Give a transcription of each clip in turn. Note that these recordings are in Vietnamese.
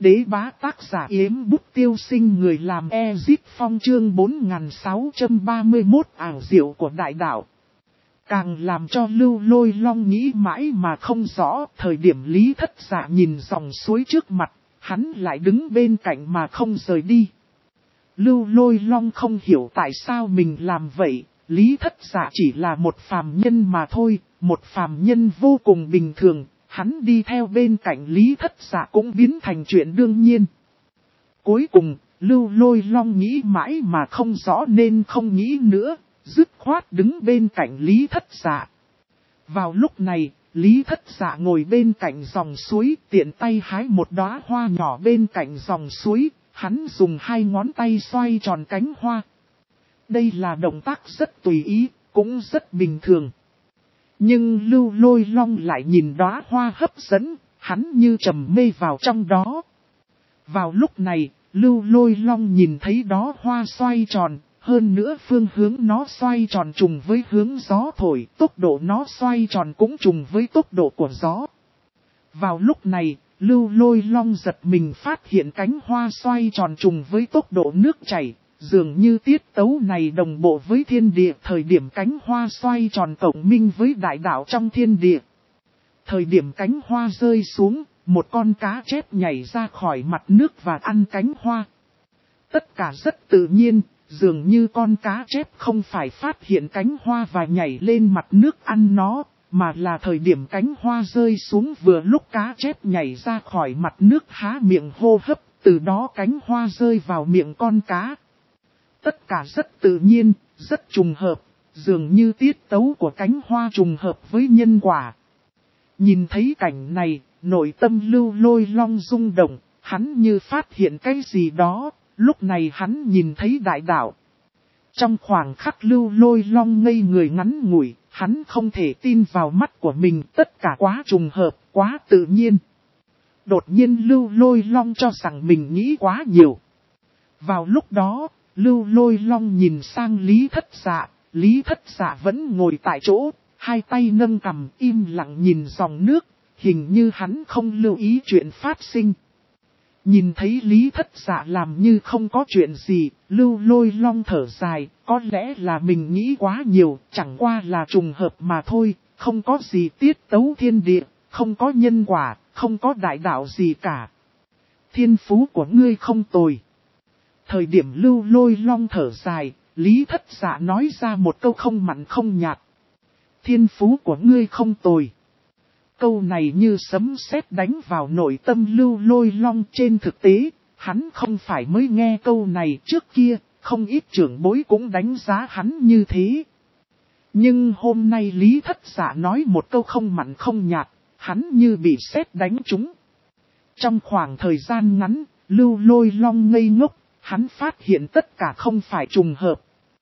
đế bá tác giả Yếm Bút Tiêu Sinh, người làm Ezip Phong, chương 4631 ảo diệu của đại đạo. Càng làm cho Lưu Lôi Long nghĩ mãi mà không rõ. Thời điểm Lý Thất Dạ nhìn dòng suối trước mặt, hắn lại đứng bên cạnh mà không rời đi. Lưu Lôi Long không hiểu tại sao mình làm vậy. Lý Thất Dạ chỉ là một phàm nhân mà thôi, một phàm nhân vô cùng bình thường. Hắn đi theo bên cạnh Lý Thất Dạ cũng biến thành chuyện đương nhiên. Cuối cùng, Lưu Lôi Long nghĩ mãi mà không rõ nên không nghĩ nữa, dứt khoát đứng bên cạnh Lý Thất Dạ. Vào lúc này, Lý Thất Dạ ngồi bên cạnh dòng suối, tiện tay hái một đóa hoa nhỏ bên cạnh dòng suối, hắn dùng hai ngón tay xoay tròn cánh hoa. Đây là động tác rất tùy ý, cũng rất bình thường. Nhưng Lưu Lôi Long lại nhìn đóa hoa hấp dẫn, hắn như trầm mê vào trong đó. Vào lúc này, Lưu Lôi Long nhìn thấy đó hoa xoay tròn, hơn nữa phương hướng nó xoay tròn trùng với hướng gió thổi, tốc độ nó xoay tròn cũng trùng với tốc độ của gió. Vào lúc này, Lưu Lôi Long giật mình phát hiện cánh hoa xoay tròn trùng với tốc độ nước chảy. Dường như tiết tấu này đồng bộ với thiên địa, thời điểm cánh hoa xoay tròn cộng minh với đại đạo trong thiên địa. Thời điểm cánh hoa rơi xuống, một con cá chép nhảy ra khỏi mặt nước và ăn cánh hoa. Tất cả rất tự nhiên, dường như con cá chép không phải phát hiện cánh hoa và nhảy lên mặt nước ăn nó, mà là thời điểm cánh hoa rơi xuống vừa lúc cá chép nhảy ra khỏi mặt nước há miệng hô hấp, từ đó cánh hoa rơi vào miệng con cá. Tất cả rất tự nhiên, rất trùng hợp, dường như tiết tấu của cánh hoa trùng hợp với nhân quả. Nhìn thấy cảnh này, nội tâm Lưu Lôi Long rung động, hắn như phát hiện cái gì đó, lúc này hắn nhìn thấy đại đạo. Trong khoảng khắc Lưu Lôi Long ngây người ngắn ngủi, hắn không thể tin vào mắt của mình, tất cả quá trùng hợp, quá tự nhiên. Đột nhiên Lưu Lôi Long cho rằng mình nghĩ quá nhiều. Vào lúc đó, Lưu Lôi Long nhìn sang Lý Thất Dạ, Lý Thất Dạ vẫn ngồi tại chỗ, hai tay nâng cằm im lặng nhìn dòng nước, hình như hắn không lưu ý chuyện phát sinh. Nhìn thấy Lý Thất Dạ làm như không có chuyện gì, Lưu Lôi Long thở dài, có lẽ là mình nghĩ quá nhiều, chẳng qua là trùng hợp mà thôi, không có gì tiết tấu thiên địa, không có nhân quả, không có đại đạo gì cả. Thiên phú của ngươi không tồi. Thời điểm Lưu Lôi Long thở dài, Lý Thất Dạ nói ra một câu không mặn không nhạt. Thiên phú của ngươi không tồi. Câu này như sấm sét đánh vào nội tâm Lưu Lôi Long. Trên thực tế, hắn không phải mới nghe câu này, trước kia, không ít trưởng bối cũng đánh giá hắn như thế. Nhưng hôm nay Lý Thất Dạ nói một câu không mặn không nhạt, hắn như bị sét đánh trúng. Trong khoảng thời gian ngắn, Lưu Lôi Long ngây ngốc. Hắn phát hiện tất cả không phải trùng hợp.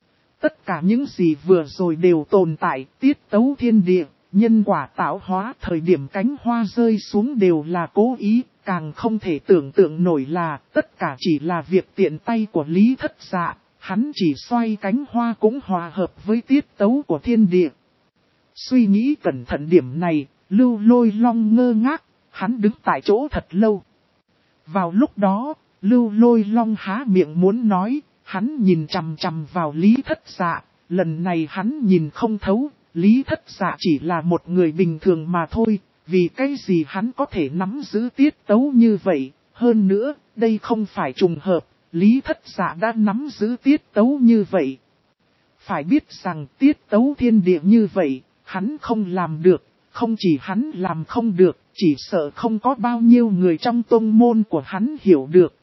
Tất cả những gì vừa rồi đều tồn tại, tiết tấu thiên địa, nhân quả tạo hóa, thời điểm cánh hoa rơi xuống đều là cố ý, càng không thể tưởng tượng nổi là tất cả chỉ là việc tiện tay của Lý Thất Dạ, hắn chỉ xoay cánh hoa cũng hòa hợp với tiết tấu của thiên địa. Suy nghĩ cẩn thận điểm này, Lưu Lôi Long ngơ ngác, hắn đứng tại chỗ thật lâu. Vào lúc đó, Lưu Lôi Long há miệng muốn nói, hắn nhìn chằm chằm vào Lý Thất Dạ, lần này hắn nhìn không thấu, Lý Thất Dạ chỉ là một người bình thường mà thôi, vì cái gì hắn có thể nắm giữ tiết tấu như vậy, hơn nữa, đây không phải trùng hợp, Lý Thất Dạ đã nắm giữ tiết tấu như vậy. Phải biết rằng tiết tấu thiên địa như vậy, hắn không làm được, không chỉ hắn làm không được, chỉ sợ không có bao nhiêu người trong tông môn của hắn hiểu được.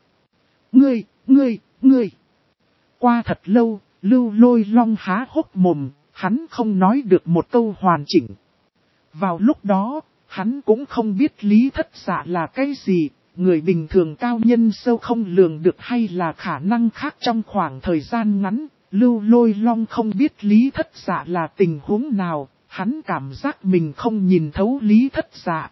Ngươi. Qua thật lâu, Lưu Lôi Long há hốc mồm, hắn không nói được một câu hoàn chỉnh. Vào lúc đó, hắn cũng không biết Lý Thất Dạ là cái gì, người bình thường cao nhân sâu không lường được hay là khả năng khác trong khoảng thời gian ngắn. Lưu Lôi Long không biết Lý Thất Dạ là tình huống nào, hắn cảm giác mình không nhìn thấu Lý Thất Dạ.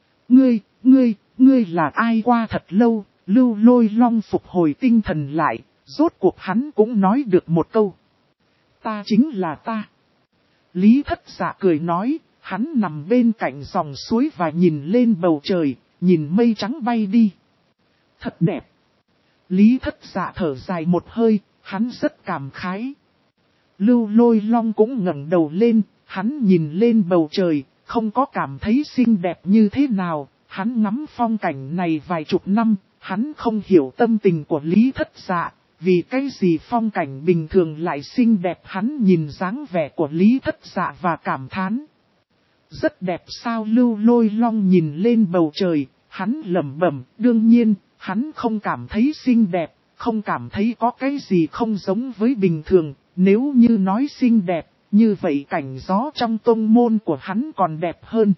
Ngươi là ai? Qua thật lâu, Lưu Lôi Long phục hồi tinh thần lại, rốt cuộc hắn cũng nói được một câu. Ta chính là ta. Lý Thất Dạ cười nói, hắn nằm bên cạnh dòng suối và nhìn lên bầu trời, nhìn mây trắng bay đi. Thật đẹp. Lý Thất Dạ thở dài một hơi, hắn rất cảm khái. Lưu Lôi Long cũng ngẩng đầu lên, hắn nhìn lên bầu trời, không có cảm thấy xinh đẹp như thế nào, hắn ngắm phong cảnh này vài chục năm, hắn không hiểu tâm tình của Lý Thất Dạ, vì cái gì phong cảnh bình thường lại xinh đẹp. Hắn nhìn dáng vẻ của Lý Thất Dạ và cảm thán. Rất đẹp sao? Lưu Lôi Long nhìn lên bầu trời, hắn lẩm bẩm, đương nhiên, hắn không cảm thấy xinh đẹp, không cảm thấy có cái gì không giống với bình thường, nếu như nói xinh đẹp, như vậy cảnh gió trong tông môn của hắn còn đẹp hơn.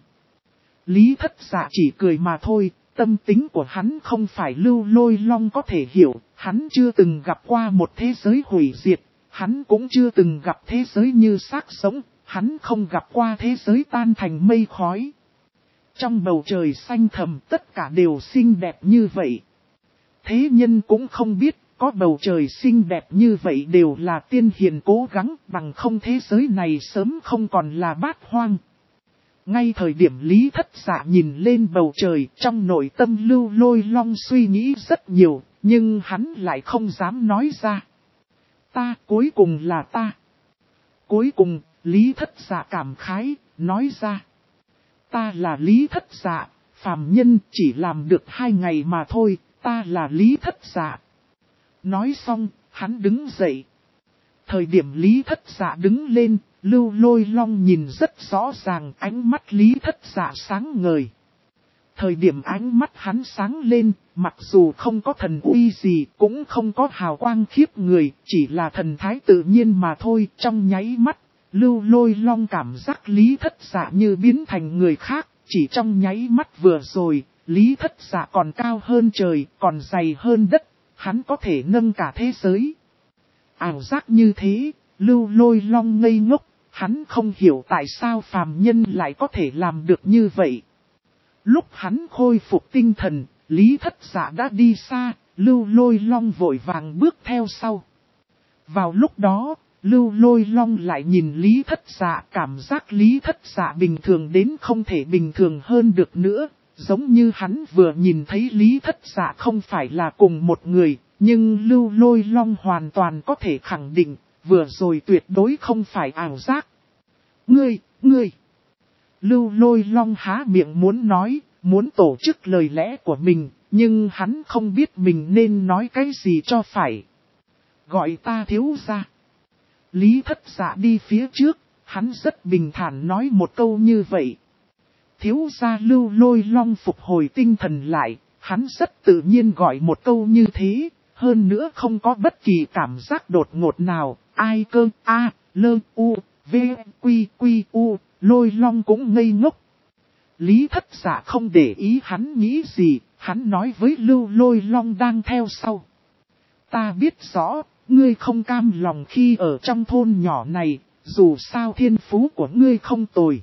Lý Thất Dạ chỉ cười mà thôi, tâm tính của hắn không phải Lưu Lôi Long có thể hiểu, hắn chưa từng gặp qua một thế giới hủy diệt, hắn cũng chưa từng gặp thế giới như xác sống, hắn không gặp qua thế giới tan thành mây khói. Trong bầu trời xanh thẳm tất cả đều xinh đẹp như vậy. Thế nhân cũng không biết, có bầu trời xinh đẹp như vậy đều là tiên hiền cố gắng, bằng không thế giới này sớm không còn là bát hoang. Ngay thời điểm Lý Thất Dạ nhìn lên bầu trời, trong nội tâm Lưu Lôi Long suy nghĩ rất nhiều, nhưng hắn lại không dám nói ra. Ta, cuối cùng là ta. Cuối cùng, Lý Thất Dạ cảm khái, nói ra. Ta là Lý Thất Dạ, phàm nhân chỉ làm được 2 ngày mà thôi, ta là Lý Thất Dạ. Nói xong, hắn đứng dậy. Thời điểm Lý Thất Dạ đứng lên, Lưu Lôi Long nhìn rất rõ ràng, ánh mắt Lý Thất Dạ sáng ngời. Thời điểm ánh mắt hắn sáng lên, mặc dù không có thần uy gì, cũng không có hào quang khiếp người, chỉ là thần thái tự nhiên mà thôi. Trong nháy mắt, Lưu Lôi Long cảm giác Lý Thất Dạ như biến thành người khác, chỉ trong nháy mắt vừa rồi, Lý Thất Dạ còn cao hơn trời, còn dày hơn đất, hắn có thể nâng cả thế giới. Ảo giác như thế, Lưu Lôi Long ngây ngốc, hắn không hiểu tại sao phàm nhân lại có thể làm được như vậy. Lúc hắn khôi phục tinh thần, Lý Thất Dạ đã đi xa, Lưu Lôi Long vội vàng bước theo sau. Vào lúc đó, Lưu Lôi Long lại nhìn Lý Thất Dạ, cảm giác Lý Thất Dạ bình thường đến không thể bình thường hơn được nữa, giống như hắn vừa nhìn thấy Lý Thất Dạ không phải là cùng một người, nhưng Lưu Lôi Long hoàn toàn có thể khẳng định, vừa rồi tuyệt đối không phải ảo giác. Ngươi! Lưu Lôi Long há miệng muốn nói, muốn tổ chức lời lẽ của mình, nhưng hắn không biết mình nên nói cái gì cho phải. Gọi ta thiếu gia. Lý Thất Dạ đi phía trước, hắn rất bình thản nói một câu như vậy. Thiếu gia. Lưu Lôi Long phục hồi tinh thần lại, hắn rất tự nhiên gọi một câu như thế, hơn nữa không có bất kỳ cảm giác đột ngột nào. Ai cơ? A, lơ, u, v, quy, quy, u. Lôi Long cũng ngây ngốc. Lý Thất Dạ không để ý hắn nghĩ gì, hắn nói với Lưu Lôi Long đang theo sau. Ta biết rõ, ngươi không cam lòng khi ở trong thôn nhỏ này, dù sao thiên phú của ngươi không tồi.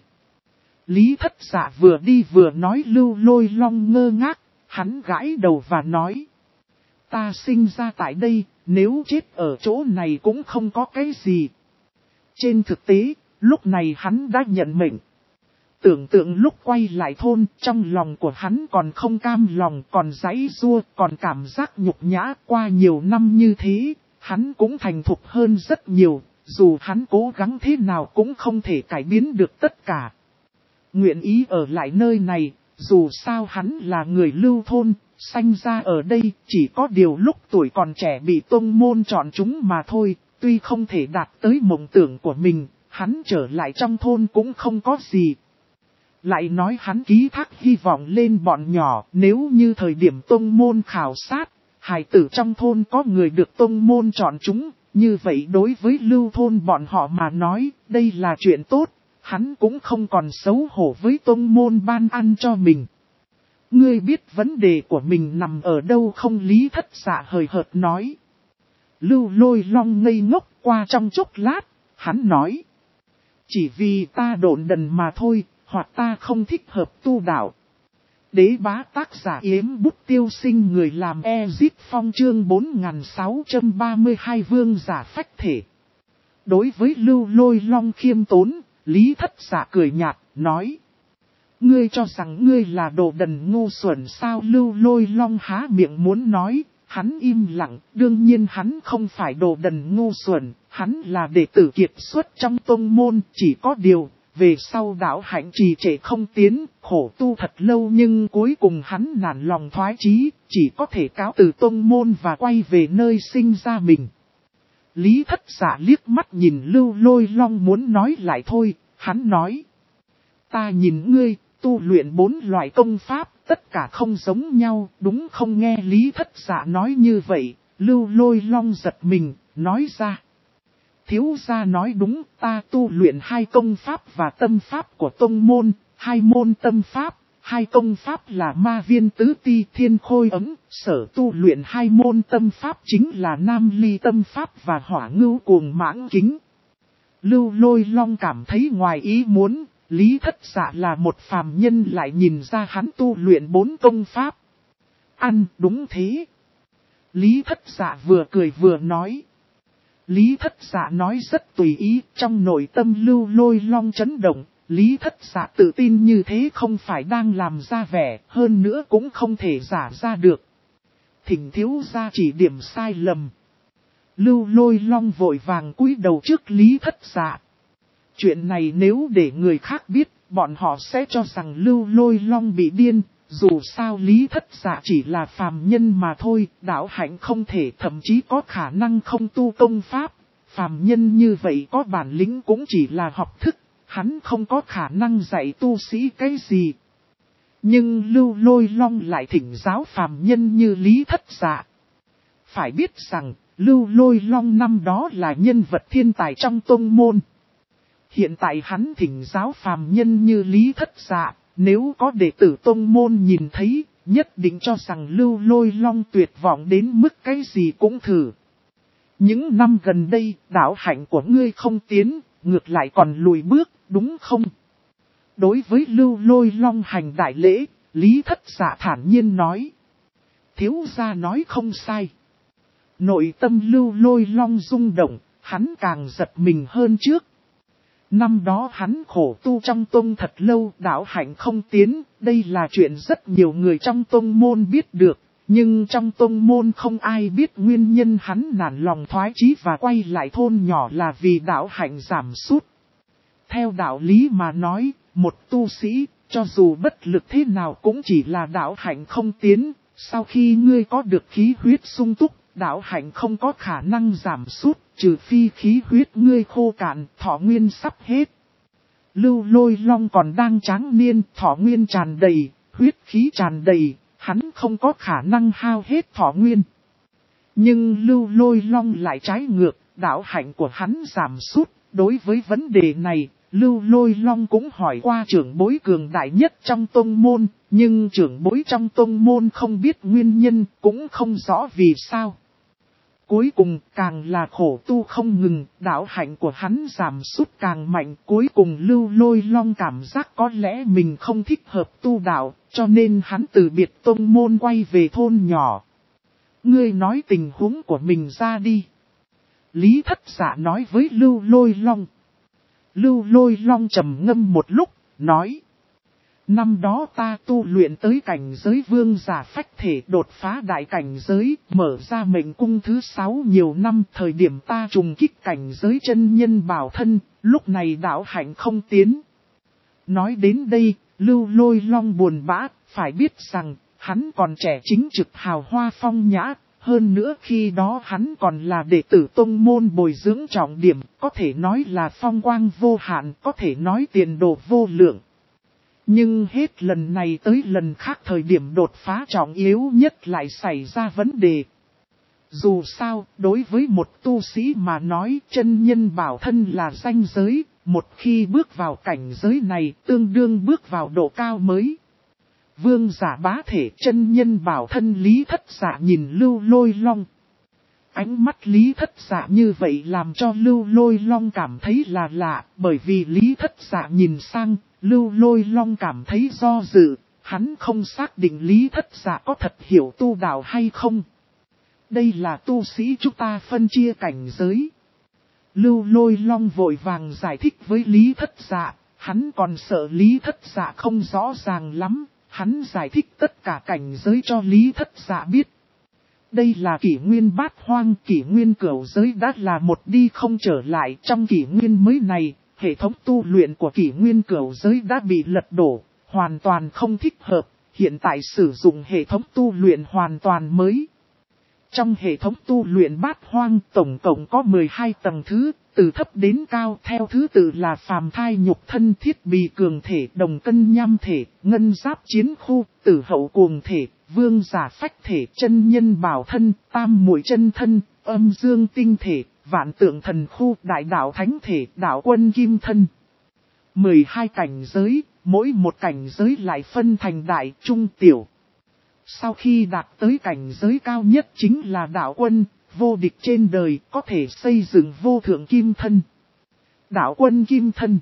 Lý Thất Dạ vừa đi vừa nói. Lưu Lôi Long ngơ ngác, hắn gãi đầu và nói. Ta sinh ra tại đây, nếu chết ở chỗ này cũng không có cái gì. Trên thực tế, lúc này hắn đã nhận mệnh. Tưởng tượng lúc quay lại thôn, trong lòng của hắn còn không cam lòng, còn giãy giụa, còn cảm giác nhục nhã. Qua nhiều năm như thế, hắn cũng thành thục hơn rất nhiều, dù hắn cố gắng thế nào cũng không thể cải biến được tất cả. Nguyện ý ở lại nơi này, dù sao hắn là người Lưu thôn, sanh ra ở đây, chỉ có điều lúc tuổi còn trẻ bị tông môn chọn chúng mà thôi, tuy không thể đạt tới mộng tưởng của mình, hắn trở lại trong thôn cũng không có gì. Lại nói hắn ký thác hy vọng lên bọn nhỏ, nếu như thời điểm tông môn khảo sát, hài tử trong thôn có người được tông môn chọn chúng, như vậy đối với Lưu thôn bọn họ mà nói, đây là chuyện tốt, hắn cũng không còn xấu hổ với tông môn ban ăn cho mình. Ngươi biết vấn đề của mình nằm ở đâu không? Lý Thất Dạ hời hợt nói. Lưu Lôi Long ngây ngốc. Qua trong chốc lát, hắn nói. Chỉ vì ta độn đần mà thôi, hoặc ta không thích hợp tu đạo. Đế bá tác giả Yếm Bút Tiêu Sinh, người làm Ezit Phong chương 4632 vương giả phách thể. Đối với Lưu Lôi Long khiêm tốn, Lý Thất Dạ cười nhạt, nói. Ngươi cho rằng ngươi là đồ đần ngu xuẩn sao? Lưu Lôi Long há miệng muốn nói, hắn im lặng, đương nhiên hắn không phải đồ đần ngu xuẩn, hắn là đệ tử kiệt xuất trong tông môn, chỉ có điều, về sau đạo hạnh trì trệ không tiến, khổ tu thật lâu nhưng cuối cùng hắn nản lòng thoái chí, chỉ có thể cáo từ tông môn và quay về nơi sinh ra mình. Lý Thất Dạ liếc mắt nhìn Lưu Lôi Long muốn nói lại thôi, hắn nói. Ta nhìn ngươi, tu luyện 4 loại công pháp, tất cả không giống nhau, đúng không? Nghe Lý Thất Dạ nói như vậy, Lưu Lôi Long giật mình, nói ra. Thiếu gia nói đúng, ta tu luyện 2 công pháp và tâm pháp của tông môn, 2 môn tâm pháp, 2 công pháp là Ma Viên Tứ Ti Thiên Khôi Ấm, sở tu luyện 2 môn tâm pháp chính là Nam Ly Tâm Pháp và Hỏa Ngưu Cuồng Mãng Kính. Lưu Lôi Long cảm thấy ngoài ý muốn, Lý Thất Dạ là một phàm nhân lại nhìn ra hắn tu luyện 4 công pháp. Đúng thế. Lý Thất Dạ vừa cười vừa nói. Lý Thất Dạ nói rất tùy ý, trong nội tâm Lưu Lôi Long chấn động. Lý Thất Dạ tự tin như thế không phải đang làm ra vẻ, hơn nữa cũng không thể giả ra được. Thỉnh thiếu gia chỉ điểm sai lầm. Lưu Lôi Long vội vàng cúi đầu trước Lý Thất Dạ. Chuyện này nếu để người khác biết, bọn họ sẽ cho rằng Lưu Lôi Long bị điên. Dù sao Lý Thất Dạ chỉ là phàm nhân mà thôi, đạo hạnh không thể, thậm chí có khả năng không tu công pháp. Phàm nhân như vậy có bản lĩnh cũng chỉ là học thức, hắn không có khả năng dạy tu sĩ cái gì. Nhưng Lưu Lôi Long lại thỉnh giáo phàm nhân như Lý Thất Dạ. Phải biết rằng, Lưu Lôi Long năm đó là nhân vật thiên tài trong tông môn. Hiện tại hắn thỉnh giáo phàm nhân như Lý Thất Dạ, nếu có đệ tử tông môn nhìn thấy, nhất định cho rằng Lưu Lôi Long tuyệt vọng đến mức cái gì cũng thử. Những năm gần đây, đạo hạnh của ngươi không tiến, ngược lại còn lùi bước, đúng không? Đối với Lưu Lôi Long hành đại lễ, Lý Thất Dạ thản nhiên nói. Thiếu gia nói không sai. Nội tâm Lưu Lôi Long rung động, hắn càng giật mình hơn trước. Năm đó hắn khổ tu trong tông thật lâu, đạo hạnh không tiến, đây là chuyện rất nhiều người trong tông môn biết được, nhưng trong tông môn không ai biết nguyên nhân hắn nản lòng thoái chí và quay lại thôn nhỏ là vì đạo hạnh giảm sút. Theo đạo lý mà nói, một tu sĩ, cho dù bất lực thế nào cũng chỉ là đạo hạnh không tiến, sau khi ngươi có được khí huyết sung túc, đạo hạnh không có khả năng giảm sút, trừ phi khí huyết ngươi khô cạn, thọ nguyên sắp hết. Lưu Lôi Long còn đang tráng niên, thọ nguyên tràn đầy, huyết khí tràn đầy, hắn không có khả năng hao hết thọ nguyên. Nhưng Lưu Lôi Long lại trái ngược, đạo hạnh của hắn giảm sút. Đối với vấn đề này, Lưu Lôi Long cũng hỏi qua trưởng bối cường đại nhất trong tông môn, nhưng trưởng bối trong tông môn không biết nguyên nhân, cũng không rõ vì sao. Cuối cùng càng là khổ tu không ngừng, đạo hạnh của hắn giảm sút càng mạnh. Cuối cùng Lưu Lôi Long cảm giác có lẽ mình không thích hợp tu đạo, cho nên hắn từ biệt tông môn quay về thôn nhỏ. Ngươi nói tình huống của mình ra đi. Lý Thất Dạ nói với Lưu Lôi Long. Lưu Lôi Long trầm ngâm một lúc, nói. Năm đó ta tu luyện tới cảnh giới vương giả phách thể, đột phá đại cảnh giới, mở ra mệnh cung thứ 6 nhiều năm. Thời điểm ta trùng kích cảnh giới chân nhân bảo thân, lúc này đạo hạnh không tiến. Nói đến đây, Lưu Lôi Long buồn bã, phải biết rằng, hắn còn trẻ chính trực hào hoa phong nhã. Hơn nữa khi đó hắn còn là đệ tử tông môn bồi dưỡng trọng điểm, có thể nói là phong quang vô hạn, có thể nói tiền đồ vô lượng. Nhưng hết lần này tới lần khác thời điểm đột phá trọng yếu nhất lại xảy ra vấn đề. Dù sao, đối với một tu sĩ mà nói chân nhân bảo thân là ranh giới, một khi bước vào cảnh giới này tương đương bước vào độ cao mới. Vương giả bá thể chân nhân bảo thân Lý Thất Dạ nhìn Lưu Lôi Long. Ánh mắt Lý Thất Dạ như vậy làm cho Lưu Lôi Long cảm thấy là lạ, bởi vì Lý Thất Dạ nhìn sang, Lưu Lôi Long cảm thấy do dự, hắn không xác định Lý Thất Dạ có thật hiểu tu đạo hay không. Đây là tu sĩ chúng ta phân chia cảnh giới. Lưu Lôi Long vội vàng giải thích với Lý Thất Dạ, Hắn còn sợ Lý Thất Dạ không rõ ràng lắm, hắn giải thích tất cả cảnh giới cho Lý Thất Dạ biết. Đây là kỷ nguyên bát hoang, kỷ nguyên cửu giới đã là một đi không trở lại. Trong kỷ nguyên mới này, hệ thống tu luyện của kỷ nguyên cửu giới đã bị lật đổ, hoàn toàn không thích hợp. Hiện tại sử dụng hệ thống tu luyện hoàn toàn mới. Trong hệ thống tu luyện bát hoang tổng cộng có 12 tầng thứ, từ thấp đến cao theo thứ tự là phàm thai nhục thân, thiết bị cường thể, đồng cân nham thể, ngân giáp chiến khu, tử hậu cuồng thể, vương giả phách thể, chân nhân bảo thân, tam muội chân thân, âm dương tinh thể, vạn tượng thần khu, đại đạo thánh thể, đạo quân kim thân. 12 cảnh giới, mỗi một cảnh giới lại phân thành đại, trung, tiểu. Sau khi đạt tới cảnh giới cao nhất chính là đạo quân, vô địch trên đời, có thể xây dựng vô thượng kim thân. Đạo quân kim thân.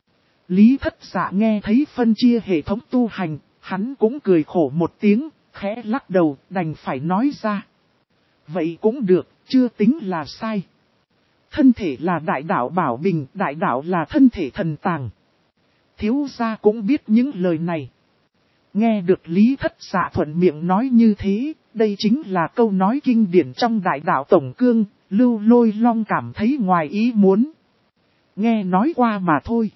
Lý Thất Dạ nghe thấy phân chia hệ thống tu hành, hắn cũng cười khổ một tiếng, khẽ lắc đầu, đành phải nói ra. Vậy cũng được, chưa tính là sai. Thân thể là đại đạo bảo bình, đại đạo là thân thể thần tàng. Thiếu gia cũng biết những lời này. Nghe được Lý Thất Dạ thuận miệng nói như thế, đây chính là câu nói kinh điển trong đại đạo tổng cương, Lưu Lôi Long cảm thấy ngoài ý muốn. Nghe nói qua mà thôi.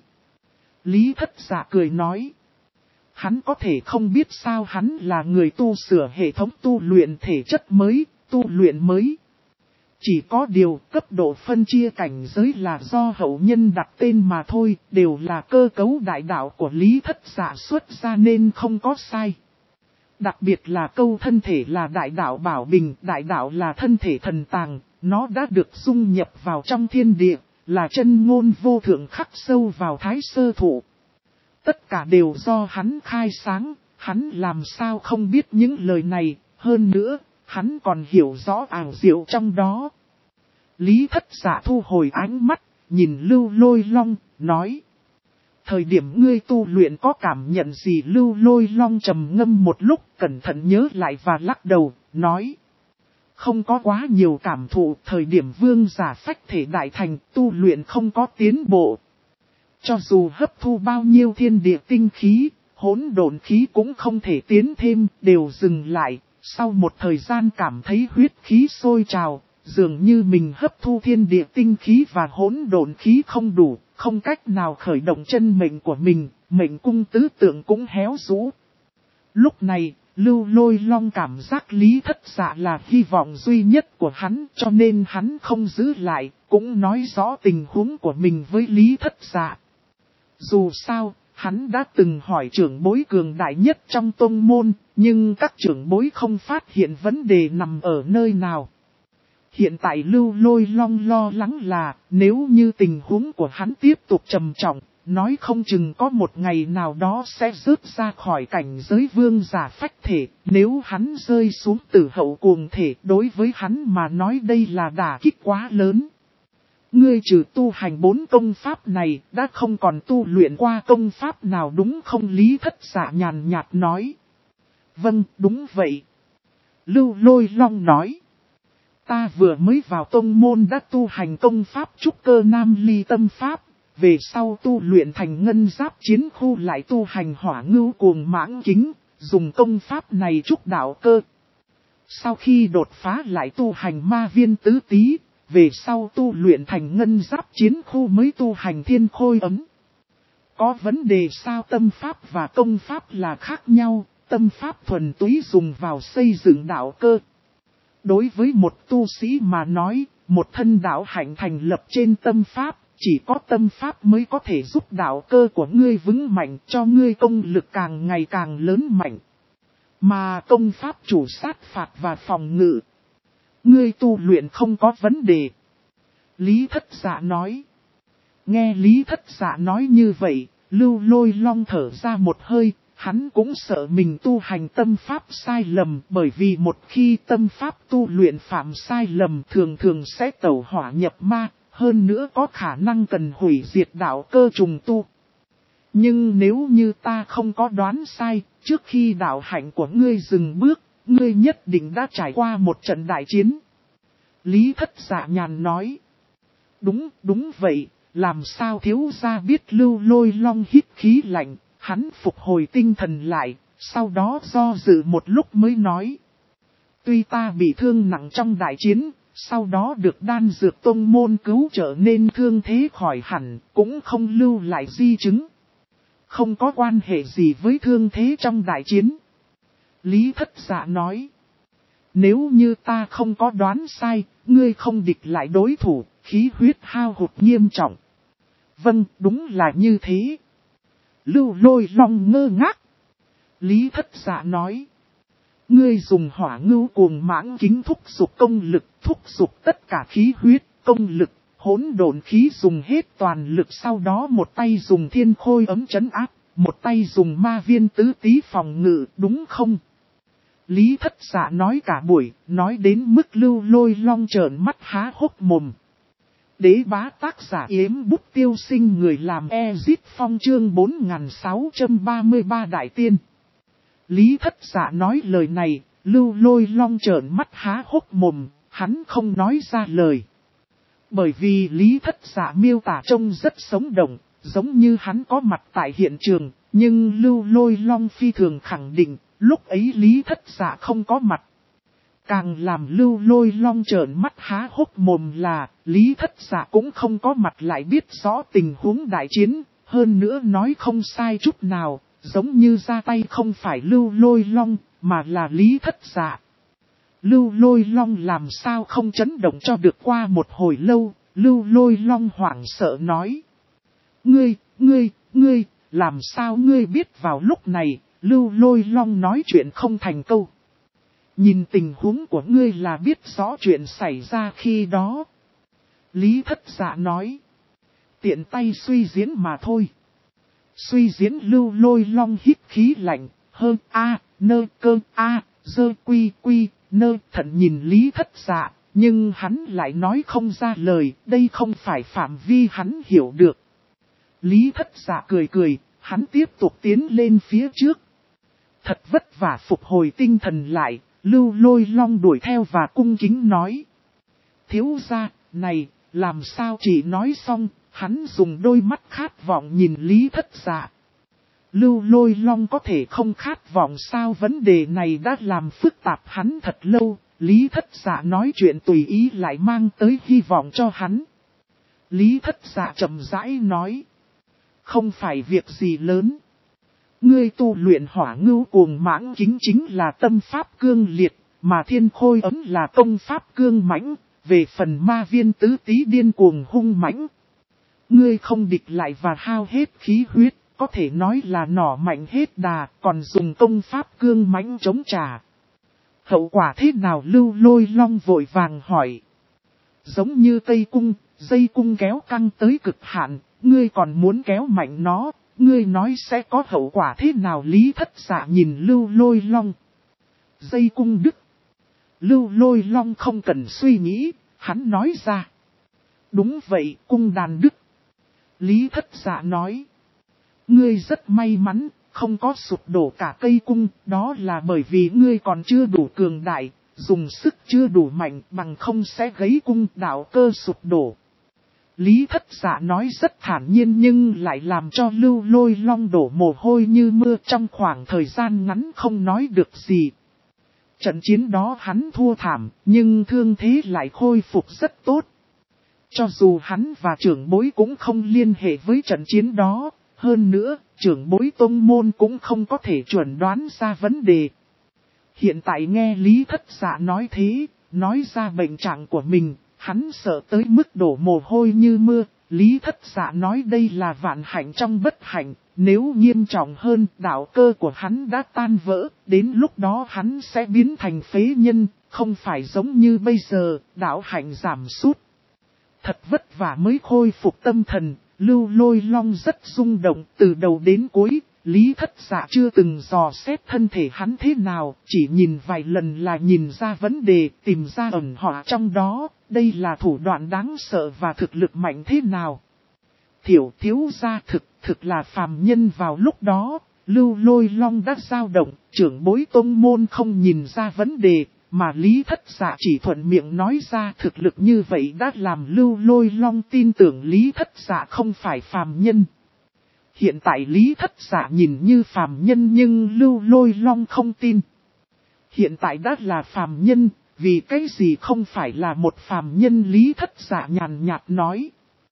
Lý Thất Dạ cười nói. Hắn có thể không biết sao hắn là người tu sửa hệ thống tu luyện thể chất mới, tu luyện mới. Chỉ có điều cấp độ phân chia cảnh giới là do hậu nhân đặt tên mà thôi, đều là cơ cấu đại đạo của Lý Thất Dạ xuất ra nên không có sai. Đặc biệt là câu thân thể là đại đạo bảo bình, đại đạo là thân thể thần tàng, nó đã được dung nhập vào trong thiên địa, là chân ngôn vô thượng khắc sâu vào thái sơ thụ. Tất cả đều do hắn khai sáng, hắn làm sao không biết những lời này, hơn nữa, hắn còn hiểu rõ ảo diệu trong đó. Lý Thất Dạ thu hồi ánh mắt, nhìn Lưu Lôi Long, nói. Thời điểm ngươi tu luyện có cảm nhận gì? Lưu Lôi Long trầm ngâm một lúc, cẩn thận nhớ lại và lắc đầu, nói. Không có quá nhiều cảm thụ, thời điểm vương giả phách thể đại thành, tu luyện không có tiến bộ. Cho dù hấp thu bao nhiêu thiên địa tinh khí, hỗn độn khí cũng không thể tiến thêm, đều dừng lại. Sau một thời gian cảm thấy huyết khí sôi trào, dường như mình hấp thu thiên địa tinh khí và hỗn độn khí không đủ, không cách nào khởi động chân mệnh của mình, mệnh cung tứ tượng cũng héo rũ. Lúc này, Lưu Lôi Long cảm giác Lý Thất Dạ là hy vọng duy nhất của hắn, cho nên hắn không giữ lại, cũng nói rõ tình huống của mình với Lý Thất Dạ. Dù sao, hắn đã từng hỏi trưởng bối cường đại nhất trong tông môn, nhưng các trưởng bối không phát hiện vấn đề nằm ở nơi nào. Hiện tại Lưu Lôi Long lo lắng là, nếu như tình huống của hắn tiếp tục trầm trọng, nói không chừng có một ngày nào đó sẽ rớt ra khỏi cảnh giới vương giả phách thể, nếu hắn rơi xuống tử hậu cuồng thể, đối với hắn mà nói đây là đả kích quá lớn. Ngươi trừ tu hành 4 công pháp này, đã không còn tu luyện qua công pháp nào đúng không? Lý Thất Dạ nhàn nhạt nói. Vâng, đúng vậy. Lưu Lôi Long nói. Ta vừa mới vào tông môn đã tu hành công pháp trúc cơ nam ly tâm pháp, về sau tu luyện thành ngân giáp chiến khu lại tu hành hỏa ngưu cuồng mãng kính, dùng công pháp này trúc đạo cơ. Sau khi đột phá lại tu hành ma viên tứ tý, về sau tu luyện thành ngân giáp chiến khu mới tu hành thiên khôi ấm. Có vấn đề sao? Tâm pháp và công pháp là khác nhau, tâm pháp thuần túy dùng vào xây dựng đạo cơ. Đối với một tu sĩ mà nói, một thân đạo hạnh thành lập trên tâm pháp, chỉ có tâm pháp mới có thể giúp đạo cơ của ngươi vững mạnh, cho ngươi công lực càng ngày càng lớn mạnh. Mà công pháp chủ sát phạt và phòng ngự, ngươi tu luyện không có vấn đề. Lý Thất Dạ nói. Nghe Lý Thất Dạ nói như vậy, Lưu Lôi Long thở ra một hơi. Hắn cũng sợ mình tu hành tâm pháp sai lầm, bởi vì một khi tâm pháp tu luyện phạm sai lầm thường thường sẽ tẩu hỏa nhập ma, hơn nữa có khả năng cần hủy diệt đạo cơ trùng tu. Nhưng nếu như ta không có đoán sai, trước khi đạo hạnh của ngươi dừng bước, ngươi nhất định đã trải qua một trận đại chiến. Lý Thất Dạ nhàn nói. Đúng vậy, Làm sao thiếu gia biết Lưu Lôi Long hít khí lạnh, hắn phục hồi tinh thần lại, sau đó do dự một lúc mới nói. Tuy ta bị thương nặng trong đại chiến, sau đó được đan dược tông môn cứu trợ nên thương thế khỏi hẳn, cũng không lưu lại di chứng. Không có quan hệ gì với thương thế trong đại chiến. Lý Thất Dạ nói. Nếu như ta không có đoán sai, ngươi không địch lại đối thủ, khí huyết hao hụt nghiêm trọng. Vâng, đúng là như thế. Lưu Lôi Long ngơ ngác. Lý Thất Dạ nói. Ngươi dùng hỏa ngưu cuồng mãng kính thúc dục công lực, thúc dục tất cả khí huyết, công lực, hỗn độn khí dùng hết toàn lực, sau đó một tay dùng thiên khôi ấm trấn áp, một tay dùng ma viên tứ tí phòng ngự, đúng không? Lý Thất Dạ nói cả buổi, nói đến mức Lưu Lôi Long trợn mắt há hốc mồm. Đế bá tác giả Yếm Bút Tiêu Sinh, người làm Ezit Phong chương 4633 Đại Tiên. Lý Thất Dạ nói lời này, Lưu Lôi Long trợn mắt há hốc mồm, hắn không nói ra lời. Bởi vì Lý Thất Dạ miêu tả trông rất sống động, giống như hắn có mặt tại hiện trường, nhưng Lưu Lôi Long phi thường khẳng định, lúc ấy Lý Thất Dạ không có mặt. Càng làm Lưu Lôi Long trợn mắt há hốc mồm là, Lý Thất Dạ cũng không có mặt lại biết rõ tình huống đại chiến, hơn nữa nói không sai chút nào, giống như ra tay không phải Lưu Lôi Long, mà là Lý Thất Dạ. Lưu Lôi Long làm sao không chấn động cho được. Qua một hồi lâu, Lưu Lôi Long hoảng sợ nói. Ngươi, làm sao ngươi biết vào lúc này, Lưu Lôi Long nói chuyện không thành câu. Nhìn tình huống của ngươi là biết rõ chuyện xảy ra khi đó. Lý Thất Dạ nói. Tiện tay suy diễn mà thôi. Suy diễn. Lưu Lôi Long hít khí lạnh, hơn nơ cơ dơ quy nơ thận nhìn Lý Thất Dạ, nhưng hắn lại nói không ra lời, đây không phải phạm vi hắn hiểu được. Lý Thất Dạ cười, hắn tiếp tục tiến lên phía trước. Thật vất vả phục hồi tinh thần lại, Lưu Lôi Long đuổi theo và cung kính nói. Thiếu gia, này, làm sao chỉ nói xong, hắn dùng đôi mắt khát vọng nhìn Lý Thất Dạ. Lưu Lôi Long có thể không khát vọng sao? Vấn đề này đã làm phức tạp hắn thật lâu, Lý Thất Dạ nói chuyện tùy ý lại mang tới hy vọng cho hắn. Lý Thất Dạ chậm rãi nói. Không phải việc gì lớn. Ngươi tu luyện hỏa ngưu cuồng mãng kính chính là tâm pháp cương liệt, mà thiên khôi ấm là công pháp cương mãnh, về phần ma viên tứ tí điên cuồng hung mãnh. Ngươi không địch lại và hao hết khí huyết, có thể nói là nỏ mạnh hết đà, còn dùng công pháp cương mãnh chống trả. Hậu quả thế nào? Lưu Lôi Long vội vàng hỏi. Giống như cây cung, dây cung kéo căng tới cực hạn, ngươi còn muốn kéo mạnh nó, ngươi nói sẽ có hậu quả thế nào? Lý Thất Dạ nhìn Lưu Lôi Long. Dây cung đứt. Lưu Lôi Long không cần suy nghĩ, hắn nói ra. Đúng vậy, cung đàn đứt. Lý Thất Dạ nói. Ngươi rất may mắn, không có sụp đổ cả cây cung, đó là bởi vì ngươi còn chưa đủ cường đại, dùng sức chưa đủ mạnh, bằng không sẽ gãy cung, đạo cơ sụp đổ. Lý Thất Dạ nói rất thản nhiên nhưng lại làm cho Lưu Lôi Long đổ mồ hôi như mưa, trong khoảng thời gian ngắn không nói được gì. Trận chiến đó hắn thua thảm, nhưng thương thế lại khôi phục rất tốt. Cho dù hắn và trưởng bối cũng không liên hệ với trận chiến đó, hơn nữa, trưởng bối tông môn cũng không có thể chuẩn đoán ra vấn đề. Hiện tại nghe Lý Thất Dạ nói thế, nói ra bệnh trạng của mình, hắn sợ tới mức đổ mồ hôi như mưa. Lý Thất Dạ nói đây là vạn hạnh trong bất hạnh, nếu nghiêm trọng hơn, đạo cơ của hắn đã tan vỡ, đến lúc đó hắn sẽ biến thành phế nhân, không phải giống như bây giờ, đạo hạnh giảm sút. Thật vất vả mới khôi phục tâm thần, Lưu Lôi Long rất rung động, từ đầu đến cuối, Lý Thất Dạ chưa từng dò xét thân thể hắn thế nào, chỉ nhìn vài lần là nhìn ra vấn đề, tìm ra ẩn họa trong đó, đây là thủ đoạn đáng sợ và thực lực mạnh thế nào. Thiếu gia thực là phàm nhân. Vào lúc đó, Lưu Lôi Long đã dao động, trưởng bối tông môn không nhìn ra vấn đề, mà Lý Thất Dạ chỉ thuận miệng nói ra thực lực như vậy đã làm Lưu Lôi Long tin tưởng Lý Thất Dạ không phải phàm nhân. Hiện tại Lý Thất Dạ nhìn như phàm nhân nhưng Lưu Lôi Long không tin. Hiện tại đã là phàm nhân, vì cái gì không phải là một phàm nhân Lý Thất Dạ nhàn nhạt nói.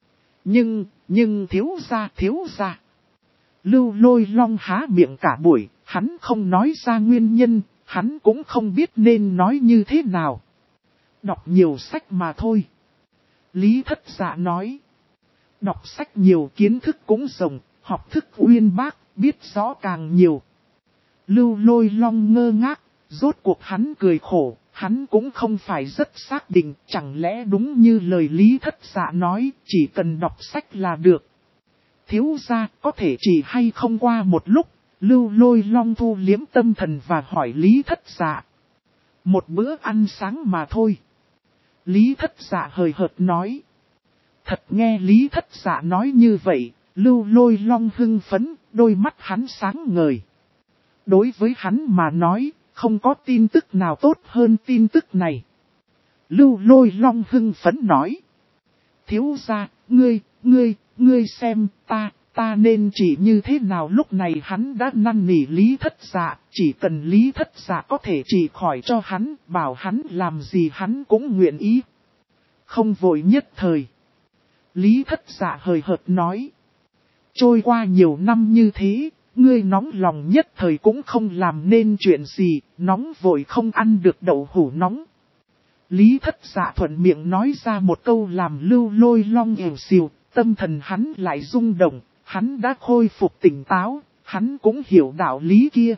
Nhưng thiếu gia. Lưu Lôi Long há miệng cả buổi, hắn không nói ra nguyên nhân, hắn cũng không biết nên nói như thế nào. Đọc nhiều sách mà thôi. Lý Thất Dạ nói. Đọc sách nhiều kiến thức cũng rộng, học thức uyên bác, biết rõ càng nhiều. Lưu Lôi Long ngơ ngác, rốt cuộc hắn cười khổ, hắn cũng không phải rất xác định, chẳng lẽ đúng như lời Lý Thất Dạ nói, chỉ cần đọc sách là được. Thiếu gia có thể chỉ hay không qua một lúc, Lưu Lôi Long thu liếm tâm thần và hỏi Lý Thất Dạ. Một bữa ăn sáng mà thôi. Lý Thất Dạ hời hợt nói. Thật nghe Lý Thất Dạ nói như vậy, Lưu Lôi Long hưng phấn, đôi mắt hắn sáng ngời. Đối với hắn mà nói, không có tin tức nào tốt hơn tin tức này. Lưu Lôi Long hưng phấn nói. Thiếu gia, ngươi xem ta nên chỉ như thế nào. Lúc này hắn đã năn nỉ Lý Thất Dạ, chỉ cần Lý Thất Dạ có thể trị khỏi cho hắn, bảo hắn làm gì hắn cũng nguyện ý. Không vội nhất thời. Lý Thất Dạ hời hợt nói. Trôi qua nhiều năm như thế, ngươi nóng lòng nhất thời cũng không làm nên chuyện gì, nóng vội không ăn được đậu hũ nóng. Lý Thất Dạ thuận miệng nói ra một câu làm Lưu Lôi Long ỉu xìu, tâm thần hắn lại rung động, hắn đã khôi phục tỉnh táo, hắn cũng hiểu đạo lý kia.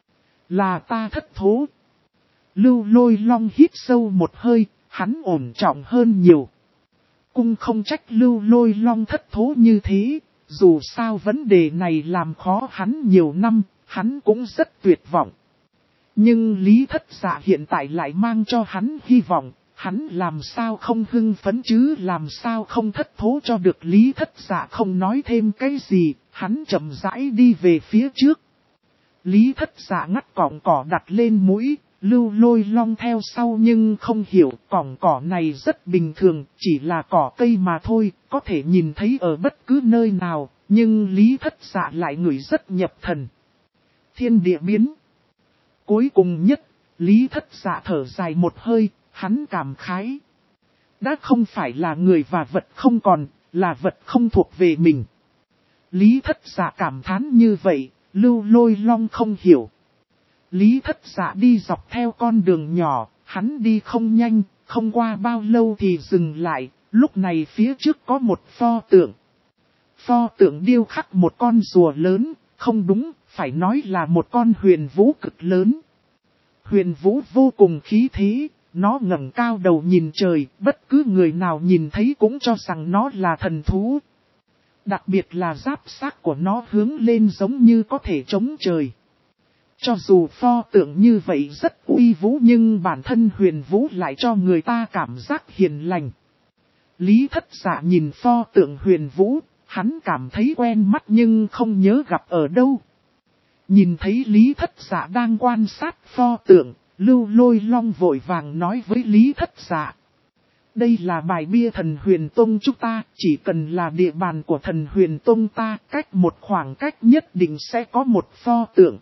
Là ta thất thố. Lưu Lôi Long hít sâu một hơi, hắn ổn trọng hơn nhiều. Cũng không trách Lưu Lôi Long thất thố như thế, dù sao vấn đề này làm khó hắn nhiều năm, hắn cũng rất tuyệt vọng. Nhưng Lý Thất Dạ hiện tại lại mang cho hắn hy vọng, hắn làm sao không hưng phấn chứ, làm sao không thất thố cho được. Lý Thất Dạ không nói thêm cái gì, hắn chậm rãi đi về phía trước. Lý Thất Dạ ngắt cọng cỏ đặt lên mũi, Lưu Lôi Long theo sau nhưng không hiểu cọng cỏ này rất bình thường, chỉ là cỏ cây mà thôi, có thể nhìn thấy ở bất cứ nơi nào, nhưng Lý Thất Dạ lại ngửi rất nhập thần. Thiên địa biến. Cuối cùng nhất, Lý Thất Dạ thở dài một hơi, hắn cảm khái. Đã không phải là người và vật không còn, là vật không thuộc về mình. Lý Thất Dạ cảm thán như vậy, Lưu Lôi Long không hiểu. Lý Thất Dạ đi dọc theo con đường nhỏ, hắn đi không nhanh, không qua bao lâu thì dừng lại, lúc này phía trước có một pho tượng. Pho tượng điêu khắc một con rùa lớn, không đúng, phải nói là một con huyền vũ cực lớn. Huyền vũ vô cùng khí thế, nó ngẩng cao đầu nhìn trời, bất cứ người nào nhìn thấy cũng cho rằng nó là thần thú. Đặc biệt là giáp xác của nó hướng lên giống như có thể chống trời. Cho dù pho tượng như vậy rất uy vũ nhưng bản thân huyền vũ lại cho người ta cảm giác hiền lành. Lý Thất Dạ nhìn pho tượng huyền vũ, hắn cảm thấy quen mắt nhưng không nhớ gặp ở đâu. Nhìn thấy Lý Thất Dạ đang quan sát pho tượng, Lưu Lôi Long vội vàng nói với Lý Thất Dạ. Đây là bài bia thần huyền tông chúng ta, chỉ cần là địa bàn của thần huyền tông ta, cách một khoảng cách nhất định sẽ có một pho tượng.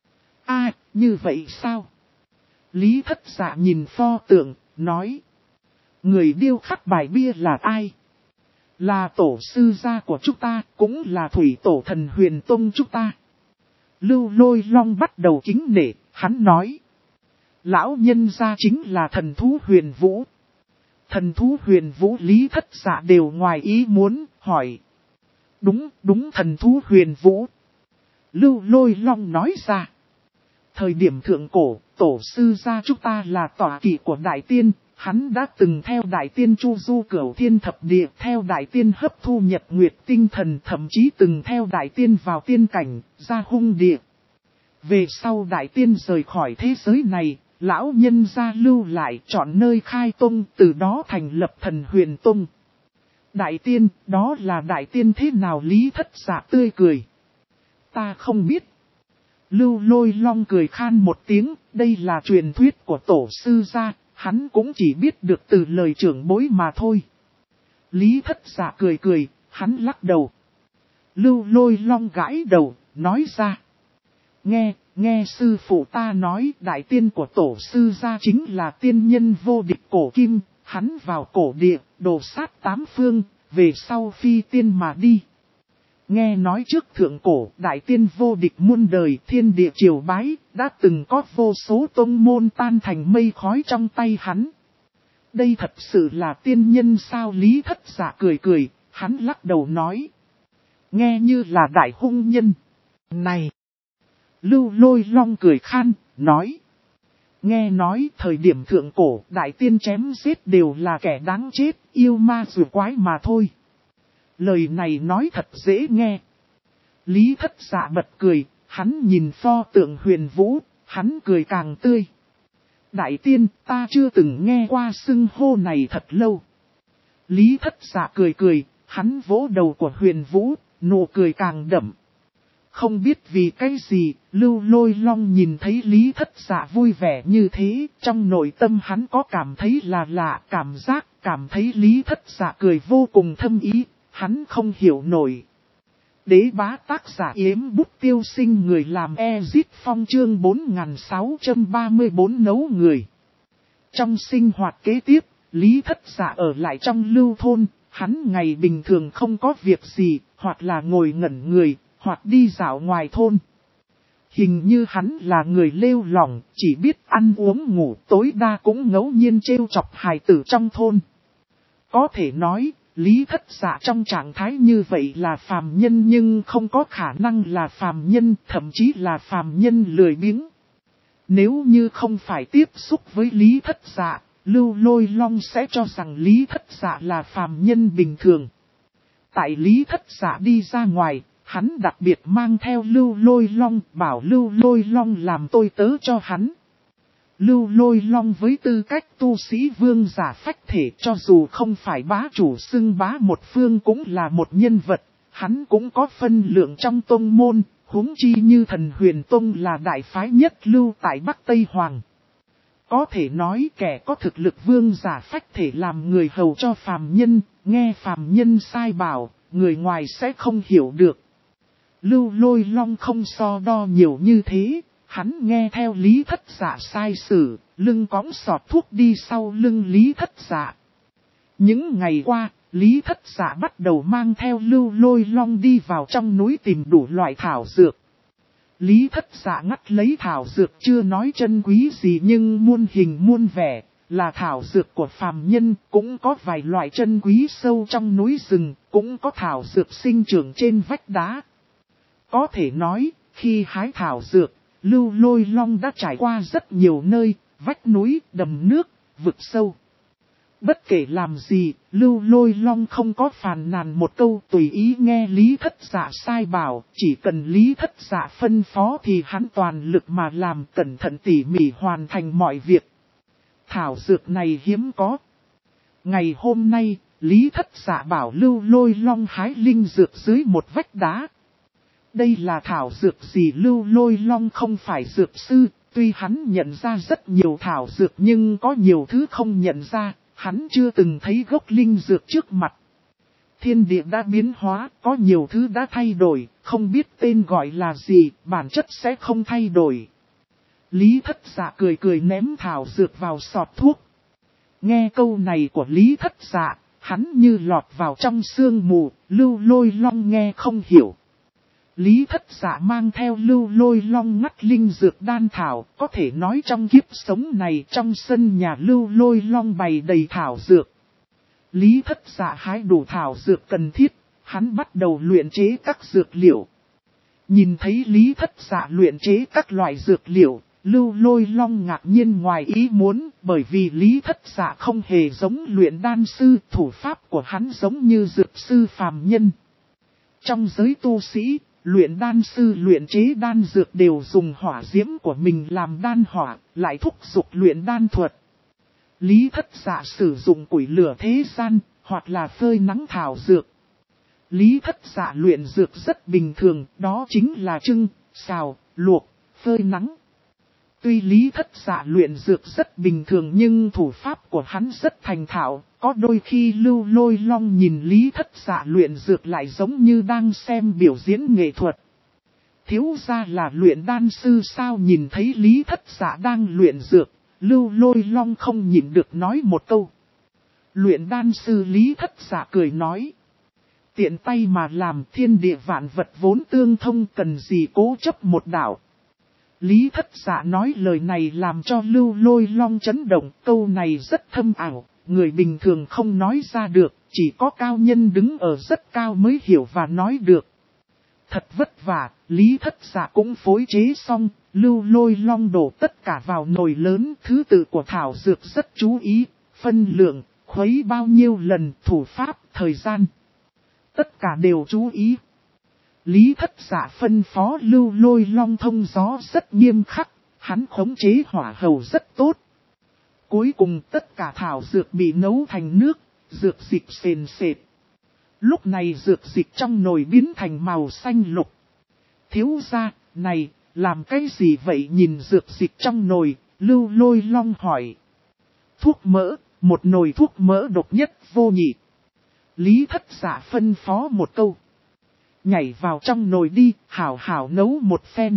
Như vậy sao? Lý Thất Dạ nhìn pho tượng, nói. Người điêu khắc bài bia là ai? Là tổ sư gia của chúng ta, cũng là thủy tổ thần huyền tông chúng ta. Lưu Lôi Long bắt đầu kính nể, hắn nói. Lão nhân gia chính là thần thú huyền vũ. Thần thú huyền vũ Lý Thất Dạ đều ngoài ý muốn, hỏi. Đúng thần thú huyền vũ. Lưu Lôi Long nói ra. Thời điểm thượng cổ, tổ sư gia chúng ta là tọa kỵ của đại tiên, hắn đã từng theo đại tiên chu du cửu thiên thập địa, theo đại tiên hấp thu nhật nguyệt tinh thần, thậm chí từng theo đại tiên vào tiên cảnh, ra hung địa. Về sau đại tiên rời khỏi thế giới này, lão nhân gia lưu lại chọn nơi khai tông, từ đó thành lập thần huyền tông. Đại tiên, đó là đại tiên thế nào? Lý Thất Dạ tươi cười. Ta không biết. Lưu Lôi Long cười khan một tiếng, đây là truyền thuyết của tổ sư gia, hắn cũng chỉ biết được từ lời trưởng bối mà thôi. Lý Thất Dạ cười cười, hắn lắc đầu. Lưu Lôi Long gãi đầu, nói ra. Nghe sư phụ ta nói đại tiên của tổ sư gia chính là tiên nhân vô địch cổ kim, hắn vào cổ địa, đồ sát tám phương, về sau phi tiên mà đi. Nghe nói trước thượng cổ đại tiên vô địch muôn đời thiên địa triều bái, đã từng có vô số tông môn tan thành mây khói trong tay hắn. Đây thật sự là tiên nhân sao? Lý Thất Dạ cười cười, hắn lắc đầu nói. Nghe như là đại hung nhân. Này! Lưu Lôi Long cười khan, nói. Nghe nói thời điểm thượng cổ đại tiên chém giết đều là kẻ đáng chết, yêu ma rùa quái mà thôi. Lời này nói thật dễ nghe. Lý Thất Dạ bật cười, hắn nhìn pho tượng Huyền Vũ, hắn cười càng tươi. Đại tiên, ta chưa từng nghe qua xưng hô này thật lâu. Lý Thất Dạ cười cười, hắn vỗ đầu của Huyền Vũ, nụ cười càng đậm. Không biết vì cái gì, Lưu Lôi Long nhìn thấy Lý Thất Dạ vui vẻ như thế, trong nội tâm hắn có cảm thấy là lạ, cảm thấy Lý Thất Dạ cười vô cùng thâm ý, hắn không hiểu nổi. Đế bá tác giả Yếm Bút Tiêu Sinh, người làm Ezit Phong, chương 4634 nấu người. Trong sinh hoạt kế tiếp, Lý Thất Dạ ở lại trong Lưu thôn, hắn ngày bình thường không có việc gì, hoặc là ngồi ngẩn người, hoặc đi dạo ngoài thôn. Hình như hắn là người lêu lỏng, chỉ biết ăn uống ngủ, tối đa cũng ngẫu nhiên trêu chọc hài tử trong thôn. Có thể nói, Lý Thất Dạ trong trạng thái như vậy là phàm nhân, nhưng không có khả năng là phàm nhân, thậm chí là phàm nhân lười biếng. Nếu như không phải tiếp xúc với Lý Thất Dạ, Lưu Lôi Long sẽ cho rằng Lý Thất Dạ là phàm nhân bình thường. Tại Lý Thất Dạ đi ra ngoài, hắn đặc biệt mang theo Lưu Lôi Long, bảo Lưu Lôi Long làm tôi tớ cho hắn. Lưu Lôi Long với tư cách tu sĩ vương giả phách thể, cho dù không phải bá chủ xưng bá một phương cũng là một nhân vật, hắn cũng có phân lượng trong tông môn, huống chi như Thần Huyền Tông là đại phái nhất lưu tại Bắc Tây Hoàng. Có thể nói kẻ có thực lực vương giả phách thể làm người hầu cho phàm nhân, nghe phàm nhân sai bảo, người ngoài sẽ không hiểu được. Lưu Lôi Long không so đo nhiều như thế, hắn nghe theo Lý Thất Dạ sai sử, lưng cõng sọt thuốc đi sau lưng Lý Thất Dạ. Những ngày qua, Lý Thất Dạ bắt đầu mang theo Lưu Lôi Long đi vào trong núi tìm đủ loại thảo dược. Lý Thất Dạ ngắt lấy thảo dược chưa nói chân quý gì nhưng muôn hình muôn vẻ, là thảo dược của phàm nhân, cũng có vài loại chân quý sâu trong núi rừng, cũng có thảo dược sinh trưởng trên vách đá. Có thể nói, khi hái thảo dược, Lưu Lôi Long đã trải qua rất nhiều nơi, vách núi, đầm nước, vực sâu. Bất kể làm gì, Lưu Lôi Long không có phàn nàn một câu, tùy ý nghe Lý Thất Dạ sai bảo, chỉ cần Lý Thất Dạ phân phó thì hắn toàn lực mà làm, cẩn thận tỉ mỉ hoàn thành mọi việc. Thảo dược này hiếm có. Ngày hôm nay, Lý Thất Dạ bảo Lưu Lôi Long hái linh dược dưới một vách đá. Đây là thảo dược gì? Lưu Lôi Long không phải dược sư, tuy hắn nhận ra rất nhiều thảo dược nhưng có nhiều thứ không nhận ra, hắn chưa từng thấy gốc linh dược trước mặt. Thiên địa đã biến hóa, có nhiều thứ đã thay đổi, không biết tên gọi là gì, bản chất sẽ không thay đổi. Lý Thất Dạ cười cười ném thảo dược vào sọt thuốc. Nghe câu này của Lý Thất Dạ, hắn như lọt vào trong sương mù, Lưu Lôi Long nghe không hiểu. Lý Thất Dạ mang theo Lưu Lôi Long ngắt linh dược đan thảo, có thể nói trong kiếp sống này trong sân nhà Lưu Lôi Long bày đầy thảo dược. Lý Thất Dạ hái đủ thảo dược cần thiết, hắn bắt đầu luyện chế các dược liệu. Nhìn thấy Lý Thất Dạ luyện chế các loại dược liệu, Lưu Lôi Long ngạc nhiên ngoài ý muốn, bởi vì Lý Thất Dạ không hề giống luyện đan sư, thủ pháp của hắn giống như dược sư phàm nhân. Trong giới tu sĩ, luyện đan sư luyện chế đan dược đều dùng hỏa diễm của mình làm đan hỏa, lại thúc giục luyện đan thuật. Lý Thất Dạ sử dụng củi lửa thế gian, hoặc là phơi nắng thảo dược. Lý Thất Dạ luyện dược rất bình thường, đó chính là trưng, xào, luộc, phơi nắng. Tuy Lý Thất Dạ luyện dược rất bình thường nhưng thủ pháp của hắn rất thành thạo, có đôi khi Lưu Lôi Long nhìn Lý Thất Dạ luyện dược lại giống như đang xem biểu diễn nghệ thuật. Thiếu gia là luyện đan sư sao? Nhìn thấy Lý Thất Dạ đang luyện dược, Lưu Lôi Long không nhịn được nói một câu. Luyện đan sư Lý Thất Dạ cười nói. Tiện tay mà làm, thiên địa vạn vật vốn tương thông, cần gì cố chấp một đạo. Lý Thất Dạ nói lời này làm cho Lưu Lôi Long chấn động, câu này rất thâm ảo, người bình thường không nói ra được, chỉ có cao nhân đứng ở rất cao mới hiểu và nói được. Thật vất vả, Lý Thất Dạ cũng phối chế xong, Lưu Lôi Long đổ tất cả vào nồi lớn, thứ tự của thảo dược rất chú ý, phân lượng, khuấy bao nhiêu lần, thủ pháp, thời gian. Tất cả đều chú ý. Lý Thất Dạ phân phó Lưu Lôi Long thông gió rất nghiêm khắc, hắn khống chế hỏa hầu rất tốt. Cuối cùng tất cả thảo dược bị nấu thành nước, dược dịch sền sệt. Lúc này dược dịch trong nồi biến thành màu xanh lục. Thiếu gia, này, làm cái gì vậy? Nhìn dược dịch trong nồi, Lưu Lôi Long hỏi. Thuốc mỡ, một nồi thuốc mỡ độc nhất vô nhị. Lý Thất Dạ phân phó một câu. Nhảy vào trong nồi đi, hảo hảo nấu một phen.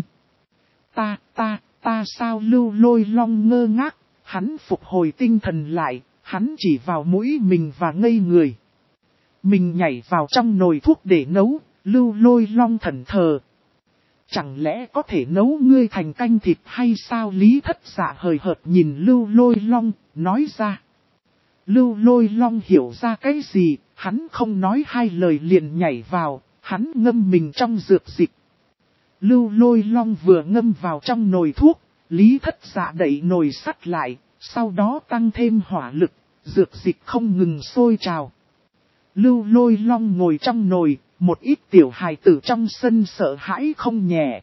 Ta sao? Lưu Lôi Long ngơ ngác, hắn phục hồi tinh thần lại, hắn chỉ vào mũi mình và ngây người. Mình nhảy vào trong nồi thuốc để nấu, Lưu Lôi Long thẫn thờ. Chẳng lẽ có thể nấu ngươi thành canh thịt hay sao? Lý Thất Dạ hời hợt nhìn Lưu Lôi Long, nói ra. Lưu Lôi Long hiểu ra cái gì, hắn không nói hai lời liền nhảy vào, hắn ngâm mình trong dược dịch. Lưu Lôi Long vừa ngâm vào trong nồi thuốc, Lý Thất Dạ đẩy nồi sắt lại, sau đó tăng thêm hỏa lực, dược dịch không ngừng sôi trào. Lưu Lôi Long ngồi trong nồi, một ít tiểu hài tử trong sân sợ hãi không nhẹ.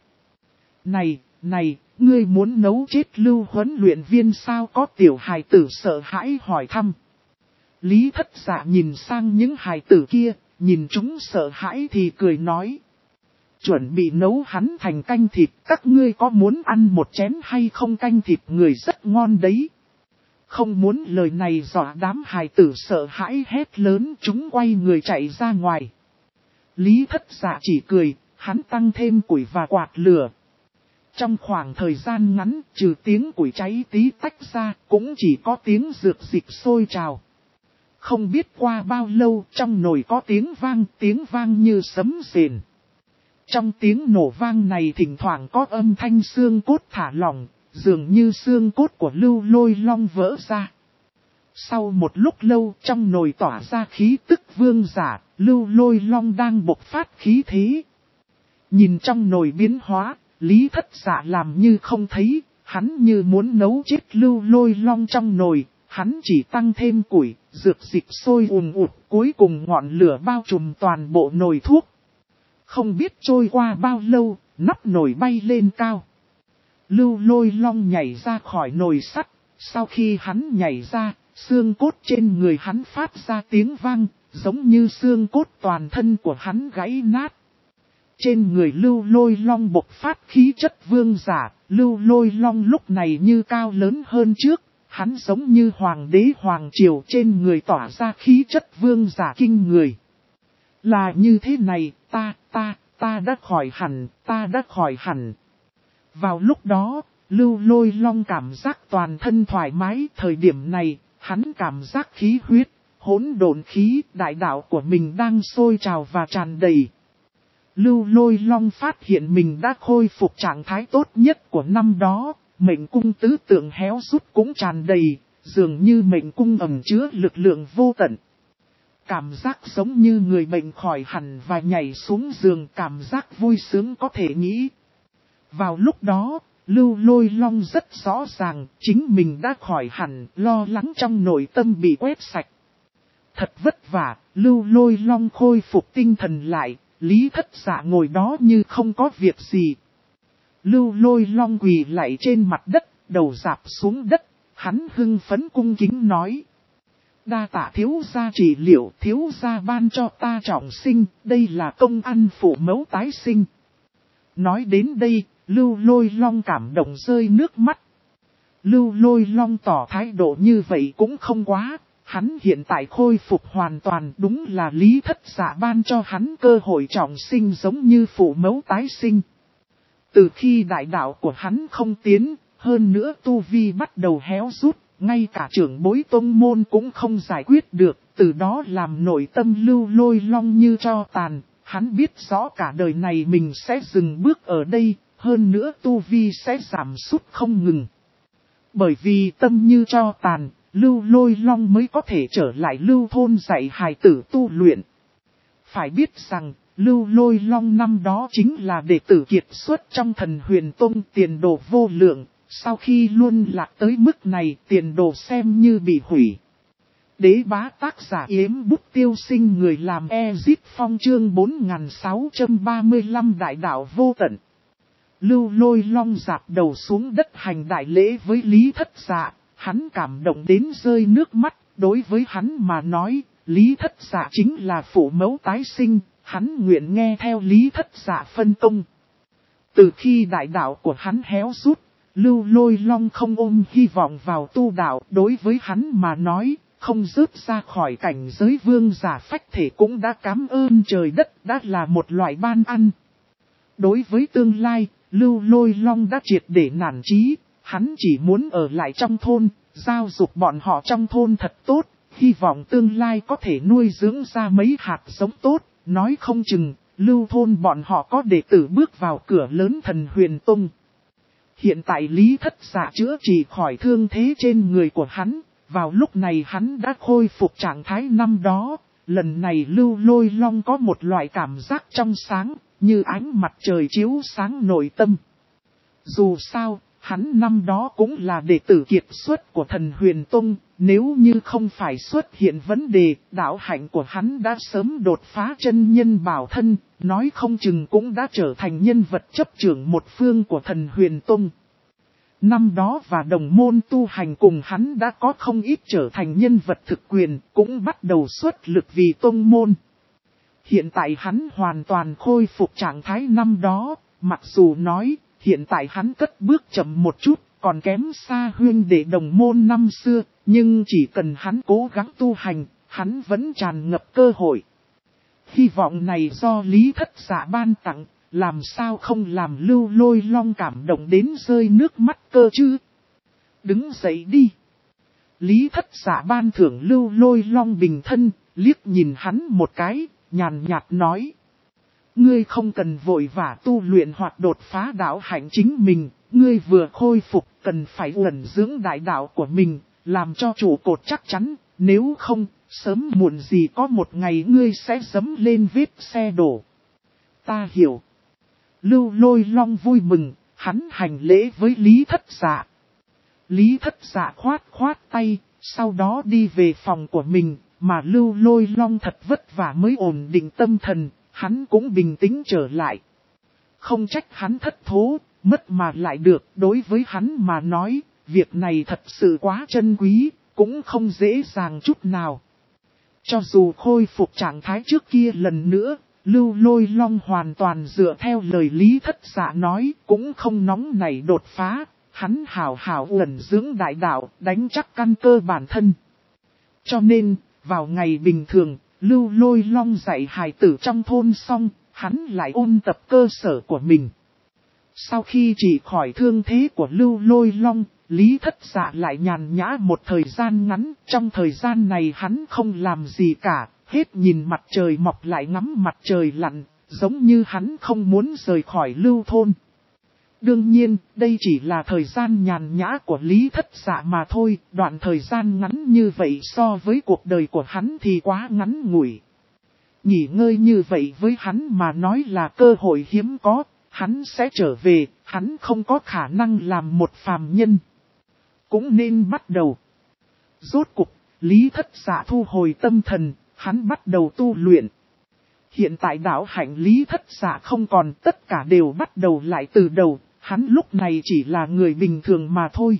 Này, ngươi muốn nấu chết Lưu huấn luyện viên sao? Có tiểu hài tử sợ hãi hỏi thăm. Lý Thất Dạ nhìn sang những hài tử kia, nhìn chúng sợ hãi thì cười nói. Chuẩn bị nấu hắn thành canh thịt, các ngươi có muốn ăn một chén hay không? Canh thịt người rất ngon đấy. Không muốn lời này dọa đám hài tử sợ hãi hét lớn, chúng quay người chạy ra ngoài. Lý Thất Dạ chỉ cười, hắn tăng thêm củi và quạt lửa. Trong khoảng thời gian ngắn, trừ tiếng củi cháy tí tách ra, cũng chỉ có tiếng dược dịch sôi trào. Không biết qua bao lâu, trong nồi có tiếng vang như sấm rền. Trong tiếng nổ vang này thỉnh thoảng có âm thanh xương cốt thả lỏng, dường như xương cốt của Lưu Lôi Long vỡ ra. Sau một lúc lâu, trong nồi tỏa ra khí tức vương giả, Lưu Lôi Long đang bộc phát khí thế. Nhìn trong nồi biến hóa, Lý Thất Dạ làm như không thấy, hắn như muốn nấu chết Lưu Lôi Long trong nồi, hắn chỉ tăng thêm củi, dược dịch sôi ùn ụt, cuối cùng ngọn lửa bao trùm toàn bộ nồi thuốc. Không biết trôi qua bao lâu, nắp nồi bay lên cao. Lưu Lôi Long nhảy ra khỏi nồi sắt, sau khi hắn nhảy ra, xương cốt trên người hắn phát ra tiếng vang, giống như xương cốt toàn thân của hắn gãy nát. Trên người Lưu Lôi Long bộc phát khí chất vương giả, Lưu Lôi Long lúc này như cao lớn hơn trước, hắn giống như hoàng đế hoàng triều, trên người tỏa ra khí chất vương giả kinh người. Là như thế này, ta đã khỏi hẳn. Vào lúc đó, Lưu Lôi Long cảm giác toàn thân thoải mái, thời điểm này, hắn cảm giác khí huyết, hỗn độn khí, đại đạo của mình đang sôi trào và tràn đầy. Lưu Lôi Long phát hiện mình đã khôi phục trạng thái tốt nhất của năm đó, mệnh cung tứ tượng héo rút cũng tràn đầy, dường như mệnh cung ẩn chứa lực lượng vô tận. Cảm giác giống như người bệnh khỏi hẳn và nhảy xuống giường, cảm giác vui sướng có thể nghĩ. Vào lúc đó, Lưu Lôi Long rất rõ ràng, chính mình đã khỏi hẳn, lo lắng trong nội tâm bị quét sạch. Thật vất vả, Lưu Lôi Long khôi phục tinh thần lại, Lý Thất Dạ ngồi đó như không có việc gì. Lưu Lôi Long quỳ lại trên mặt đất, đầu rạp xuống đất, hắn hưng phấn cung kính nói. Đa tạ thiếu gia trị liệu, thiếu gia ban cho ta trọng sinh, đây là công ăn phụ mẫu tái sinh. Nói đến đây, Lưu Lôi Long cảm động rơi nước mắt. Lưu Lôi Long tỏ thái độ như vậy cũng không quá, hắn hiện tại khôi phục hoàn toàn, đúng là Lý Thất Dạ ban cho hắn cơ hội trọng sinh giống như phụ mẫu tái sinh. Từ khi đại đạo của hắn không tiến, hơn nữa tu vi bắt đầu héo rút, ngay cả trưởng bối tông môn cũng không giải quyết được, từ đó làm nội tâm Lưu Lôi Long như tro tàn. Hắn biết rõ cả đời này mình sẽ dừng bước ở đây, hơn nữa tu vi sẽ giảm sút không ngừng. Bởi vì tâm như tro tàn, Lưu Lôi Long mới có thể trở lại Lưu thôn dạy hài tử tu luyện. Phải biết rằng, Lưu Lôi Long năm đó chính là đệ tử kiệt xuất trong Thần Huyền Tông, tiền đồ vô lượng, sau khi luôn lạc tới mức này tiền đồ xem như bị hủy. Đế bá tác giả Yếm Bút Tiêu Sinh, người làm Ezip Phong, chương 4635 đại đạo vô tận. Lưu Lôi Long dạp đầu xuống đất hành đại lễ với Lý Thất Dạ, hắn cảm động đến rơi nước mắt, đối với hắn mà nói, Lý Thất Dạ chính là phụ mẫu tái sinh, hắn nguyện nghe theo Lý Thất Dạ phân công. Từ khi đại đạo của hắn héo rút, Lưu Lôi Long không ôm hy vọng vào tu đạo, đối với hắn mà nói, không rớt ra khỏi cảnh giới vương giả phách thể cũng đã cảm ơn trời đất, đã là một loại ban ăn. Đối với tương lai, Lưu Lôi Long đã triệt để nản chí, hắn chỉ muốn ở lại trong thôn, giáo dục bọn họ trong thôn thật tốt, hy vọng tương lai có thể nuôi dưỡng ra mấy hạt giống tốt, nói không chừng, Lưu thôn bọn họ có đệ tử bước vào cửa lớn Thần Huyền Tông. Hiện tại Lý Thất Dạ chữa trị khỏi thương thế trên người của hắn, vào lúc này hắn đã khôi phục trạng thái năm đó, lần này Lưu Lôi Long có một loại cảm giác trong sáng, như ánh mặt trời chiếu sáng nội tâm. Dù sao, hắn năm đó cũng là đệ tử kiệt xuất của Thần Huyền Tông, nếu như không phải xuất hiện vấn đề, đạo hạnh của hắn đã sớm đột phá chân nhân bảo thân, nói không chừng cũng đã trở thành nhân vật chấp trưởng một phương của Thần Huyền Tông. Năm đó và đồng môn tu hành cùng hắn đã có không ít trở thành nhân vật thực quyền, cũng bắt đầu xuất lực vì tông môn. Hiện tại hắn hoàn toàn khôi phục trạng thái năm đó, mặc dù nói, hiện tại hắn cất bước chậm một chút, còn kém xa huyên đệ đồng môn năm xưa, nhưng chỉ cần hắn cố gắng tu hành, hắn vẫn tràn ngập cơ hội. Hy vọng này do Lý Thất Dạ ban tặng, làm sao không làm Lưu Lôi Long cảm động đến rơi nước mắt cơ chứ? Đứng dậy đi. Lý Thất Dạ ban thưởng Lưu Lôi Long bình thân, liếc nhìn hắn một cái, nhàn nhạt nói. Ngươi không cần vội vã tu luyện hoặc đột phá đạo hạnh chính mình, ngươi vừa khôi phục cần phải ẩn dưỡng đại đạo của mình, làm cho trụ cột chắc chắn, nếu không, sớm muộn gì có một ngày ngươi sẽ dẫm lên vết xe đổ. Ta hiểu. Lưu Lôi Long vui mừng, hắn hành lễ với Lý Thất Dạ. Lý Thất Dạ khoát tay, sau đó đi về phòng của mình, mà Lưu Lôi Long thật vất vả mới ổn định tâm thần, hắn cũng bình tĩnh trở lại. Không trách hắn thất thố, mất mà lại được, đối với hắn mà nói, việc này thật sự quá chân quý, cũng không dễ dàng chút nào. Cho dù khôi phục trạng thái trước kia lần nữa, Lưu Lôi Long hoàn toàn dựa theo lời Lý Thất Dạ nói, cũng không nóng nảy đột phá, hắn hảo ẩn dưỡng đại đạo, đánh chắc căn cơ bản thân. Cho nên, vào ngày bình thường, Lưu Lôi Long dạy hài tử trong thôn xong, hắn lại ôn tập cơ sở của mình. Sau khi trị khỏi thương thế của Lưu Lôi Long, Lý Thất Dạ lại nhàn nhã một thời gian ngắn, trong thời gian này hắn không làm gì cả, hết nhìn mặt trời mọc lại ngắm mặt trời lặn, giống như hắn không muốn rời khỏi Lưu thôn. Đương nhiên, đây chỉ là thời gian nhàn nhã của Lý Thất Dạ mà thôi, đoạn thời gian ngắn như vậy so với cuộc đời của hắn thì quá ngắn ngủi. Nghỉ ngơi như vậy với hắn mà nói là cơ hội hiếm có, hắn sẽ trở về, hắn không có khả năng làm một phàm nhân. Cũng nên bắt đầu. Rốt cục, Lý Thất Dạ thu hồi tâm thần, hắn bắt đầu tu luyện. Hiện tại đạo hạnh Lý Thất Dạ không còn, tất cả đều bắt đầu lại từ đầu, hắn lúc này chỉ là người bình thường mà thôi.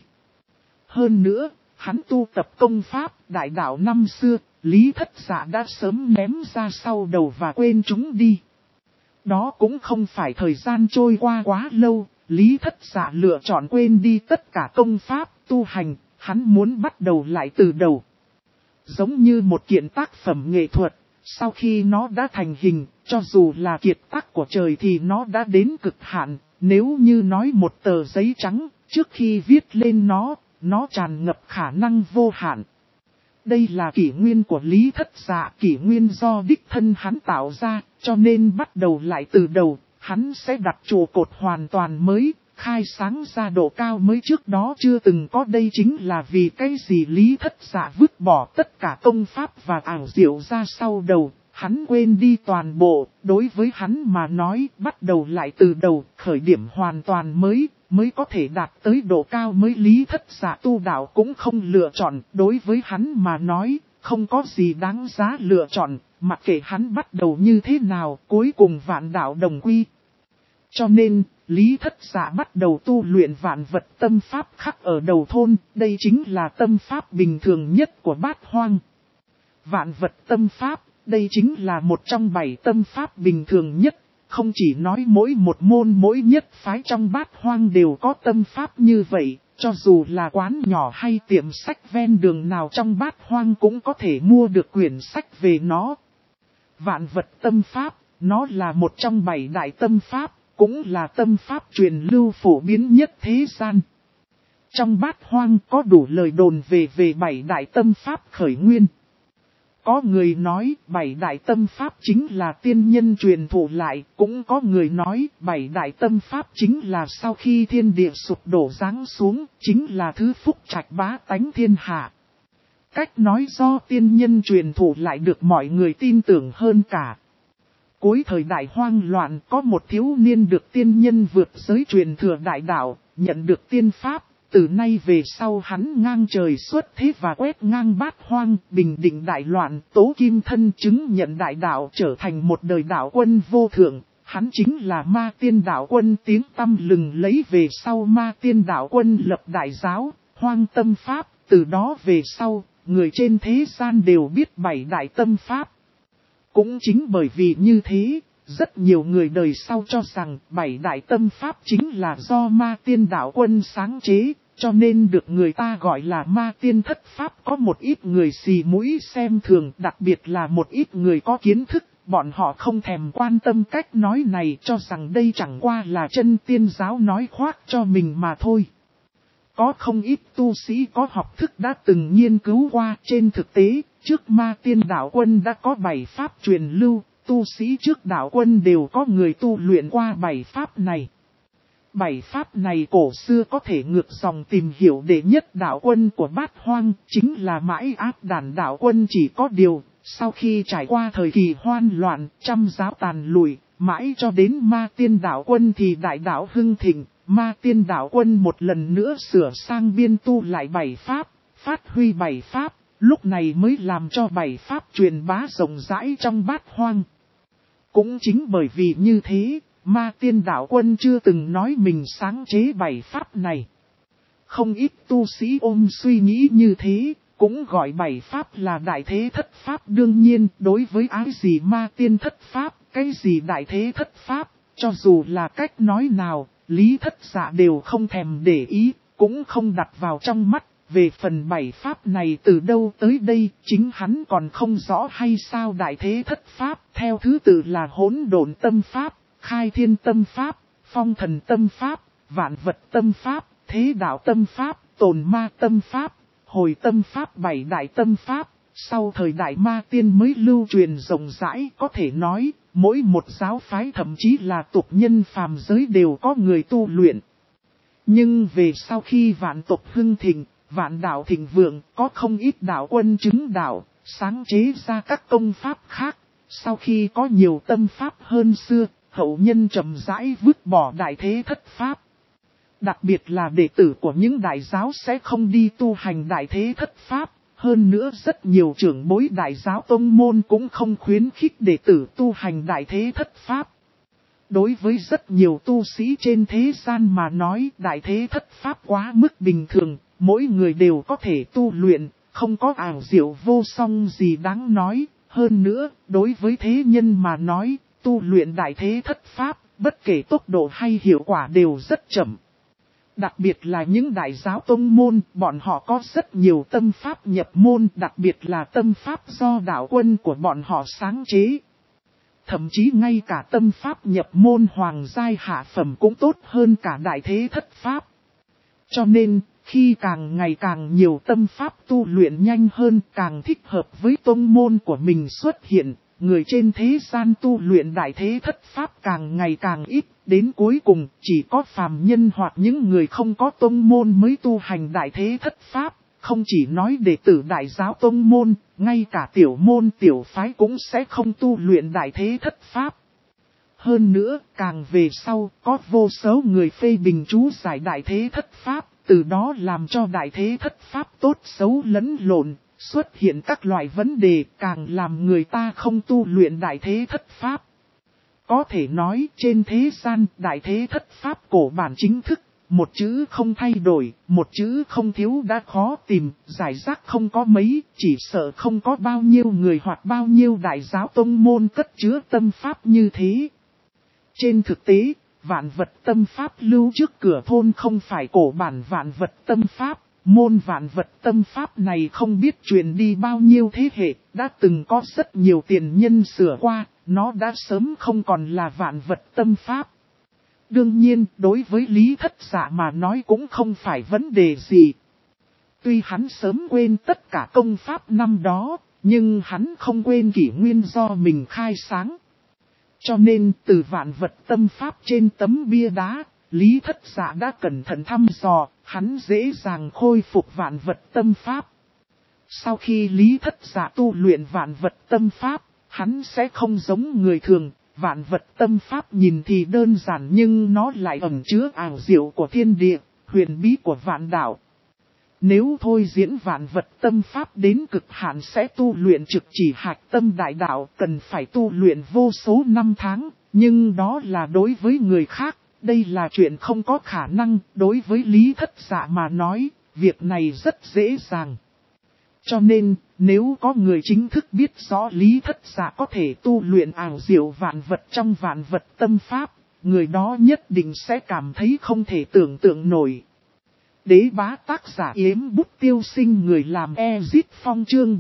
Hơn nữa, hắn tu tập công pháp, đại đạo năm xưa, Lý Thất Dạ đã sớm ném ra sau đầu và quên chúng đi. Đó cũng không phải thời gian trôi qua quá lâu, Lý Thất Dạ lựa chọn quên đi tất cả công pháp tu hành, hắn muốn bắt đầu lại từ đầu. Giống như một kiện tác phẩm nghệ thuật, sau khi nó đã thành hình, cho dù là kiệt tác của trời thì nó đã đến cực hạn. Nếu như nói một tờ giấy trắng, trước khi viết lên nó tràn ngập khả năng vô hạn. Đây là kỷ nguyên của Lý Thất Dạ, kỷ nguyên do đích thân hắn tạo ra, cho nên bắt đầu lại từ đầu, hắn sẽ đặt trụ cột hoàn toàn mới, khai sáng ra độ cao mới trước đó chưa từng có. Đây chính là vì cái gì Lý Thất Dạ vứt bỏ tất cả công pháp và ảo diệu ra sau đầu, hắn quên đi toàn bộ. Đối với hắn mà nói, bắt đầu lại từ đầu, khởi điểm hoàn toàn mới có thể đạt tới độ cao mới. Lý Thất Dạ tu đạo cũng không lựa chọn, đối với hắn mà nói, không có gì đáng giá lựa chọn, mặc kệ hắn bắt đầu như thế nào, cuối cùng vạn đạo đồng quy. Cho nên, Lý Thất Dạ bắt đầu tu luyện vạn vật tâm pháp khắc ở đầu thôn, đây chính là tâm pháp bình thường nhất của Bát Hoang. Vạn vật tâm pháp, đây chính là một trong 7 tâm pháp bình thường nhất, không chỉ nói mỗi một môn mỗi nhất phái trong Bát Hoang đều có tâm pháp như vậy, cho dù là quán nhỏ hay tiệm sách ven đường nào trong Bát Hoang cũng có thể mua được quyển sách về nó. Vạn vật tâm pháp, nó là một trong 7 đại tâm pháp, cũng là tâm pháp truyền lưu phổ biến nhất thế gian. Trong Bát Hoang có đủ lời đồn về 7 đại tâm pháp khởi nguyên. Có người nói 7 đại tâm pháp chính là tiên nhân truyền thụ lại, cũng có người nói 7 đại tâm pháp chính là sau khi thiên địa sụp đổ giáng xuống, chính là thứ phúc trạch bá tánh thiên hạ. Cách nói do tiên nhân truyền thụ lại được mọi người tin tưởng hơn cả. Cuối thời đại hoang loạn có một thiếu niên được tiên nhân vượt giới truyền thừa đại đạo, nhận được tiên pháp. Từ nay về sau hắn ngang trời xuất thế và quét ngang Bát Hoang, bình định đại loạn, Tố Kim thân chứng nhận đại đạo trở thành một đời đạo quân vô thượng. Hắn chính là Ma Tiên đạo quân, tiếng tăm lừng lấy. Về sau Ma Tiên đạo quân lập đại giáo, Hoang tâm pháp, từ đó về sau, người trên thế gian đều biết 7 đại tâm pháp. Cũng chính bởi vì như thế, rất nhiều người đời sau cho rằng 7 đại tâm pháp chính là do Ma Tiên đạo quân sáng chế, cho nên được người ta gọi là Ma Tiên thất pháp. Có một ít người xì mũi xem thường, đặc biệt là một ít người có kiến thức, bọn họ không thèm quan tâm cách nói này, cho rằng đây chẳng qua là chân tiên giáo nói khoác cho mình mà thôi. Có không ít tu sĩ có học thức đã từng nghiên cứu qua, trên thực tế, trước Ma Tiên đạo quân đã có 7 pháp truyền lưu, tu sĩ trước đạo quân đều có người tu luyện qua 7 pháp này. 7 pháp này cổ xưa có thể ngược dòng tìm hiểu đệ nhất đạo quân của Bát Hoang, chính là Mãi Áp Đản đạo quân. Chỉ có điều, sau khi trải qua thời kỳ hoan loạn, trăm giáo tàn lụi, mãi cho đến Ma Tiên đạo quân thì đại đạo hưng thịnh. Ma Tiên đạo quân một lần nữa sửa sang biên tu lại 7 pháp, phát huy 7 pháp, lúc này mới làm cho 7 pháp truyền bá rộng rãi trong Bát Hoang. Cũng chính bởi vì như thế, Ma Tiên đạo quân chưa từng nói mình sáng chế 7 pháp này. Không ít tu sĩ ôm suy nghĩ như thế, cũng gọi 7 pháp là đại thế thất pháp. Đương nhiên, đối với ái gì Ma Tiên thất pháp, cái gì đại thế thất pháp, cho dù là cách nói nào, Lý Thất Dạ đều không thèm để ý, cũng không đặt vào trong mắt. Về phần 7 pháp này từ đâu tới đây, chính hắn còn không rõ hay sao. Đại thế thất pháp, theo thứ tự là Hỗn Độn tâm pháp, Khai Thiên tâm pháp, Phong Thần tâm pháp, Vạn vật tâm pháp, Thế đạo tâm pháp, Tồn ma tâm pháp, Hồi tâm pháp. 7 đại tâm pháp, sau thời đại Ma Tiên mới lưu truyền rộng rãi. Có thể nói, mỗi một giáo phái thậm chí là tục nhân phàm giới đều có người tu luyện. Nhưng về sau khi vạn tộc hưng thịnh, vạn đạo thịnh vượng, có không ít đạo quân chứng đạo, sáng chế ra các công pháp khác. Sau khi có nhiều tâm pháp hơn xưa, hậu nhân chậm rãi vứt bỏ đại thế thất pháp. Đặc biệt là đệ tử của những đại giáo sẽ không đi tu hành đại thế thất pháp. Hơn nữa rất nhiều trưởng bối đại giáo tông môn cũng không khuyến khích đệ tử tu hành đại thế thất pháp. Đối với rất nhiều tu sĩ trên thế gian mà nói, đại thế thất pháp quá mức bình thường, mỗi người đều có thể tu luyện, không có ảo diệu vô song gì đáng nói. Hơn nữa, đối với thế nhân mà nói, tu luyện đại thế thất pháp, bất kể tốc độ hay hiệu quả đều rất chậm. Đặc biệt là những đại giáo tông môn, bọn họ có rất nhiều tâm pháp nhập môn, đặc biệt là tâm pháp do đạo quân của bọn họ sáng chế. Thậm chí ngay cả tâm pháp nhập môn hoàng giai hạ phẩm cũng tốt hơn cả đại thế thất pháp. Cho nên, khi càng ngày càng nhiều tâm pháp tu luyện nhanh hơn, càng thích hợp với tông môn của mình xuất hiện, người trên thế gian tu luyện đại thế thất pháp càng ngày càng ít, đến cuối cùng chỉ có phàm nhân hoặc những người không có tông môn mới tu hành đại thế thất pháp. Không chỉ nói đệ tử đại giáo tông môn, ngay cả tiểu môn tiểu phái cũng sẽ không tu luyện đại thế thất pháp. Hơn nữa, càng về sau, có vô số người phê bình chú giải đại thế thất pháp, từ đó làm cho đại thế thất pháp tốt xấu lẫn lộn, xuất hiện các loại vấn đề, càng làm người ta không tu luyện đại thế thất pháp. Có thể nói, trên thế gian, đại thế thất pháp cổ bản chính thức, một chữ không thay đổi, một chữ không thiếu đã khó tìm, giải rác không có mấy, chỉ sợ không có bao nhiêu người hoặc bao nhiêu đại giáo tông môn cất chứa tâm pháp như thế. Trên thực tế, vạn vật tâm pháp lưu trước cửa thôn không phải cổ bản vạn vật tâm pháp, môn vạn vật tâm pháp này không biết truyền đi bao nhiêu thế hệ, đã từng có rất nhiều tiền nhân sửa qua, nó đã sớm không còn là vạn vật tâm pháp. Đương nhiên, đối với Lý Thất Dạ mà nói cũng không phải vấn đề gì. Tuy hắn sớm quên tất cả công pháp năm đó, nhưng hắn không quên kỷ nguyên do mình khai sáng. Cho nên, từ vạn vật tâm pháp trên tấm bia đá, Lý Thất Dạ đã cẩn thận thăm dò, hắn dễ dàng khôi phục vạn vật tâm pháp. Sau khi Lý Thất Dạ tu luyện vạn vật tâm pháp, hắn sẽ không giống người thường. Vạn vật tâm pháp nhìn thì đơn giản nhưng nó lại ẩn chứa ảo diệu của thiên địa, huyền bí của vạn đạo. Nếu thôi diễn vạn vật tâm pháp đến cực hạn sẽ tu luyện trực chỉ hạch tâm đại đạo, cần phải tu luyện vô số năm tháng, nhưng đó là đối với người khác, đây là chuyện không có khả năng, đối với Lý Thất Dạ mà nói, việc này rất dễ dàng. Cho nên, nếu có người chính thức biết rõ Lý Thất Dạ có thể tu luyện ảo diệu vạn vật trong vạn vật tâm pháp, người đó nhất định sẽ cảm thấy không thể tưởng tượng nổi. Đế bá tác giả Yếm Bút Tiêu Sinh, người làm Ezit Phong, chương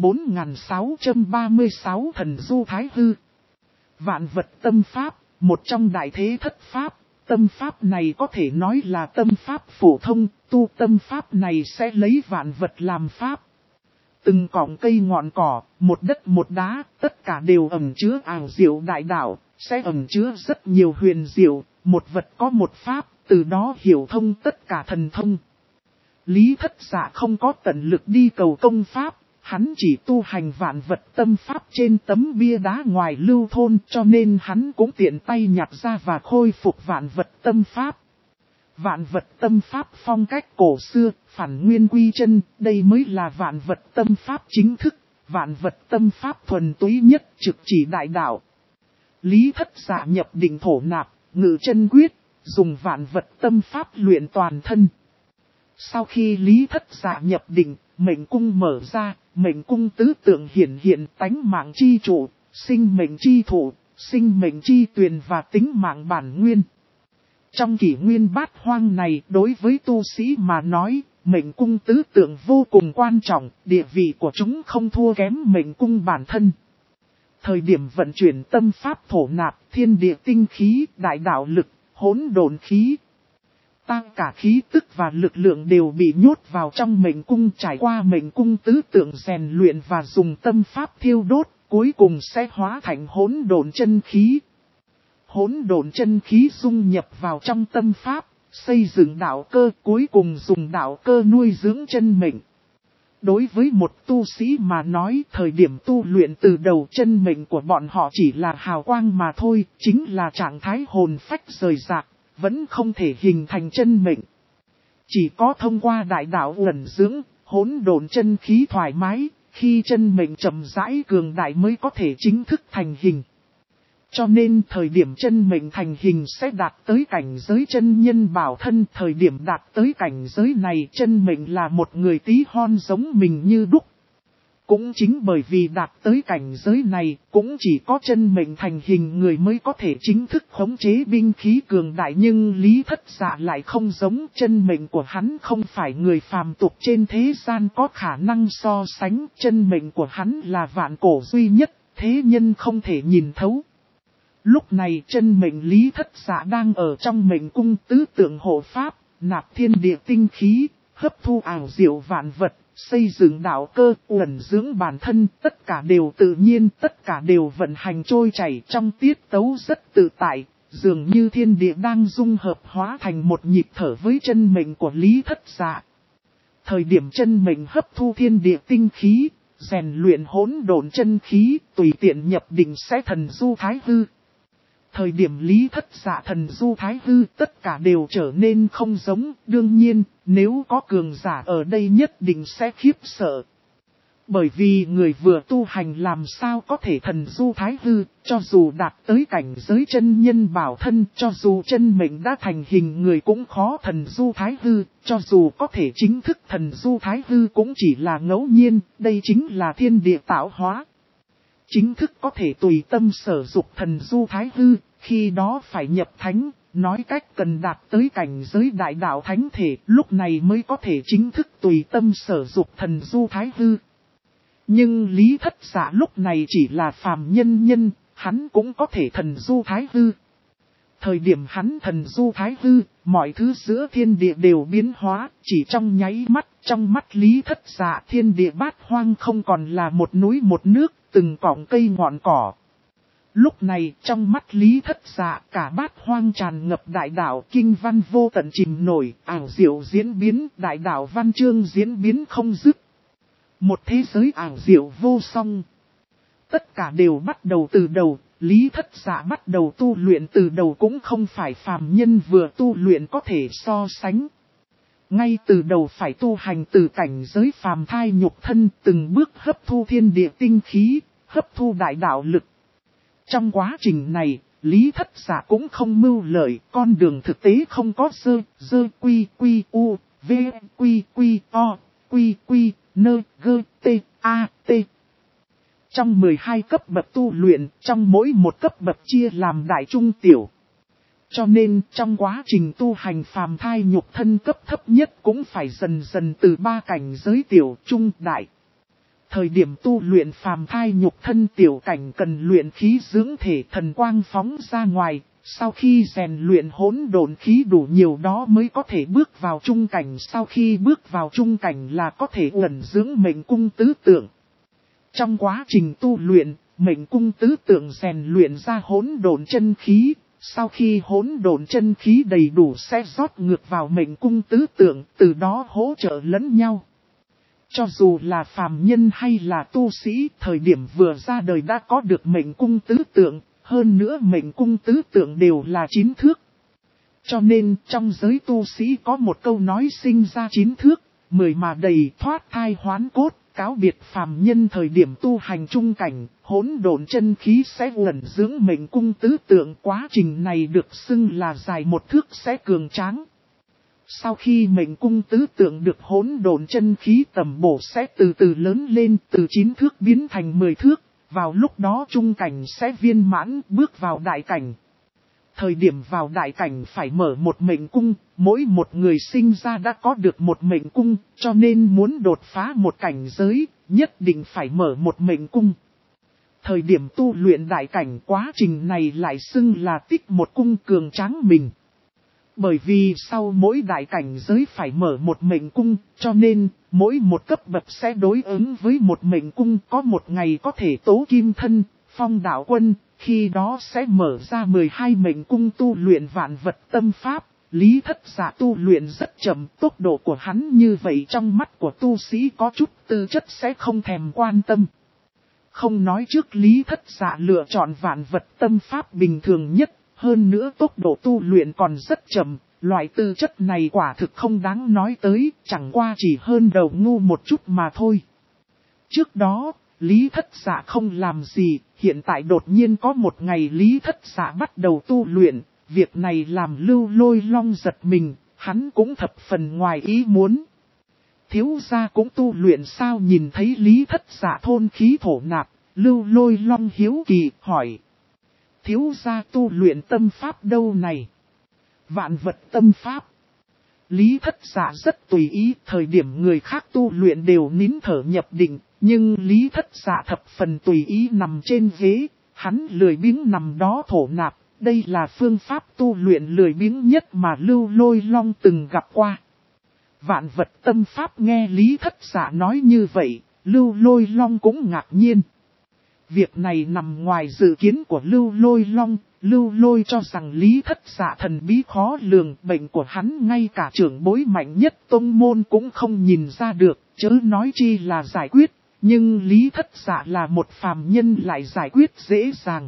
4636 Thần Du Thái Hư. Vạn vật tâm pháp, một trong đại thế thất pháp, tâm pháp này có thể nói là tâm pháp phổ thông, tu tâm pháp này sẽ lấy vạn vật làm pháp. Từng cọng cây ngọn cỏ, một đất một đá, tất cả đều ẩn chứa ảo diệu đại đạo, sẽ ẩn chứa rất nhiều huyền diệu, một vật có một pháp, từ đó hiểu thông tất cả thần thông. Lý Thất Dạ không có tận lực đi cầu công pháp, hắn chỉ tu hành vạn vật tâm pháp trên tấm bia đá ngoài lưu thôn, cho nên hắn cũng tiện tay nhặt ra và khôi phục vạn vật tâm pháp. Vạn vật tâm pháp phong cách cổ xưa, phản nguyên quy chân, đây mới là vạn vật tâm pháp chính thức, vạn vật tâm pháp thuần túy nhất, trực chỉ đại đạo. Lý Thất Dạ nhập định thổ nạp, ngự chân quyết, dùng vạn vật tâm pháp luyện toàn thân. Sau khi Lý Thất Dạ nhập định, mệnh cung mở ra, mệnh cung tứ tượng hiển hiện tánh mạng chi trụ, sinh mệnh chi thủ, sinh mệnh chi tuyền và tính mạng bản nguyên. Trong kỷ nguyên bát hoang này, đối với tu sĩ mà nói, mệnh cung tứ tượng vô cùng quan trọng, địa vị của chúng không thua kém mệnh cung bản thân. Thời điểm vận chuyển tâm pháp thổ nạp, thiên địa tinh khí, đại đạo lực, hỗn độn khí. Tăng cả khí tức và lực lượng đều bị nhốt vào trong mệnh cung, trải qua mệnh cung tứ tượng rèn luyện và dùng tâm pháp thiêu đốt, cuối cùng sẽ hóa thành hỗn độn chân khí. Hỗn độn chân khí dung nhập vào trong tâm pháp, xây dựng đạo cơ, cuối cùng dùng đạo cơ nuôi dưỡng chân mệnh. Đối với một tu sĩ mà nói, thời điểm tu luyện từ đầu, chân mệnh của bọn họ chỉ là hào quang mà thôi, chính là trạng thái hồn phách rời rạc, vẫn không thể hình thành chân mệnh. Chỉ có thông qua đại đạo ẩn dưỡng, hỗn độn chân khí thoải mái, khi chân mệnh chậm rãi cường đại mới có thể chính thức thành hình. Cho nên thời điểm chân mệnh thành hình sẽ đạt tới cảnh giới chân nhân bảo thân. Thời điểm đạt tới cảnh giới này, chân mệnh là một người tí hon giống mình như đúc. Cũng chính bởi vì đạt tới cảnh giới này, cũng chỉ có chân mệnh thành hình người mới có thể chính thức khống chế binh khí cường đại, nhưng Lý Thất Dạ lại không giống. Chân mệnh của hắn không phải người phàm tục trên thế gian có khả năng so sánh, chân mệnh của hắn là vạn cổ duy nhất, thế nhân không thể nhìn thấu. Lúc này chân mệnh Lý Thất Dạ đang ở trong mệnh cung tứ tượng hộ pháp, nạp thiên địa tinh khí, hấp thu ảo diệu vạn vật, xây dựng đạo cơ, uẩn dưỡng bản thân, tất cả đều tự nhiên, tất cả đều vận hành trôi chảy trong tiết tấu rất tự tại, dường như thiên địa đang dung hợp hóa thành một nhịp thở với chân mệnh của Lý Thất Dạ. Thời điểm chân mệnh hấp thu thiên địa tinh khí, rèn luyện hỗn độn chân khí, tùy tiện nhập định sẽ thần du thái hư. Thời điểm Lý Thất Dạ thần du thái hư, tất cả đều trở nên không giống. Đương nhiên, nếu có cường giả ở đây nhất định sẽ khiếp sợ. Bởi vì người vừa tu hành làm sao có thể thần du thái hư, cho dù đạt tới cảnh giới chân nhân bảo thân, cho dù chân mệnh đã thành hình người cũng khó thần du thái hư, cho dù có thể chính thức thần du thái hư cũng chỉ là ngẫu nhiên, đây chính là thiên địa tạo hóa. Chính thức có thể tùy tâm sở dục thần du thái hư, khi đó phải nhập thánh, nói cách cần đạt tới cảnh giới đại đạo thánh thể, lúc này mới có thể chính thức tùy tâm sở dục thần du thái hư. Nhưng Lý Thất Dạ lúc này chỉ là phàm nhân, hắn cũng có thể thần du thái hư. Thời điểm hắn thần du thái hư, mọi thứ giữa thiên địa đều biến hóa, chỉ trong nháy mắt, trong mắt Lý Thất Dạ thiên địa bát hoang không còn là một núi một nước, từng cọng cây ngọn cỏ. Lúc này trong mắt Lý Thất Dạ cả bát hoang tràn ngập đại đạo kinh văn vô tận chìm nổi, ảo diệu diễn biến, đại đạo văn chương diễn biến không dứt. Một thế giới ảo diệu vô song. Tất cả đều bắt đầu từ đầu, Lý Thất Dạ bắt đầu tu luyện từ đầu cũng không phải phàm nhân vừa tu luyện có thể so sánh. Ngay từ đầu phải tu hành từ cảnh giới phàm thai nhục thân, từng bước hấp thu thiên địa tinh khí, hấp thu đại đạo lực. Trong quá trình này, Lý Thất Dạ cũng không mưu lợi, con đường thực tế không có dơ quy quy u, v quy quy o, quy quy nơ gơ tê a tê. Trong 12 cấp bậc tu luyện, trong mỗi một cấp bậc chia làm đại trung tiểu. Cho nên trong quá trình tu hành phàm thai nhục thân cấp thấp nhất cũng phải dần dần từ 3 cảnh giới tiểu trung đại. Thời điểm tu luyện phàm thai nhục thân tiểu cảnh cần luyện khí dưỡng thể thần quang phóng ra ngoài, sau khi rèn luyện hỗn độn khí đủ nhiều đó mới có thể bước vào trung cảnh, sau khi bước vào trung cảnh là có thể ẩn dưỡng mệnh cung tứ tượng. Trong quá trình tu luyện, mệnh cung tứ tượng rèn luyện ra hỗn độn chân khí, sau khi hỗn độn chân khí đầy đủ sẽ rót ngược vào mệnh cung tứ tượng, từ đó hỗ trợ lẫn nhau. Cho dù là phàm nhân hay là tu sĩ, thời điểm vừa ra đời đã có được mệnh cung tứ tượng, hơn nữa mệnh cung tứ tượng đều là 9 thước. Cho nên trong giới tu sĩ có một câu nói sinh ra 9 thước, 10 mà đầy thoát thai hoán cốt, cáo biệt phàm nhân thời điểm tu hành trung cảnh, hỗn độn chân khí sẽ ẩn dưỡng mệnh cung tứ tượng, quá trình này được xưng là dài 1 thước sẽ cường tráng. Sau khi mệnh cung tứ tượng được hỗn độn chân khí tầm bổ sẽ từ từ lớn lên, từ 9 thước biến thành 10 thước, vào lúc đó trung cảnh sẽ viên mãn, bước vào đại cảnh. Thời điểm vào đại cảnh phải mở một mệnh cung, mỗi một người sinh ra đã có được một mệnh cung, cho nên muốn đột phá một cảnh giới, nhất định phải mở một mệnh cung. Thời điểm tu luyện đại cảnh, quá trình này lại xưng là tích một cung cường tráng mình. Bởi vì sau mỗi đại cảnh giới phải mở một mệnh cung, cho nên mỗi một cấp bậc sẽ đối ứng với một mệnh cung, có một ngày có thể tố kim thân, phong đạo quân, khi đó sẽ mở ra 12 mệnh cung tu luyện vạn vật tâm pháp. Lý Thất Dạ tu luyện rất chậm, tốc độ của hắn như vậy trong mắt của tu sĩ có chút tư chất sẽ không thèm quan tâm. Không nói trước Lý Thất Dạ lựa chọn vạn vật tâm pháp bình thường nhất. Hơn nữa tốc độ tu luyện còn rất chậm, loại tư chất này quả thực không đáng nói tới, chẳng qua chỉ hơn đầu ngu một chút mà thôi. Trước đó, Lý Thất Dạ không làm gì, hiện tại đột nhiên có một ngày Lý Thất Dạ bắt đầu tu luyện, việc này làm Lưu Lôi Long giật mình, hắn cũng thập phần ngoài ý muốn. thiếu gia cũng tu luyện sao? Nhìn thấy Lý Thất Dạ thôn khí thổ nạp, Lưu Lôi Long hiếu kỳ hỏi. Thiếu gia tu luyện tâm pháp đâu này? Vạn vật tâm pháp. Lý Thất Dạ rất tùy ý, thời điểm người khác tu luyện đều nín thở nhập định, nhưng Lý Thất Dạ thập phần tùy ý nằm trên ghế, hắn lười biếng nằm đó thổ nạp, đây là phương pháp tu luyện lười biếng nhất mà Lưu Lôi Long từng gặp qua. Vạn vật tâm pháp nghe Lý Thất Dạ nói như vậy, Lưu Lôi Long cũng ngạc nhiên. Việc này nằm ngoài dự kiến của Lưu Lôi Long, Lưu Lôi cho rằng Lý Thất Dạ thần bí khó lường, bệnh của hắn ngay cả trưởng bối mạnh nhất tông môn cũng không nhìn ra được, chớ nói chi là giải quyết, nhưng Lý Thất Dạ là một phàm nhân lại giải quyết dễ dàng.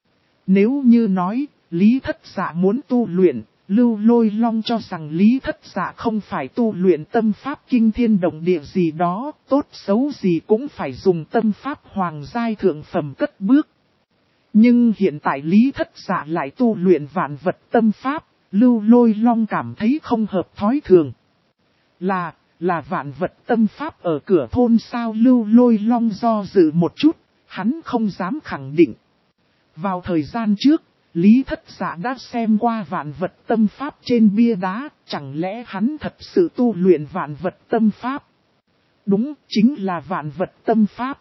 Nếu như nói, Lý Thất Dạ muốn tu luyện, Lưu Lôi Long cho rằng Lý Thất Dạ không phải tu luyện tâm pháp kinh thiên động địa gì đó, tốt xấu gì cũng phải dùng tâm pháp hoàng giai thượng phẩm cất bước. Nhưng hiện tại Lý Thất Dạ lại tu luyện vạn vật tâm pháp, Lưu Lôi Long cảm thấy không hợp thói thường. Là vạn vật tâm pháp ở cửa thôn sao? Lưu Lôi Long do dự một chút, hắn không dám khẳng định. Vào thời gian trước, Lý Thất Dạ đã xem qua vạn vật tâm pháp trên bia đá, chẳng lẽ hắn thật sự tu luyện vạn vật tâm pháp? Đúng, chính là vạn vật tâm pháp.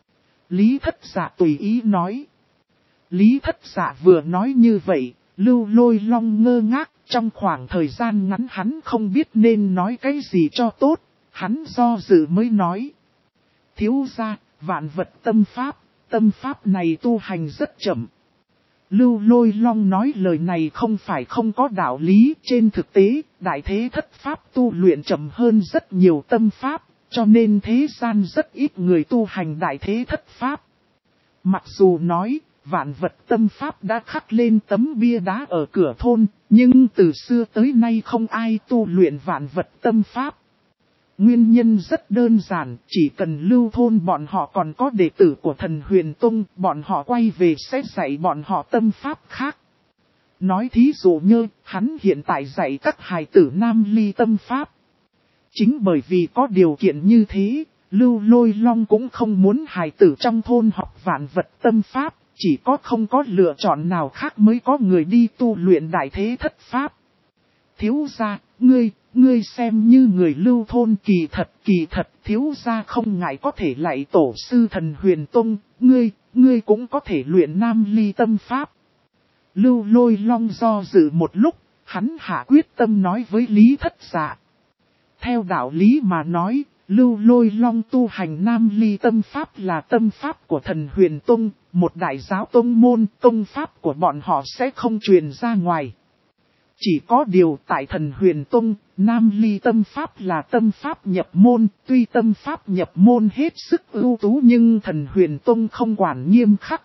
Lý Thất Dạ tùy ý nói. Lý Thất Dạ vừa nói như vậy, Lưu Lôi Long ngơ ngác, trong khoảng thời gian ngắn hắn không biết nên nói cái gì cho tốt, hắn do dự mới nói. Thiếu gia, vạn vật tâm pháp này tu hành rất chậm. Lưu Lôi Long nói lời này không phải không có đạo lý, trên thực tế, đại thế thất pháp tu luyện chậm hơn rất nhiều tâm pháp, cho nên thế gian rất ít người tu hành đại thế thất pháp. Mặc dù nói, vạn vật tâm pháp đã khắc lên tấm bia đá ở cửa thôn, nhưng từ xưa tới nay không ai tu luyện vạn vật tâm pháp. Nguyên nhân rất đơn giản, chỉ cần Lưu thôn bọn họ còn có đệ tử của Thần Huyền Tông, bọn họ quay về sẽ dạy bọn họ tâm pháp khác. Nói thí dụ như, hắn hiện tại dạy các hài tử Nam Ly tâm pháp. Chính bởi vì có điều kiện như thế, Lưu Lôi Long cũng không muốn hài tử trong thôn học vạn vật tâm pháp, chỉ có không có lựa chọn nào khác mới có người đi tu luyện đại thế thất pháp. Thiếu gia, ngươi xem như người Lưu thôn kỳ thật, thiếu gia không ngại có thể lạy tổ sư Thần Huyền Tông, ngươi cũng có thể luyện Nam Ly tâm pháp. Lưu Lôi Long do dự một lúc, hắn hạ quyết tâm nói với Lý Thất Dạ. Theo đạo lý mà nói, Lưu Lôi Long tu hành Nam Ly tâm pháp là tâm pháp của Thần Huyền Tông, một đại giáo tông môn, công pháp của bọn họ sẽ không truyền ra ngoài. Chỉ có điều tại Thần Huyền Tông, Nam Ly tâm pháp là tâm pháp nhập môn, tuy tâm pháp nhập môn hết sức ưu tú nhưng Thần Huyền Tông không quản nghiêm khắc.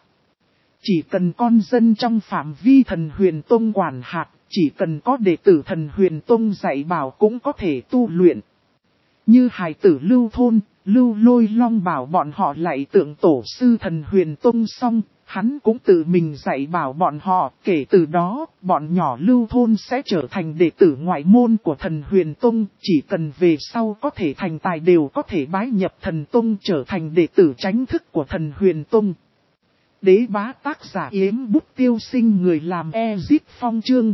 Chỉ cần con dân trong phạm vi Thần Huyền Tông quản hạt, chỉ cần có đệ tử Thần Huyền Tông dạy bảo cũng có thể tu luyện. Như hài tử Lưu thôn, Lưu Lôi Long bảo bọn họ lại tượng tổ sư Thần Huyền Tông xong, hắn cũng tự mình dạy bảo bọn họ, kể từ đó, bọn nhỏ Lưu thôn sẽ trở thành đệ tử ngoại môn của Thần Huyền Tông, chỉ cần về sau có thể thành tài đều có thể bái nhập Thần Tông trở thành đệ tử chánh thức của Thần Huyền Tông. Đế bá tác giả Yếm Bút Tiêu Sinh, người làm Ezip Phong, chương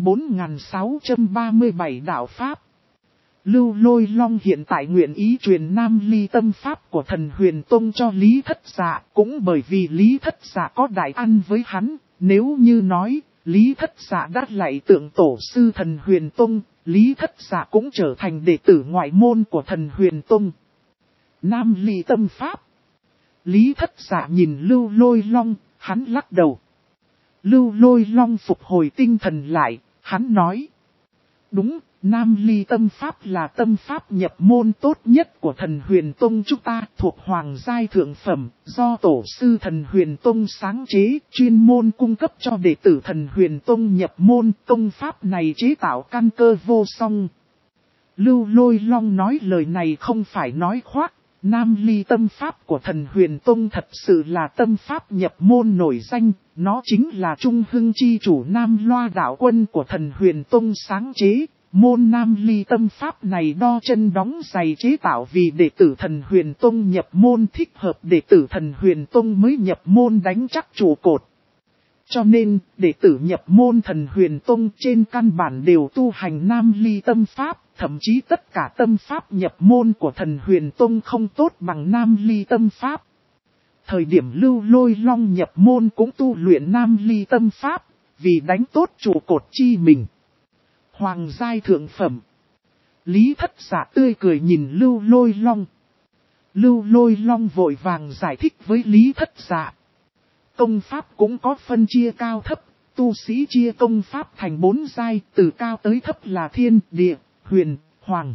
4637 đạo Pháp. Lưu Lôi Long hiện tại nguyện ý truyền Nam Ly tâm pháp của Thần Huyền Tông cho Lý Thất Dạ, cũng bởi vì Lý Thất Dạ có đại ăn với hắn, nếu như nói, Lý Thất Dạ đã lạy tượng tổ sư Thần Huyền Tông, Lý Thất Dạ cũng trở thành đệ tử ngoại môn của Thần Huyền Tông. Nam Ly tâm pháp. Lý Thất Dạ nhìn Lưu Lôi Long, hắn lắc đầu. Lưu Lôi Long phục hồi tinh thần lại, hắn nói. Đúng, Nam Ly tâm pháp là tâm pháp nhập môn tốt nhất của Thần Huyền Tông chúng ta, thuộc hoàng giai thượng phẩm, do tổ sư Thần Huyền Tông sáng chế, chuyên môn cung cấp cho đệ tử Thần Huyền Tông nhập môn, công pháp này chế tạo căn cơ vô song. Lưu Lôi Long nói lời này không phải nói khoác, Nam Ly tâm pháp của Thần Huyền Tông thật sự là tâm pháp nhập môn nổi danh, nó chính là Trung Hưng chi chủ Nam Loa đạo quân của Thần Huyền Tông sáng chế, Môn Nam Ly tâm pháp này đo chân đóng giày chế tạo vì đệ tử Thần Huyền Tông nhập môn, thích hợp đệ tử Thần Huyền Tông mới nhập môn đánh chắc trụ cột. Cho nên, đệ tử nhập môn Thần Huyền Tông trên căn bản đều tu hành Nam Ly tâm pháp, thậm chí tất cả tâm pháp nhập môn của Thần Huyền Tông không tốt bằng Nam Ly tâm pháp. Thời điểm Lưu Lôi Long nhập môn cũng tu luyện Nam Ly tâm pháp, vì đánh tốt trụ cột chi mình. Hoàng giai thượng phẩm. Lý Thất Dạ tươi cười nhìn Lưu Lôi Long. Lưu Lôi Long vội vàng giải thích với Lý Thất Dạ. Công pháp cũng có phân chia cao thấp, tu sĩ chia công pháp thành 4 giai, từ cao tới thấp là thiên, địa, huyền, hoàng.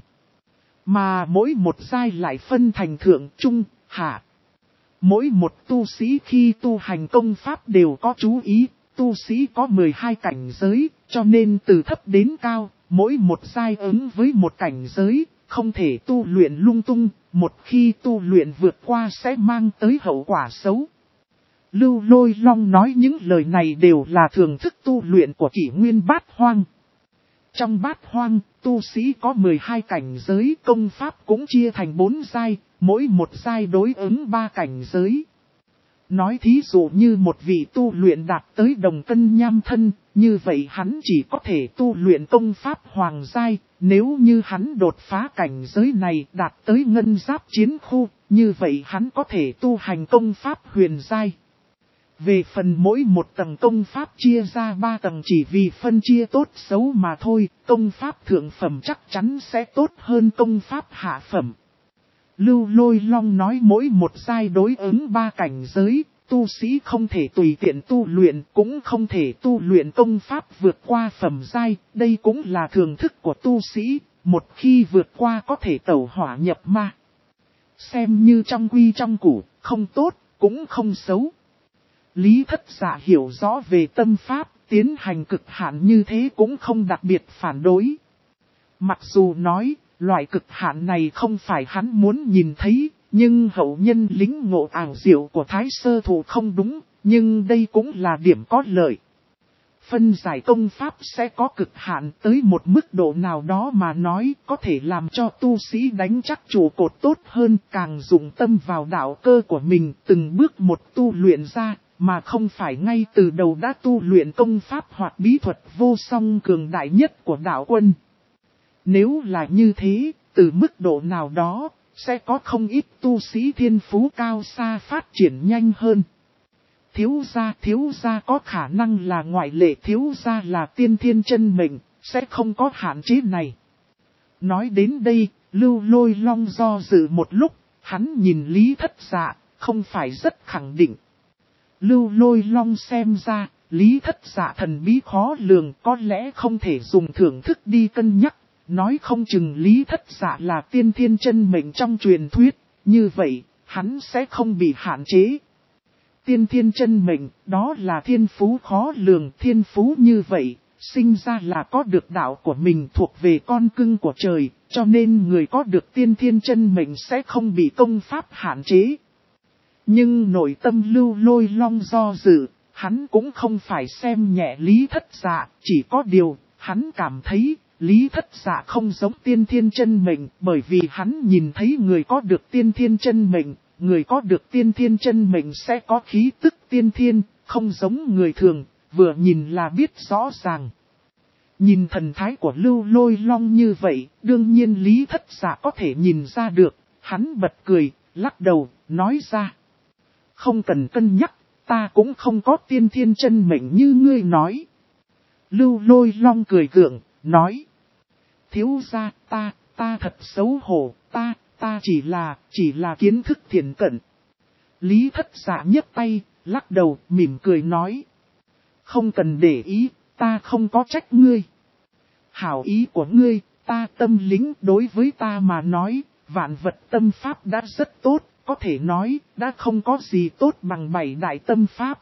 Mà mỗi một giai lại phân thành thượng, trung, hạ. Mỗi một tu sĩ khi tu hành công pháp đều có chú ý, tu sĩ có 12 cảnh giới, cho nên từ thấp đến cao, mỗi một giai ứng với một cảnh giới, không thể tu luyện lung tung, một khi tu luyện vượt qua sẽ mang tới hậu quả xấu. Lưu Lôi Long nói những lời này đều là thưởng thức tu luyện của Kỷ Nguyên Bát Hoang. Trong Bát Hoang, tu sĩ có 12 cảnh giới, công pháp cũng chia thành 4 giai, mỗi một giai đối ứng 3 cảnh giới. Nói thí dụ như một vị tu luyện đạt tới đồng cân nham thân, như vậy hắn chỉ có thể tu luyện công pháp hoàng giai, nếu như hắn đột phá cảnh giới này đạt tới ngân giáp chiến khu, như vậy hắn có thể tu hành công pháp huyền giai. Về phần mỗi một tầng công pháp chia ra 3 tầng chỉ vì phân chia tốt xấu mà thôi, công pháp thượng phẩm chắc chắn sẽ tốt hơn công pháp hạ phẩm. Lưu Lôi Long nói mỗi một giai đối ứng 3 cảnh giới, tu sĩ không thể tùy tiện tu luyện, cũng không thể tu luyện công pháp vượt qua phẩm giai, đây cũng là thường thức của tu sĩ, một khi vượt qua có thể tẩu hỏa nhập ma. Xem như trong quy trong củ, không tốt, cũng không xấu. Lý Thất Dạ hiểu rõ về tâm pháp, tiến hành cực hạn như thế cũng không đặc biệt phản đối. Mặc dù nói, loại cực hạn này không phải hắn muốn nhìn thấy, nhưng hậu nhân lính ngộ ảo diệu của Thái Sơ Thụ không đúng, nhưng đây cũng là điểm có lợi. Phân giải công pháp sẽ có cực hạn tới một mức độ nào đó mà nói có thể làm cho tu sĩ đánh chắc trụ cột tốt hơn, càng dụng tâm vào đạo cơ của mình từng bước một tu luyện ra, mà không phải ngay từ đầu đã tu luyện công pháp hoặc bí thuật vô song cường đại nhất của đạo quân. Nếu là như thế, từ mức độ nào đó, sẽ có không ít tu sĩ thiên phú cao xa phát triển nhanh hơn. Thiếu gia có khả năng là ngoại lệ, thiếu gia là tiên thiên chân mệnh, sẽ không có hạn chế này. Nói đến đây, Lưu Lôi Long do dự một lúc, hắn nhìn Lý Thất Dạ, không phải rất khẳng định. Lưu Lôi Long xem ra, Lý Thất Dạ thần bí khó lường, có lẽ không thể dùng thưởng thức đi cân nhắc. Nói không chừng Lý Thất Dạ là tiên thiên chân mệnh trong truyền thuyết, như vậy, hắn sẽ không bị hạn chế. Tiên thiên chân mệnh, đó là thiên phú khó lường, thiên phú như vậy, sinh ra là có được đạo của mình thuộc về con cưng của trời, cho nên người có được tiên thiên chân mệnh sẽ không bị công pháp hạn chế. Nhưng nội tâm Lưu Lôi Long do dự, hắn cũng không phải xem nhẹ Lý Thất Dạ, chỉ có điều, hắn cảm thấy, Lý Thất Dạ không giống tiên thiên chân mệnh, bởi vì hắn nhìn thấy người có được tiên thiên chân mệnh, người có được tiên thiên chân mệnh sẽ có khí tức tiên thiên, không giống người thường, vừa nhìn là biết rõ ràng. Nhìn thần thái của Lưu Lôi Long như vậy, đương nhiên Lý Thất Dạ có thể nhìn ra được, hắn bật cười, lắc đầu, nói ra. Không cần cân nhắc, ta cũng không có tiên thiên chân mệnh như ngươi nói. Lưu Lôi Long cười gượng, nói. Thiếu gia, ta thật xấu hổ, ta chỉ là kiến thức thiển cận. Lý Thất Dạ nhấc tay, lắc đầu, mỉm cười nói. Không cần để ý, ta không có trách ngươi. Hảo ý của ngươi, ta tâm lính đối với ta mà nói, vạn vật tâm pháp đã rất tốt, có thể nói, đã không có gì tốt bằng 7 đại tâm pháp.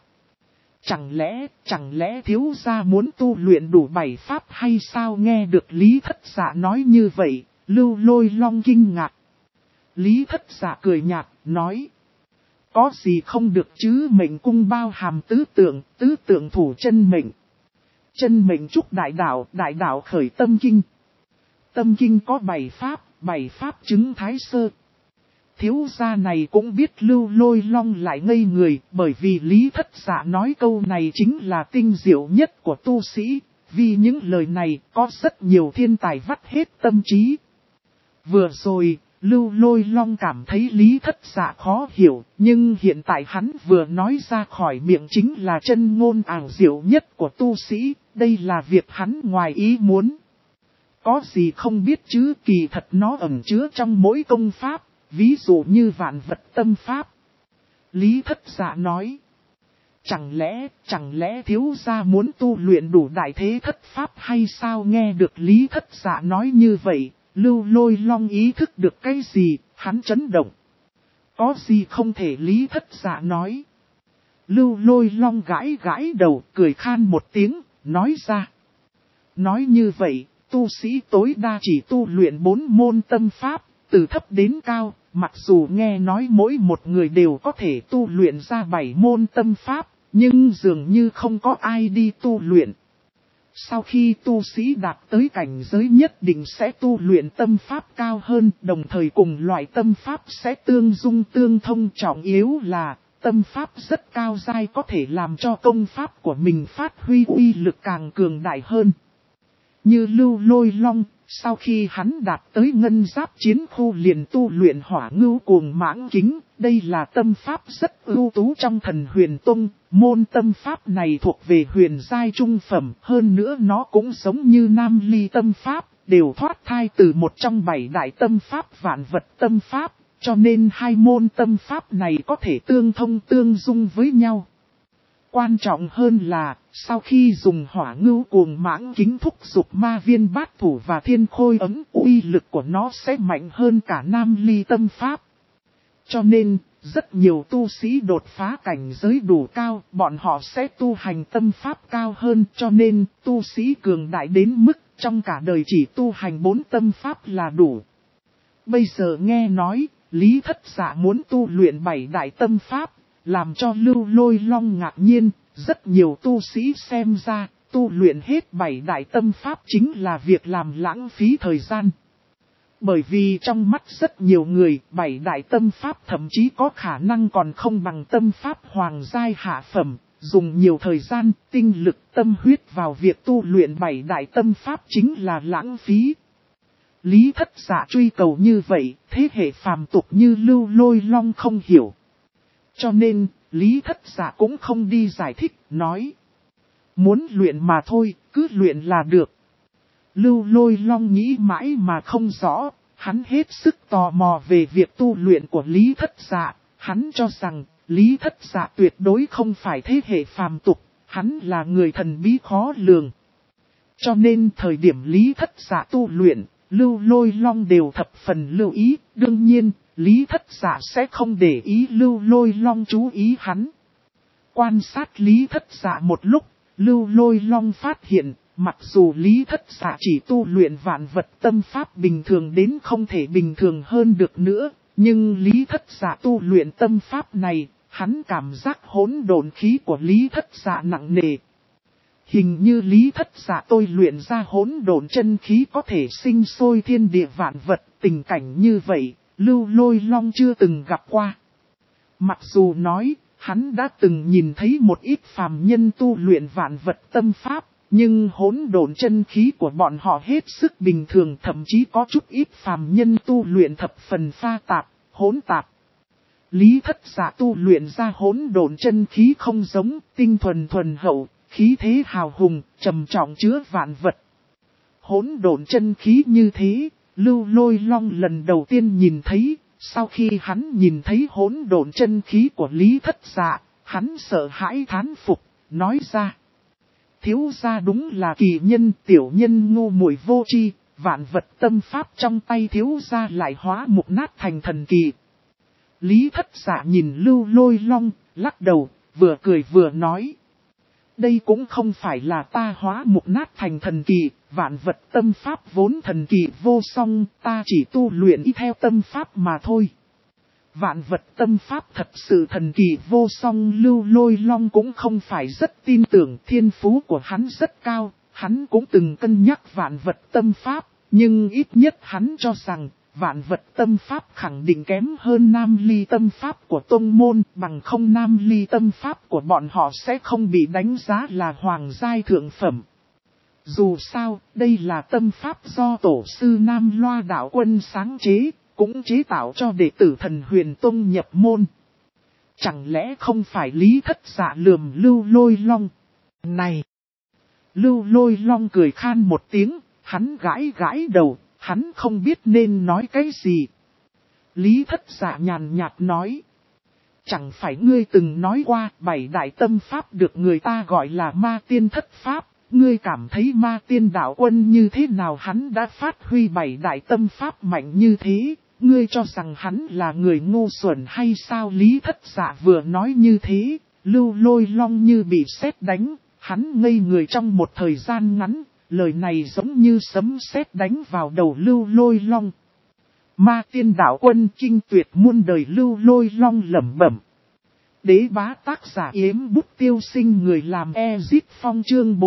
Chẳng lẽ thiếu gia muốn tu luyện đủ 7 pháp hay sao? Nghe được Lý Thất Dạ nói như vậy, Lưu Lôi Long kinh ngạc. Lý Thất Dạ cười nhạt, nói. Có gì không được chứ, mệnh cung bao hàm tứ tượng thủ chân mệnh. Chân mệnh trúc đại đạo khởi tâm kinh. Tâm kinh có 7 pháp chứng thái sơ. Thiếu gia này cũng biết Lưu Lôi Long lại ngây người, bởi vì Lý Thất Dạ nói câu này chính là tinh diệu nhất của tu sĩ, vì những lời này có rất nhiều thiên tài vắt hết tâm trí. Vừa rồi, Lưu Lôi Long cảm thấy Lý Thất Dạ khó hiểu, nhưng hiện tại hắn vừa nói ra khỏi miệng chính là chân ngôn ảo diệu nhất của tu sĩ, đây là việc hắn ngoài ý muốn. Có gì không biết chứ, kỳ thật nó ẩn chứa trong mỗi công pháp, ví dụ như vạn vật tâm pháp. Lý Thất Dạ nói, chẳng lẽ thiếu gia muốn tu luyện đủ đại thế thất pháp hay sao? Nghe được Lý Thất Dạ nói như vậy, Lưu Lôi Long ý thức được cái gì, hắn chấn động. Có gì không thể? Lý Thất Dạ nói. Lưu Lôi Long gãi đầu, cười khan một tiếng, nói ra. Nói như vậy, tu sĩ tối đa chỉ tu luyện 4 môn tâm pháp, từ thấp đến cao, mặc dù nghe nói mỗi một người đều có thể tu luyện ra 7 môn tâm pháp, nhưng dường như không có ai đi tu luyện. Sau khi tu sĩ đạt tới cảnh giới nhất định sẽ tu luyện tâm pháp cao hơn, đồng thời cùng loại tâm pháp sẽ tương dung tương thông. Trọng yếu là, tâm pháp rất cao giai có thể làm cho công pháp của mình phát huy uy lực càng cường đại hơn. Như Lưu Lôi Long, sau khi hắn đạt tới ngân giáp chiến khu liền tu luyện hỏa ngưu cuồng mãng kính, đây là tâm pháp rất ưu tú trong Thần Huyền Tông, môn tâm pháp này thuộc về huyền giai trung phẩm, hơn nữa nó cũng giống như Nam Ly tâm pháp, đều thoát thai từ một trong 7 đại tâm pháp vạn vật tâm pháp, cho nên hai môn tâm pháp này có thể tương thông tương dung với nhau. Quan trọng hơn là, sau khi dùng hỏa ngưu cuồng mãng kính thúc dục ma viên bát thủ và thiên khôi ấm, uy lực của nó sẽ mạnh hơn cả Nam Ly tâm pháp. Cho nên, rất nhiều tu sĩ đột phá cảnh giới đủ cao, bọn họ sẽ tu hành tâm pháp cao hơn, cho nên tu sĩ cường đại đến mức trong cả đời chỉ tu hành 4 tâm pháp là đủ. Bây giờ nghe nói, Lý Thất Dạ muốn tu luyện 7 đại tâm pháp, làm cho Lưu Lôi Long ngạc nhiên, rất nhiều tu sĩ xem ra, tu luyện hết 7 đại tâm pháp chính là việc làm lãng phí thời gian. Bởi vì trong mắt rất nhiều người, 7 đại tâm pháp thậm chí có khả năng còn không bằng tâm pháp hoàng giai hạ phẩm, dùng nhiều thời gian, tinh lực, tâm huyết vào việc tu luyện 7 đại tâm pháp chính là lãng phí. Lý Thất Dạ truy cầu như vậy, thế hệ phàm tục như Lưu Lôi Long không hiểu. Cho nên, Lý Thất Dạ cũng không đi giải thích, nói. Muốn luyện mà thôi, cứ luyện là được. Lưu Lôi Long nghĩ mãi mà không rõ, hắn hết sức tò mò về việc tu luyện của Lý Thất Dạ. Hắn cho rằng, Lý Thất Dạ tuyệt đối không phải thế hệ phàm tục, hắn là người thần bí khó lường. Cho nên thời điểm Lý Thất Dạ tu luyện, Lưu Lôi Long đều thập phần lưu ý, đương nhiên, Lý Thất Dạ sẽ không để ý Lưu Lôi Long chú ý hắn. Quan sát Lý Thất Dạ một lúc, Lưu Lôi Long phát hiện, mặc dù Lý Thất Dạ chỉ tu luyện vạn vật tâm pháp bình thường đến không thể bình thường hơn được nữa, nhưng Lý Thất Dạ tu luyện tâm pháp này, hắn cảm giác hỗn độn khí của Lý Thất Dạ nặng nề. Hình như Lý Thất Dạ tôi luyện ra hỗn độn chân khí có thể sinh sôi thiên địa vạn vật, tình cảnh như vậy, Lưu Lôi Long chưa từng gặp qua. Mặc dù nói, hắn đã từng nhìn thấy một ít phàm nhân tu luyện vạn vật tâm pháp, nhưng hỗn độn chân khí của bọn họ hết sức bình thường, thậm chí có chút ít phàm nhân tu luyện thập phần pha tạp, hỗn tạp. Lý Thất Dạ tu luyện ra hỗn độn chân khí không giống, tinh thuần hậu, khí thế hào hùng, trầm trọng chứa vạn vật. Hỗn độn chân khí như thế, Lưu Lôi Long lần đầu tiên nhìn thấy, sau khi hắn nhìn thấy hỗn độn chân khí của Lý Thất Dạ, hắn sợ hãi thán phục, nói ra. Thiếu gia đúng là kỳ nhân, tiểu nhân ngu muội vô tri, vạn vật tâm pháp trong tay thiếu gia lại hóa mục nát thành thần kỳ. Lý Thất Dạ nhìn Lưu Lôi Long, lắc đầu, vừa cười vừa nói. Đây cũng không phải là ta hóa mục nát thành thần kỳ, vạn vật tâm pháp vốn thần kỳ vô song, ta chỉ tu luyện y theo tâm pháp mà thôi. Vạn vật tâm pháp thật sự thần kỳ vô song, Lưu Lôi Long cũng không phải rất tin tưởng, thiên phú của hắn rất cao, hắn cũng từng cân nhắc vạn vật tâm pháp, Nhưng ít nhất hắn cho rằng, vạn vật tâm pháp khẳng định kém hơn nam ly tâm pháp của tông môn, bằng không nam ly tâm pháp của bọn họ sẽ không bị đánh giá là hoàng giai thượng phẩm. Dù sao, đây là tâm pháp do tổ sư Nam Loa Đạo Quân sáng chế, cũng chế tạo cho đệ tử Thần Huyền Tông nhập môn. Chẳng lẽ không phải Lý Thất Dạ lườm Lưu Lôi Long? Này! Lưu Lôi Long cười khan một tiếng, hắn gãi gãi đầu, hắn không biết nên nói cái gì. Lý Thất Dạ nhàn nhạt nói. Chẳng phải ngươi từng nói qua 7 đại tâm pháp được người ta gọi là ma tiên thất pháp. Ngươi cảm thấy ma tiên đạo quân như thế nào hắn đã phát huy 7 đại tâm pháp mạnh như thế, ngươi cho rằng hắn là người ngu xuẩn hay sao? Lý Thất Dạ vừa nói như thế, Lưu Lôi Long như bị sét đánh, hắn ngây người trong một thời gian ngắn, lời này giống như sấm sét đánh vào đầu Lưu Lôi Long. Ma tiên đạo quân kinh tuyệt muôn đời, Lưu Lôi Long lẩm bẩm. Đế bá tác giả Yếm Bút Tiêu Sinh, người làm Ezip Phong, chương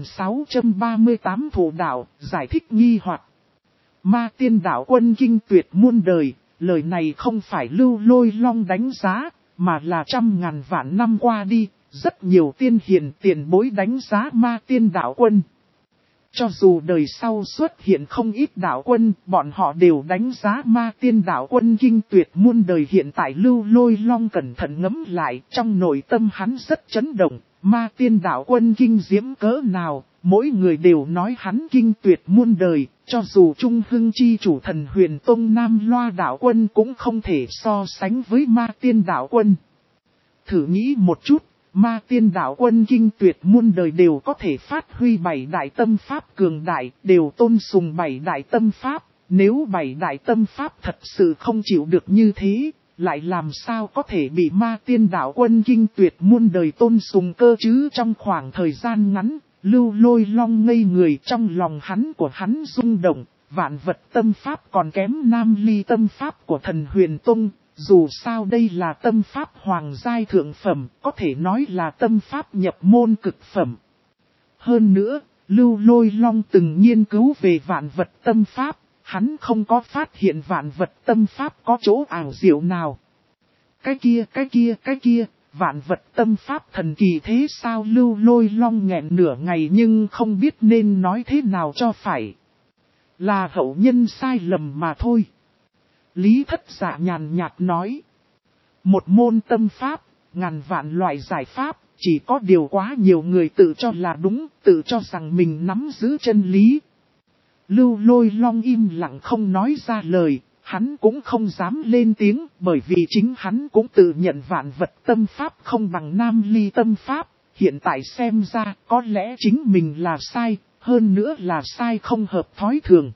4638 thủ đạo, giải thích nghi hoặc. Ma tiên đạo quân kinh tuyệt muôn đời, lời này không phải Lưu Lôi Long đánh giá, mà là trăm ngàn vạn năm qua đi, rất nhiều tiên hiền tiền bối đánh giá ma tiên đạo quân. Cho dù đời sau xuất hiện không ít đạo quân, bọn họ đều đánh giá ma tiên đạo quân kinh tuyệt muôn đời. Hiện tại Lưu Lôi Long cẩn thận ngẫm lại, trong nội tâm hắn rất chấn động, ma tiên đạo quân kinh diễm cỡ nào, mỗi người đều nói hắn kinh tuyệt muôn đời, cho dù Trung Hưng chi chủ Thần Huyền Tông Nam Loa đạo quân cũng không thể so sánh với ma tiên đạo quân. Thử nghĩ một chút. Ma tiên đạo quân kinh tuyệt muôn đời đều có thể phát huy 7 đại tâm pháp cường đại, đều tôn sùng 7 đại tâm pháp. Nếu 7 đại tâm pháp thật sự không chịu được như thế, lại làm sao có thể bị ma tiên đạo quân kinh tuyệt muôn đời tôn sùng cơ chứ? Trong khoảng thời gian ngắn, Lưu Lôi Long ngây người, trong lòng của hắn rung động, vạn vật tâm pháp còn kém nam ly tâm pháp của Thần Huyền Tông. Dù sao đây là tâm pháp hoàng giai thượng phẩm, có thể nói là tâm pháp nhập môn cực phẩm. Hơn nữa, Lưu Lôi Long từng nghiên cứu về vạn vật tâm pháp, hắn không có phát hiện vạn vật tâm pháp có chỗ ảo diệu nào. Cái kia, vạn vật tâm pháp thần kỳ thế sao? Lưu Lôi Long nghẹn nửa ngày nhưng không biết nên nói thế nào cho phải. Là hậu nhân sai lầm mà thôi. Lý Thất Dạ nhàn nhạt nói. Một môn tâm pháp, ngàn vạn loại giải pháp, chỉ có điều quá nhiều người tự cho là đúng, tự cho rằng mình nắm giữ chân lý. Lưu Lôi Long im lặng không nói ra lời, hắn cũng không dám lên tiếng, bởi vì chính hắn cũng tự nhận vạn vật tâm pháp không bằng nam ly tâm pháp. Hiện tại xem ra, có lẽ chính mình là sai, hơn nữa là sai không hợp thói thường.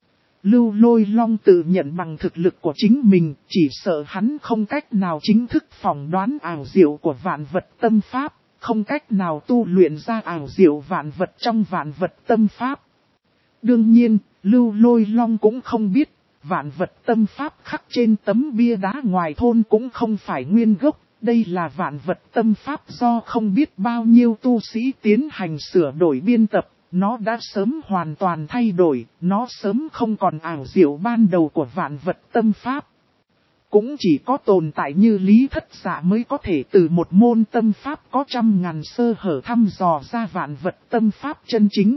Lưu Lôi Long tự nhận bằng thực lực của chính mình, chỉ sợ hắn không cách nào chính thức phỏng đoán ảo diệu của vạn vật tâm pháp, không cách nào tu luyện ra ảo diệu vạn vật trong vạn vật tâm pháp. Đương nhiên, Lưu Lôi Long cũng không biết, vạn vật tâm pháp khắc trên tấm bia đá ngoài thôn cũng không phải nguyên gốc, đây là vạn vật tâm pháp do không biết bao nhiêu tu sĩ tiến hành sửa đổi biên tập. Nó đã sớm hoàn toàn thay đổi, nó sớm không còn ảo diệu ban đầu của vạn vật tâm pháp. Cũng chỉ có tồn tại như Lý Thất Dạ mới có thể từ một môn tâm pháp có trăm ngàn sơ hở thăm dò ra vạn vật tâm pháp chân chính.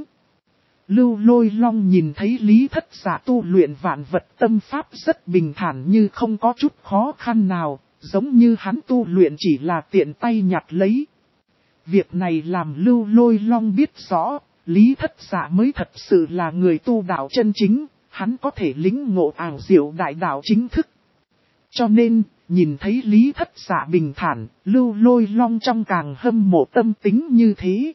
Lưu Lôi Long nhìn thấy Lý Thất Dạ tu luyện vạn vật tâm pháp rất bình thản như không có chút khó khăn nào, giống như hắn tu luyện chỉ là tiện tay nhặt lấy. Việc này làm Lưu Lôi Long biết rõ. Lý Thất Dạ mới thật sự là người tu đạo chân chính, hắn có thể lĩnh ngộ ảo diệu đại đạo chính thức. Cho nên, nhìn thấy Lý Thất Dạ bình thản, Lưu Lôi Long trong càng hâm mộ tâm tính như thế.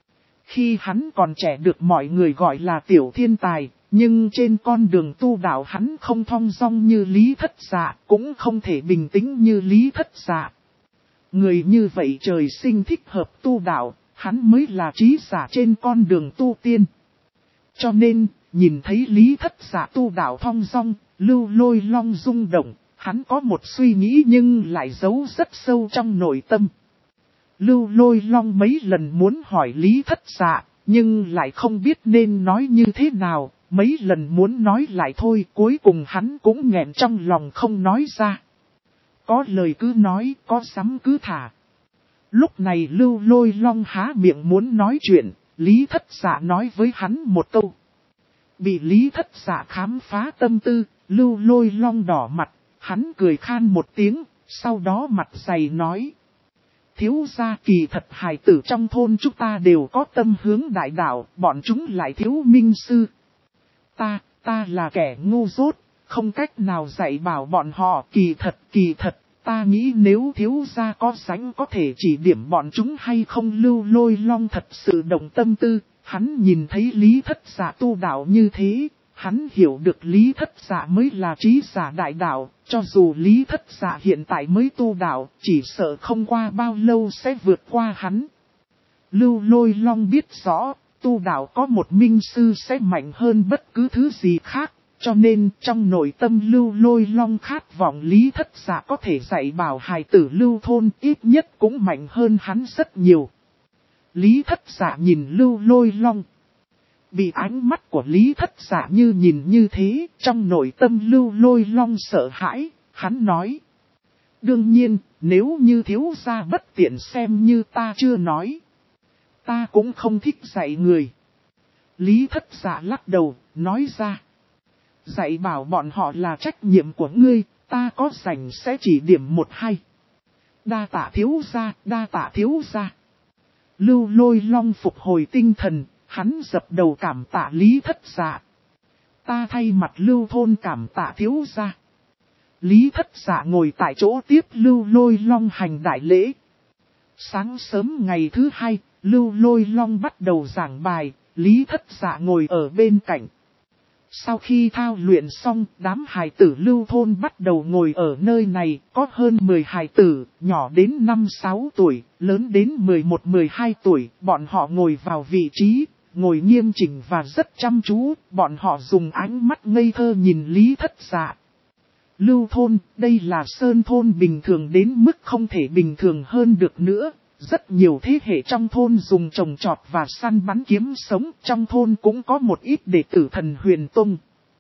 Khi hắn còn trẻ được mọi người gọi là tiểu thiên tài, nhưng trên con đường tu đạo hắn không thong dong như Lý Thất Dạ, cũng không thể bình tĩnh như Lý Thất Dạ. Người như vậy trời sinh thích hợp tu đạo. Hắn mới là trí giả trên con đường tu tiên. Cho nên, nhìn thấy Lý Thất Dạ tu đạo thong dong, Lưu Lôi Long rung động, hắn có một suy nghĩ nhưng lại giấu rất sâu trong nội tâm. Lưu Lôi Long mấy lần muốn hỏi Lý Thất Dạ, nhưng lại không biết nên nói như thế nào, Mấy lần muốn nói lại thôi, cuối cùng hắn cũng nghẹn trong lòng không nói ra. Có lời cứ nói, có sắm cứ thả. Lúc này Lưu Lôi Long há miệng muốn nói chuyện, Lý Thất Dạ nói với hắn một câu. Bị Lý Thất Dạ khám phá tâm tư, Lưu Lôi Long đỏ mặt, hắn cười khan một tiếng, sau đó mặt dày nói. Thiếu gia, kỳ thật hài tử trong thôn chúng ta đều có tâm hướng đại đạo, bọn chúng lại thiếu minh sư. Ta là kẻ ngu dốt, không cách nào dạy bảo bọn họ. Kỳ thật, ta nghĩ nếu thiếu gia có rảnh có thể chỉ điểm bọn chúng hay không. Lưu Lôi Long thật sự động tâm tư, hắn nhìn thấy Lý Thất Dạ tu đạo như thế, hắn hiểu được Lý Thất Dạ mới là trí giả đại đạo, cho dù Lý Thất Dạ hiện tại mới tu đạo, chỉ sợ không qua bao lâu sẽ vượt qua hắn. Lưu Lôi Long biết rõ, tu đạo có một minh sư sẽ mạnh hơn bất cứ thứ gì khác, cho nên trong nội tâm Lưu Lôi Long khát vọng Lý Thất Dạ có thể dạy bảo hài tử Lưu thôn, ít nhất cũng mạnh hơn hắn rất nhiều. Lý Thất Dạ nhìn Lưu Lôi Long. Bị ánh mắt của Lý Thất Dạ nhìn như thế, trong nội tâm Lưu Lôi Long sợ hãi, hắn nói. Đương nhiên, nếu như thiếu gia bất tiện xem như ta chưa nói. Ta cũng không thích dạy người. Lý Thất Dạ lắc đầu, nói ra. Dạy bảo bọn họ là trách nhiệm của ngươi, ta có rảnh sẽ chỉ điểm một hai. Đa tạ thiếu gia. Lưu Lôi Long phục hồi tinh thần, hắn dập đầu cảm tạ Lý Thất Dạ. Ta thay mặt Lưu thôn cảm tạ thiếu gia. Lý Thất Dạ ngồi tại chỗ tiếp Lưu Lôi Long hành đại lễ. Sáng sớm ngày thứ hai, Lưu Lôi Long bắt đầu giảng bài, Lý Thất Dạ ngồi ở bên cạnh. Sau khi thao luyện xong, đám hài tử Lưu thôn bắt đầu ngồi ở nơi này, có hơn 10 hài tử, nhỏ đến 5-6 tuổi, lớn đến 11-12 tuổi, bọn họ ngồi vào vị trí, ngồi nghiêm chỉnh và rất chăm chú, bọn họ dùng ánh mắt ngây thơ nhìn Lý Thất Dạ. Lưu thôn, đây là sơn thôn bình thường đến mức không thể bình thường hơn được nữa. Rất nhiều thế hệ trong thôn dùng trồng trọt và săn bắn kiếm sống, trong thôn cũng có một ít đệ tử Thần Huyền Tông.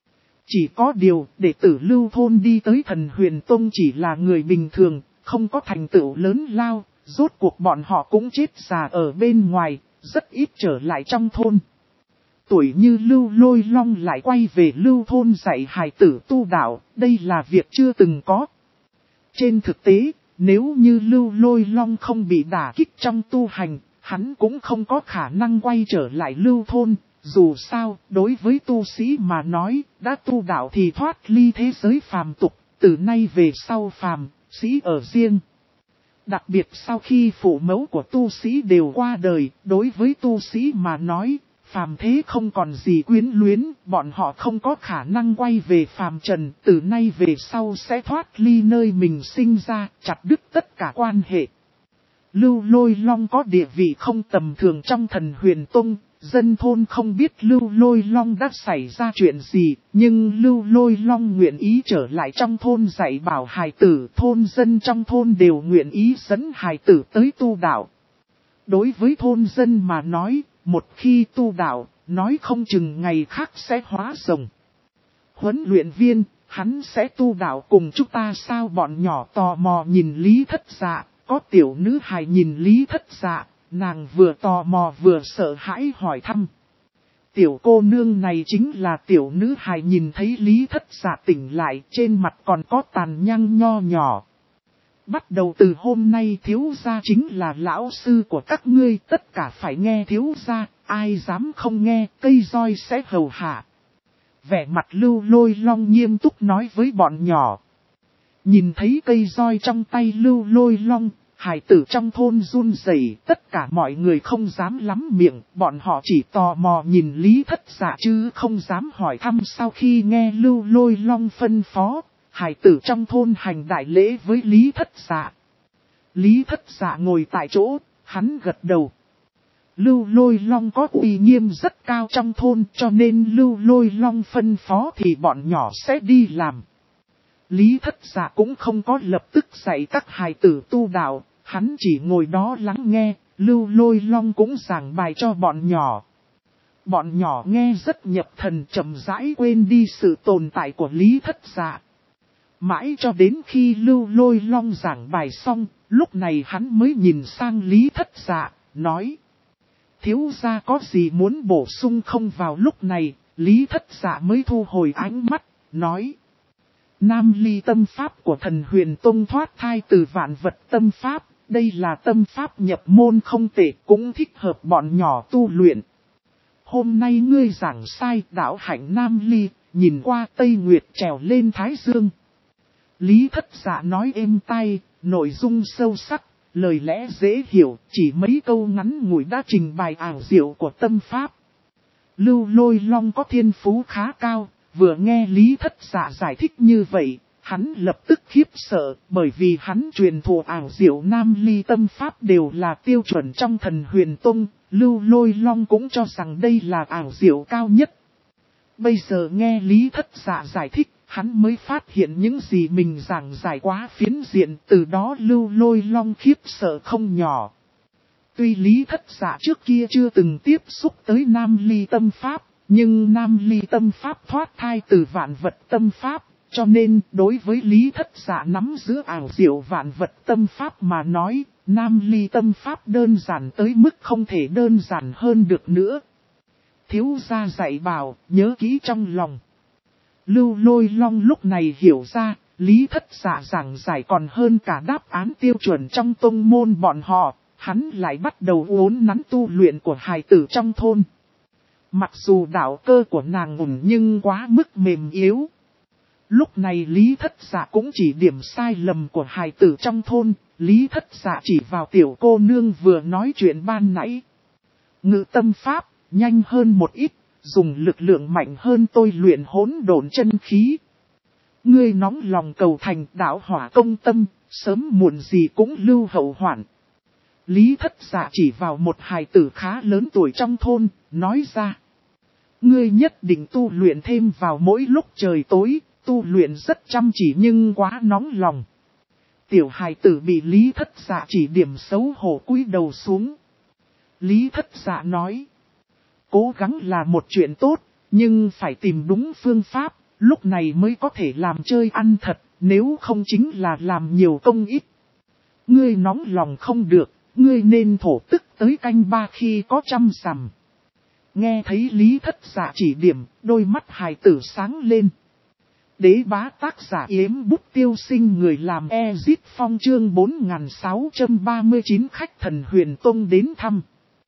Chỉ có điều, đệ tử Lưu thôn đi tới Thần Huyền Tông chỉ là người bình thường, không có thành tựu lớn lao, rốt cuộc bọn họ cũng chết già ở bên ngoài, rất ít trở lại trong thôn. Tuổi như Lưu Lôi Long lại quay về Lưu thôn dạy hài tử tu đạo, đây là việc chưa từng có. Trên thực tế, nếu như Lưu Lôi Long không bị đả kích trong tu hành, hắn cũng không có khả năng quay trở lại Lưu thôn. Dù sao, đối với tu sĩ mà nói, đã tu đạo thì thoát ly thế giới phàm tục, từ nay về sau phàm, sĩ ở riêng. Đặc biệt sau khi phụ mẫu của tu sĩ đều qua đời, đối với tu sĩ mà nói, phàm thế không còn gì quyến luyến, bọn họ không có khả năng quay về phàm trần, từ nay về sau sẽ thoát ly nơi mình sinh ra, chặt đứt tất cả quan hệ. Lưu Lôi Long có địa vị không tầm thường trong Thần Huyền Tông, dân thôn không biết Lưu Lôi Long đã xảy ra chuyện gì, nhưng Lưu Lôi Long nguyện ý trở lại trong thôn dạy bảo hài tử, thôn dân trong thôn đều nguyện ý dẫn hài tử tới tu đạo. Đối với thôn dân mà nói, một khi tu đạo, nói không chừng ngày khác sẽ hóa rồng. Huấn luyện viên, hắn sẽ tu đạo cùng chúng ta sao? Bọn nhỏ tò mò nhìn Lý Thất Dạ, có tiểu nữ hài nhìn Lý Thất Dạ, nàng vừa tò mò vừa sợ hãi hỏi thăm. Tiểu cô nương này chính là tiểu nữ hài nhìn thấy Lý Thất Dạ tỉnh lại, trên mặt còn có tàn nhang nho nhỏ. Bắt đầu từ hôm nay thiếu gia chính là lão sư của các ngươi, tất cả phải nghe thiếu gia, ai dám không nghe, cây roi sẽ hầu hạ. Vẻ mặt Lưu Lôi Long nghiêm túc nói với bọn nhỏ. Nhìn thấy cây roi trong tay Lưu Lôi Long, hài tử trong thôn run rẩy, tất cả mọi người không dám lắm miệng, bọn họ chỉ tò mò nhìn Lý Thất Dạ chứ không dám hỏi thăm. Sau khi nghe Lưu Lôi Long phân phó, hài tử trong thôn hành đại lễ với Lý Thất Dạ. Lý Thất Dạ ngồi tại chỗ, hắn gật đầu. Lưu Lôi Long có uy nghiêm rất cao trong thôn, cho nên Lưu Lôi Long phân phó thì bọn nhỏ sẽ đi làm. Lý Thất Dạ cũng không có lập tức dạy các hài tử tu đạo, hắn chỉ ngồi đó lắng nghe, Lưu Lôi Long cũng giảng bài cho bọn nhỏ. Bọn nhỏ nghe rất nhập thần, chậm rãi quên đi sự tồn tại của Lý Thất Dạ. Mãi cho đến khi Lưu Lôi Long giảng bài xong, lúc này hắn mới nhìn sang Lý Thất Dạ, nói. Thiếu gia có gì muốn bổ sung không? Vào lúc này, Lý Thất Dạ mới thu hồi ánh mắt, nói. Nam ly tâm pháp của Thần Huyền Tông thoát thai từ vạn vật tâm pháp, đây là tâm pháp nhập môn không tệ, cũng thích hợp bọn nhỏ tu luyện. Hôm nay ngươi giảng sai, đạo hạnh Nam ly, nhìn qua Tây Nguyệt trèo lên Thái Dương. Lý Thất Dạ nói êm tai, nội dung sâu sắc, lời lẽ dễ hiểu, chỉ mấy câu ngắn ngủi đã trình bày ảo diệu của tâm pháp. Lưu Lôi Long có thiên phú khá cao, vừa nghe Lý Thất Dạ giải thích như vậy, hắn lập tức khiếp sợ, bởi vì hắn truyền thụ ảo diệu Nam ly tâm pháp đều là tiêu chuẩn trong Thần Huyền Tông, Lưu Lôi Long cũng cho rằng đây là ảo diệu cao nhất. Bây giờ nghe Lý Thất Dạ giải thích, hắn mới phát hiện những gì mình giảng giải quá phiến diện, từ đó Lưu Lôi Long khiếp sợ không nhỏ. Tuy Lý Thất Dạ trước kia chưa từng tiếp xúc tới Nam ly tâm pháp, nhưng Nam ly tâm pháp thoát thai từ vạn vật tâm pháp, cho nên đối với Lý Thất Dạ nắm giữ ảo diệu vạn vật tâm pháp mà nói, Nam ly tâm pháp đơn giản tới mức không thể đơn giản hơn được nữa. Thiếu gia dạy bảo, nhớ kỹ trong lòng. Lưu Lôi Long lúc này hiểu ra, Lý Thất Dạ giảng giải còn hơn cả đáp án tiêu chuẩn trong tông môn bọn họ, hắn lại bắt đầu uốn nắn tu luyện của hài tử trong thôn. Mặc dù đạo cơ của nàng ổn nhưng quá mức mềm yếu. Lúc này Lý Thất Dạ cũng chỉ điểm sai lầm của hài tử trong thôn, Lý Thất Dạ chỉ vào tiểu cô nương vừa nói chuyện ban nãy. Ngự tâm pháp, nhanh hơn một ít, dùng lực lượng mạnh hơn tôi luyện hỗn độn chân khí. Ngươi nóng lòng cầu thành đạo hỏa công tâm, sớm muộn gì cũng lưu hậu hoạn. Lý Thất Dạ chỉ vào một hài tử khá lớn tuổi trong thôn, nói ra. Ngươi nhất định tu luyện thêm vào mỗi lúc trời tối, tu luyện rất chăm chỉ nhưng quá nóng lòng. Tiểu hài tử bị Lý Thất Dạ chỉ điểm xấu hổ cúi đầu xuống. Lý Thất Dạ nói. Cố gắng là một chuyện tốt, nhưng phải tìm đúng phương pháp, lúc này mới có thể làm chơi ăn thật, nếu không chính là làm nhiều công ít. Ngươi nóng lòng không được, ngươi nên thổ tức tới canh ba khi có trăm sằm. Nghe thấy Lý Thất Dạ chỉ điểm, đôi mắt hài tử sáng lên. Đế bá tác giả Yếm Bút Tiêu Sinh, người làm Ezit Phong chương 4639 khách Thần Huyền Tông đến thăm.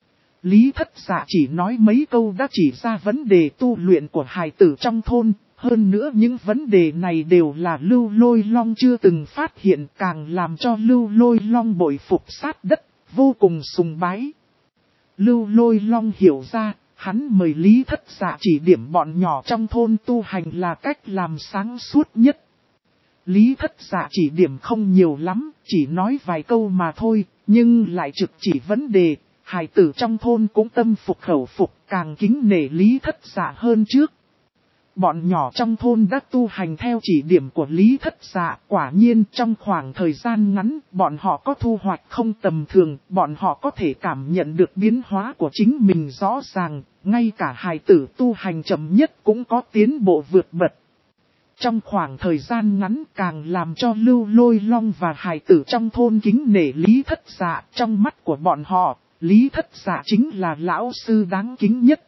Lý Thất Dạ chỉ nói mấy câu đã chỉ ra vấn đề tu luyện của hài tử trong thôn, hơn nữa những vấn đề này đều là Lưu Lôi Long chưa từng phát hiện, càng làm cho Lưu Lôi Long bội phục sát đất, vô cùng sùng bái. Lưu Lôi Long hiểu ra, hắn mời Lý Thất Dạ chỉ điểm bọn nhỏ trong thôn tu hành là cách làm sáng suốt nhất. Lý Thất Dạ chỉ điểm không nhiều lắm, chỉ nói vài câu mà thôi, nhưng lại trực chỉ vấn đề. Hài tử trong thôn cũng tâm phục khẩu phục, càng kính nể Lý Thất Dạ hơn trước. Bọn nhỏ trong thôn đã tu hành theo chỉ điểm của Lý Thất Dạ, quả nhiên trong khoảng thời gian ngắn, bọn họ có thu hoạch không tầm thường, bọn họ có thể cảm nhận được biến hóa của chính mình rõ ràng, ngay cả hài tử tu hành chậm nhất cũng có tiến bộ vượt bật. Trong khoảng thời gian ngắn càng làm cho Lưu Lôi Long và hài tử trong thôn kính nể Lý Thất Dạ, trong mắt của bọn họ. Lý Thất Dạ chính là lão sư đáng kính nhất.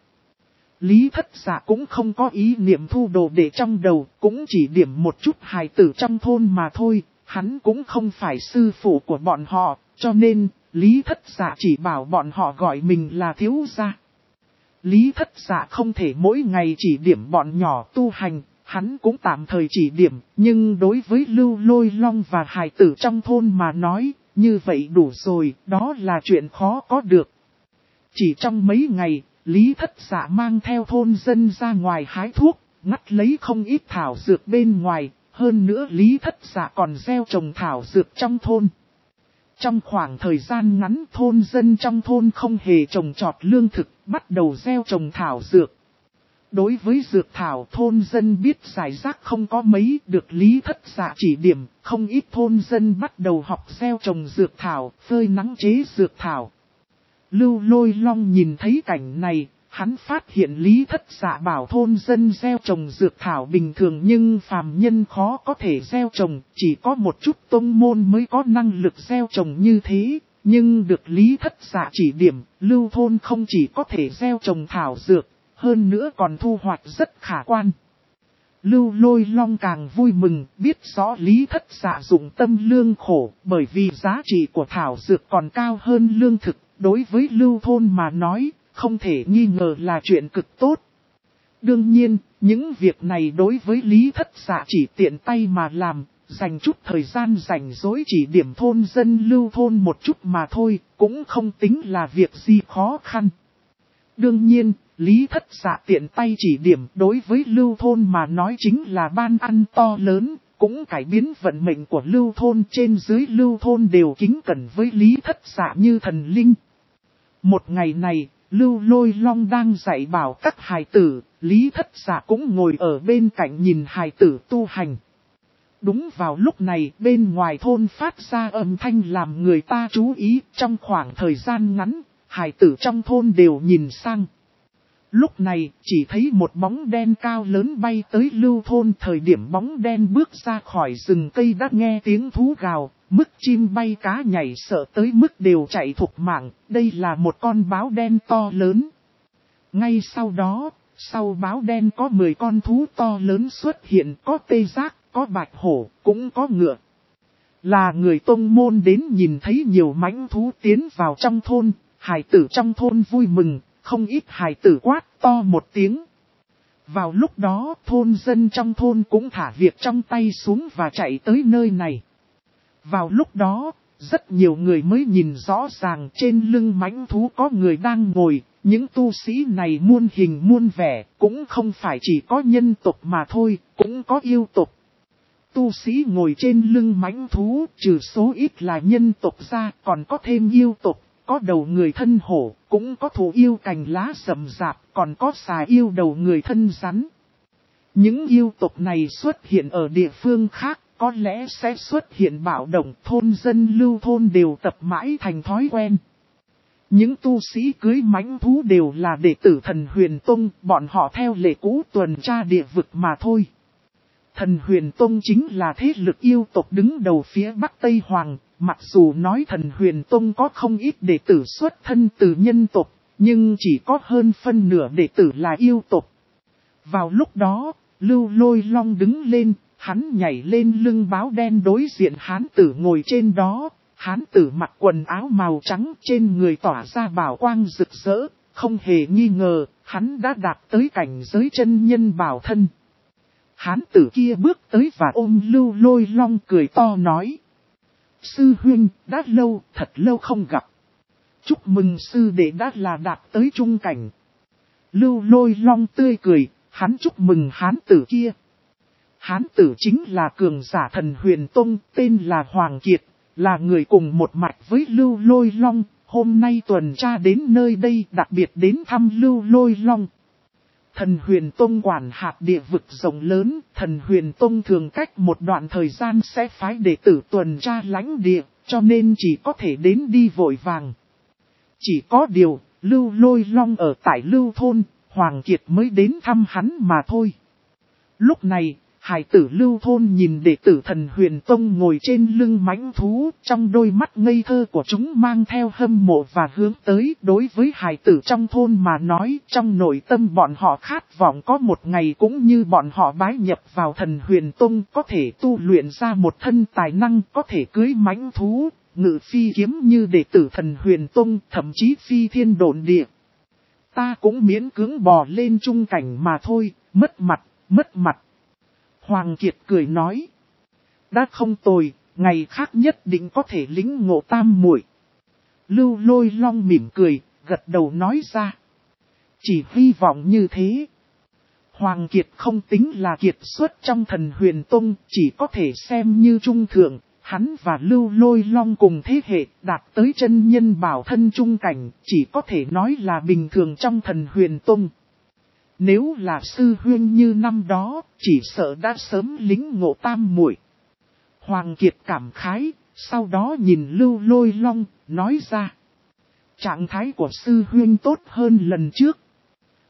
Lý Thất Dạ cũng không có ý niệm thu đồ để trong đầu, cũng chỉ điểm một chút hài tử trong thôn mà thôi, hắn cũng không phải sư phụ của bọn họ, cho nên, Lý Thất Dạ chỉ bảo bọn họ gọi mình là thiếu gia. Lý Thất Dạ không thể mỗi ngày chỉ điểm bọn nhỏ tu hành, hắn cũng tạm thời chỉ điểm, nhưng đối với Lưu Lôi Long và hài tử trong thôn mà nói, như vậy đủ rồi, đó là chuyện khó có được. Chỉ trong mấy ngày, Lý Thất Dạ mang theo thôn dân ra ngoài hái thuốc, ngắt lấy không ít thảo dược bên ngoài, hơn nữa Lý Thất Dạ còn gieo trồng thảo dược trong thôn. Trong khoảng thời gian ngắn thôn dân trong thôn không hề trồng trọt lương thực, bắt đầu gieo trồng thảo dược. Đối với dược thảo thôn dân biết giải rác không có mấy, được Lý Thất Dạ chỉ điểm, không ít thôn dân bắt đầu học gieo trồng dược thảo, phơi nắng chế dược thảo. Lưu Lôi Long nhìn thấy cảnh này, Hắn phát hiện Lý Thất Dạ bảo thôn dân gieo trồng dược thảo bình thường nhưng phàm nhân khó có thể gieo trồng, chỉ có một chút tông môn mới có năng lực gieo trồng như thế. Nhưng được Lý Thất Dạ chỉ điểm, Lưu thôn không chỉ có thể gieo trồng thảo dược, hơn nữa còn thu hoạch rất khả quan. Lưu Lôi Long càng vui mừng, biết rõ Lý Thất Dạ dụng tâm lương khổ, bởi vì giá trị của thảo dược còn cao hơn lương thực, đối với Lưu thôn mà nói, không thể nghi ngờ là chuyện cực tốt. Đương nhiên, những việc này đối với Lý Thất Dạ chỉ tiện tay mà làm, dành chút thời gian rảnh rỗi chỉ điểm thôn dân Lưu thôn một chút mà thôi, cũng không tính là việc gì khó khăn. Đương nhiên, Lý Thất Dạ tiện tay chỉ điểm đối với Lưu thôn mà nói chính là ban ăn to lớn, cũng cải biến vận mệnh của Lưu thôn, trên dưới Lưu thôn đều kính cẩn với Lý Thất Dạ như thần linh. Một ngày này, Lưu Lôi Long đang dạy bảo các hài tử, Lý Thất Dạ cũng ngồi ở bên cạnh nhìn hài tử tu hành. Đúng vào lúc này, bên ngoài thôn phát ra âm thanh làm người ta chú ý. Trong khoảng thời gian ngắn, hài tử trong thôn đều nhìn sang. Lúc này, chỉ thấy một bóng đen cao lớn bay tới Lưu thôn. Thời điểm bóng đen bước ra khỏi rừng cây đã nghe tiếng thú gào, mức chim bay cá nhảy sợ tới mức đều chạy thục mạng. Đây là một con báo đen to lớn. Ngay sau đó, sau báo đen có 10 con thú to lớn xuất hiện, có tê giác, có bạch hổ, cũng có ngựa. Là người tông môn đến nhìn thấy nhiều mãnh thú tiến vào trong thôn, hài tử trong thôn vui mừng, không ít hài tử quát to một tiếng. Vào lúc đó, thôn dân trong thôn cũng thả việc trong tay xuống và chạy tới nơi này. Vào lúc đó, rất nhiều người mới nhìn rõ ràng trên lưng mãnh thú có người đang ngồi. Những tu sĩ này muôn hình muôn vẻ, cũng không phải chỉ có nhân tộc mà thôi, cũng có yêu tộc. Tu sĩ ngồi trên lưng mãnh thú, trừ số ít là nhân tộc ra, còn có thêm yêu tộc, có đầu người thân hổ, cũng có thú yêu cành lá rậm rạp, còn có xà yêu đầu người thân rắn. Những yêu tộc này xuất hiện ở địa phương khác, có lẽ sẽ xuất hiện bạo động, thôn dân Lưu thôn đều tập mãi thành thói quen. Những tu sĩ cưới mãnh thú đều là đệ tử Thần Huyền Tông, bọn họ theo lệ cũ tuần tra địa vực mà thôi. Thần Huyền Tông chính là thế lực yêu tộc đứng đầu phía Bắc Tây Hoàng, mặc dù nói Thần Huyền Tông có không ít đệ tử xuất thân từ nhân tộc, nhưng chỉ có hơn phân nửa đệ tử là yêu tộc. Vào lúc đó, Lưu Lôi Long đứng lên, hắn nhảy lên lưng báo đen đối diện hán tử ngồi trên đó. Hán tử mặc quần áo màu trắng, trên người tỏa ra bảo quang rực rỡ, không hề nghi ngờ, hắn đã đạt tới cảnh giới chân nhân bảo thân. Hán tử kia bước tới và ôm Lưu Lôi Long cười to nói: Sư huynh, đã lâu, thật lâu không gặp. Chúc mừng sư đệ đã là đạt tới trung cảnh. Lưu Lôi Long tươi cười, hắn chúc mừng hán tử kia. Hán tử chính là cường giả Thần Huyền Tông, tên là Hoàng Kiệt. Là người cùng một mạch với Lưu Lôi Long, hôm nay tuần tra đến nơi đây đặc biệt đến thăm Lưu Lôi Long. Thần Huyền Tông quản hạt địa vực rộng lớn, Thần Huyền Tông thường cách một đoạn thời gian sẽ phái đệ tử tuần tra lãnh địa, cho nên chỉ có thể đến đi vội vàng. Chỉ có điều, Lưu Lôi Long ở tại Lưu Thôn, Hoàng Kiệt mới đến thăm hắn mà thôi. Lúc này, Hải tử Lưu Thôn nhìn đệ tử Thần Huyền Tông ngồi trên lưng mãnh thú, trong đôi mắt ngây thơ của chúng mang theo hâm mộ và hướng tới. Đối với hải tử trong thôn mà nói, trong nội tâm bọn họ khát vọng có một ngày cũng như bọn họ bái nhập vào Thần Huyền Tông, có thể tu luyện ra một thân tài năng, có thể cưới mãnh thú, ngự phi kiếm như đệ tử Thần Huyền Tông, thậm chí phi thiên độn địa. Ta cũng miễn cưỡng bò lên trung cảnh mà thôi, mất mặt. Hoàng Kiệt cười nói: đã không tồi, ngày khác nhất định có thể lĩnh ngộ tam muội. Lưu Lôi Long mỉm cười, gật đầu nói ra: chỉ hy vọng như thế. Hoàng Kiệt không tính là kiệt xuất trong Thần Huyền Tông, chỉ có thể xem như trung thượng. Hắn và Lưu Lôi Long cùng thế hệ, đạt tới chân nhân bảo thân trung cảnh, chỉ có thể nói là bình thường trong Thần Huyền Tông. Nếu là sư huynh như năm đó, chỉ sợ đã sớm lĩnh ngộ tam muội. Hoàng Kiệt cảm khái, sau đó nhìn Lưu Lôi Long, nói ra: trạng thái của sư huynh tốt hơn lần trước.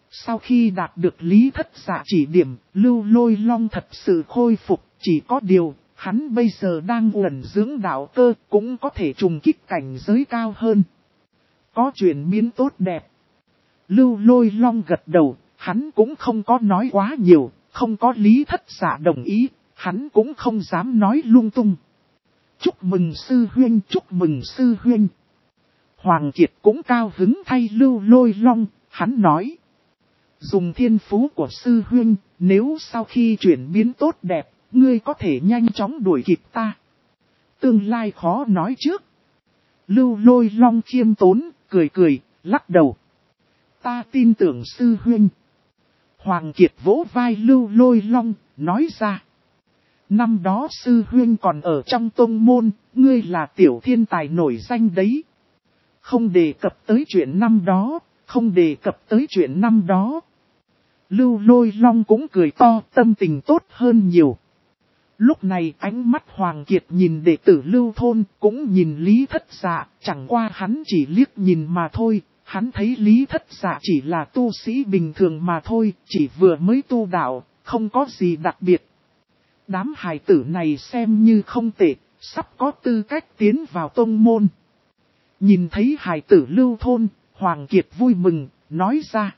Sau khi đạt được Lý Thất Dạ chỉ điểm, Lưu Lôi Long thật sự khôi phục, chỉ có điều, hắn bây giờ đang ẩn dưỡng đạo cơ, cũng có thể trùng kích cảnh giới cao hơn. Có chuyển biến tốt đẹp. Lưu Lôi Long gật đầu, hắn cũng không có nói quá nhiều, không có Lý Thất Dạ đồng ý, hắn cũng không dám nói lung tung. Chúc mừng sư huynh, chúc mừng sư huynh. Hoàng Kiệt cũng cao hứng thay Lưu Lôi Long, hắn nói. Dùng thiên phú của sư huynh, nếu sau khi chuyển biến tốt đẹp, ngươi có thể nhanh chóng đuổi kịp ta. Tương lai khó nói trước. Lưu Lôi Long khiêm tốn, cười cười, lắc đầu. Ta tin tưởng sư huynh. Hoàng Kiệt vỗ vai Lưu Lôi Long, nói ra. Năm đó sư huynh còn ở trong tông môn, ngươi là tiểu thiên tài nổi danh đấy. Không đề cập tới chuyện năm đó, không đề cập tới chuyện năm đó. Lưu Lôi Long cũng cười to, tâm tình tốt hơn nhiều. Lúc này ánh mắt Hoàng Kiệt nhìn đệ tử Lưu Thôn, cũng nhìn Lý Thất Dạ, chẳng qua hắn chỉ liếc nhìn mà thôi. Hắn thấy Lý Thất Dạ chỉ là tu sĩ bình thường mà thôi, chỉ vừa mới tu đạo, không có gì đặc biệt. Đám hài tử này xem như không tệ, sắp có tư cách tiến vào tông môn. Nhìn thấy hài tử Lưu Thôn, Hoàng Kiệt vui mừng, nói ra.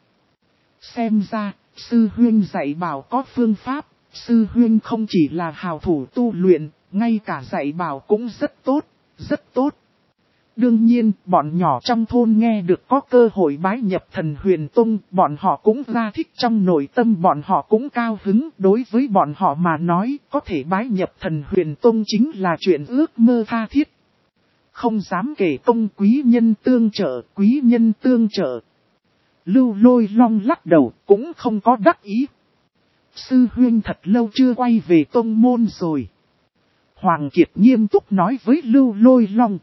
Xem ra, sư huynh dạy bảo có phương pháp, sư huynh không chỉ là hào thủ tu luyện, ngay cả dạy bảo cũng rất tốt, rất tốt. Đương nhiên, bọn nhỏ trong thôn nghe được có cơ hội bái nhập Thần Huyền Tông, bọn họ cũng ra thích, trong nội tâm bọn họ cũng cao hứng. Đối với bọn họ mà nói, có thể bái nhập Thần Huyền Tông chính là chuyện ước mơ tha thiết. Không dám kể công, quý nhân tương trợ, quý nhân tương trợ. Lưu Lôi Long lắc đầu, cũng không có đắc ý. Sư huynh thật lâu chưa quay về tông môn rồi. Hoàng Kiệt nghiêm túc nói với Lưu Lôi Long.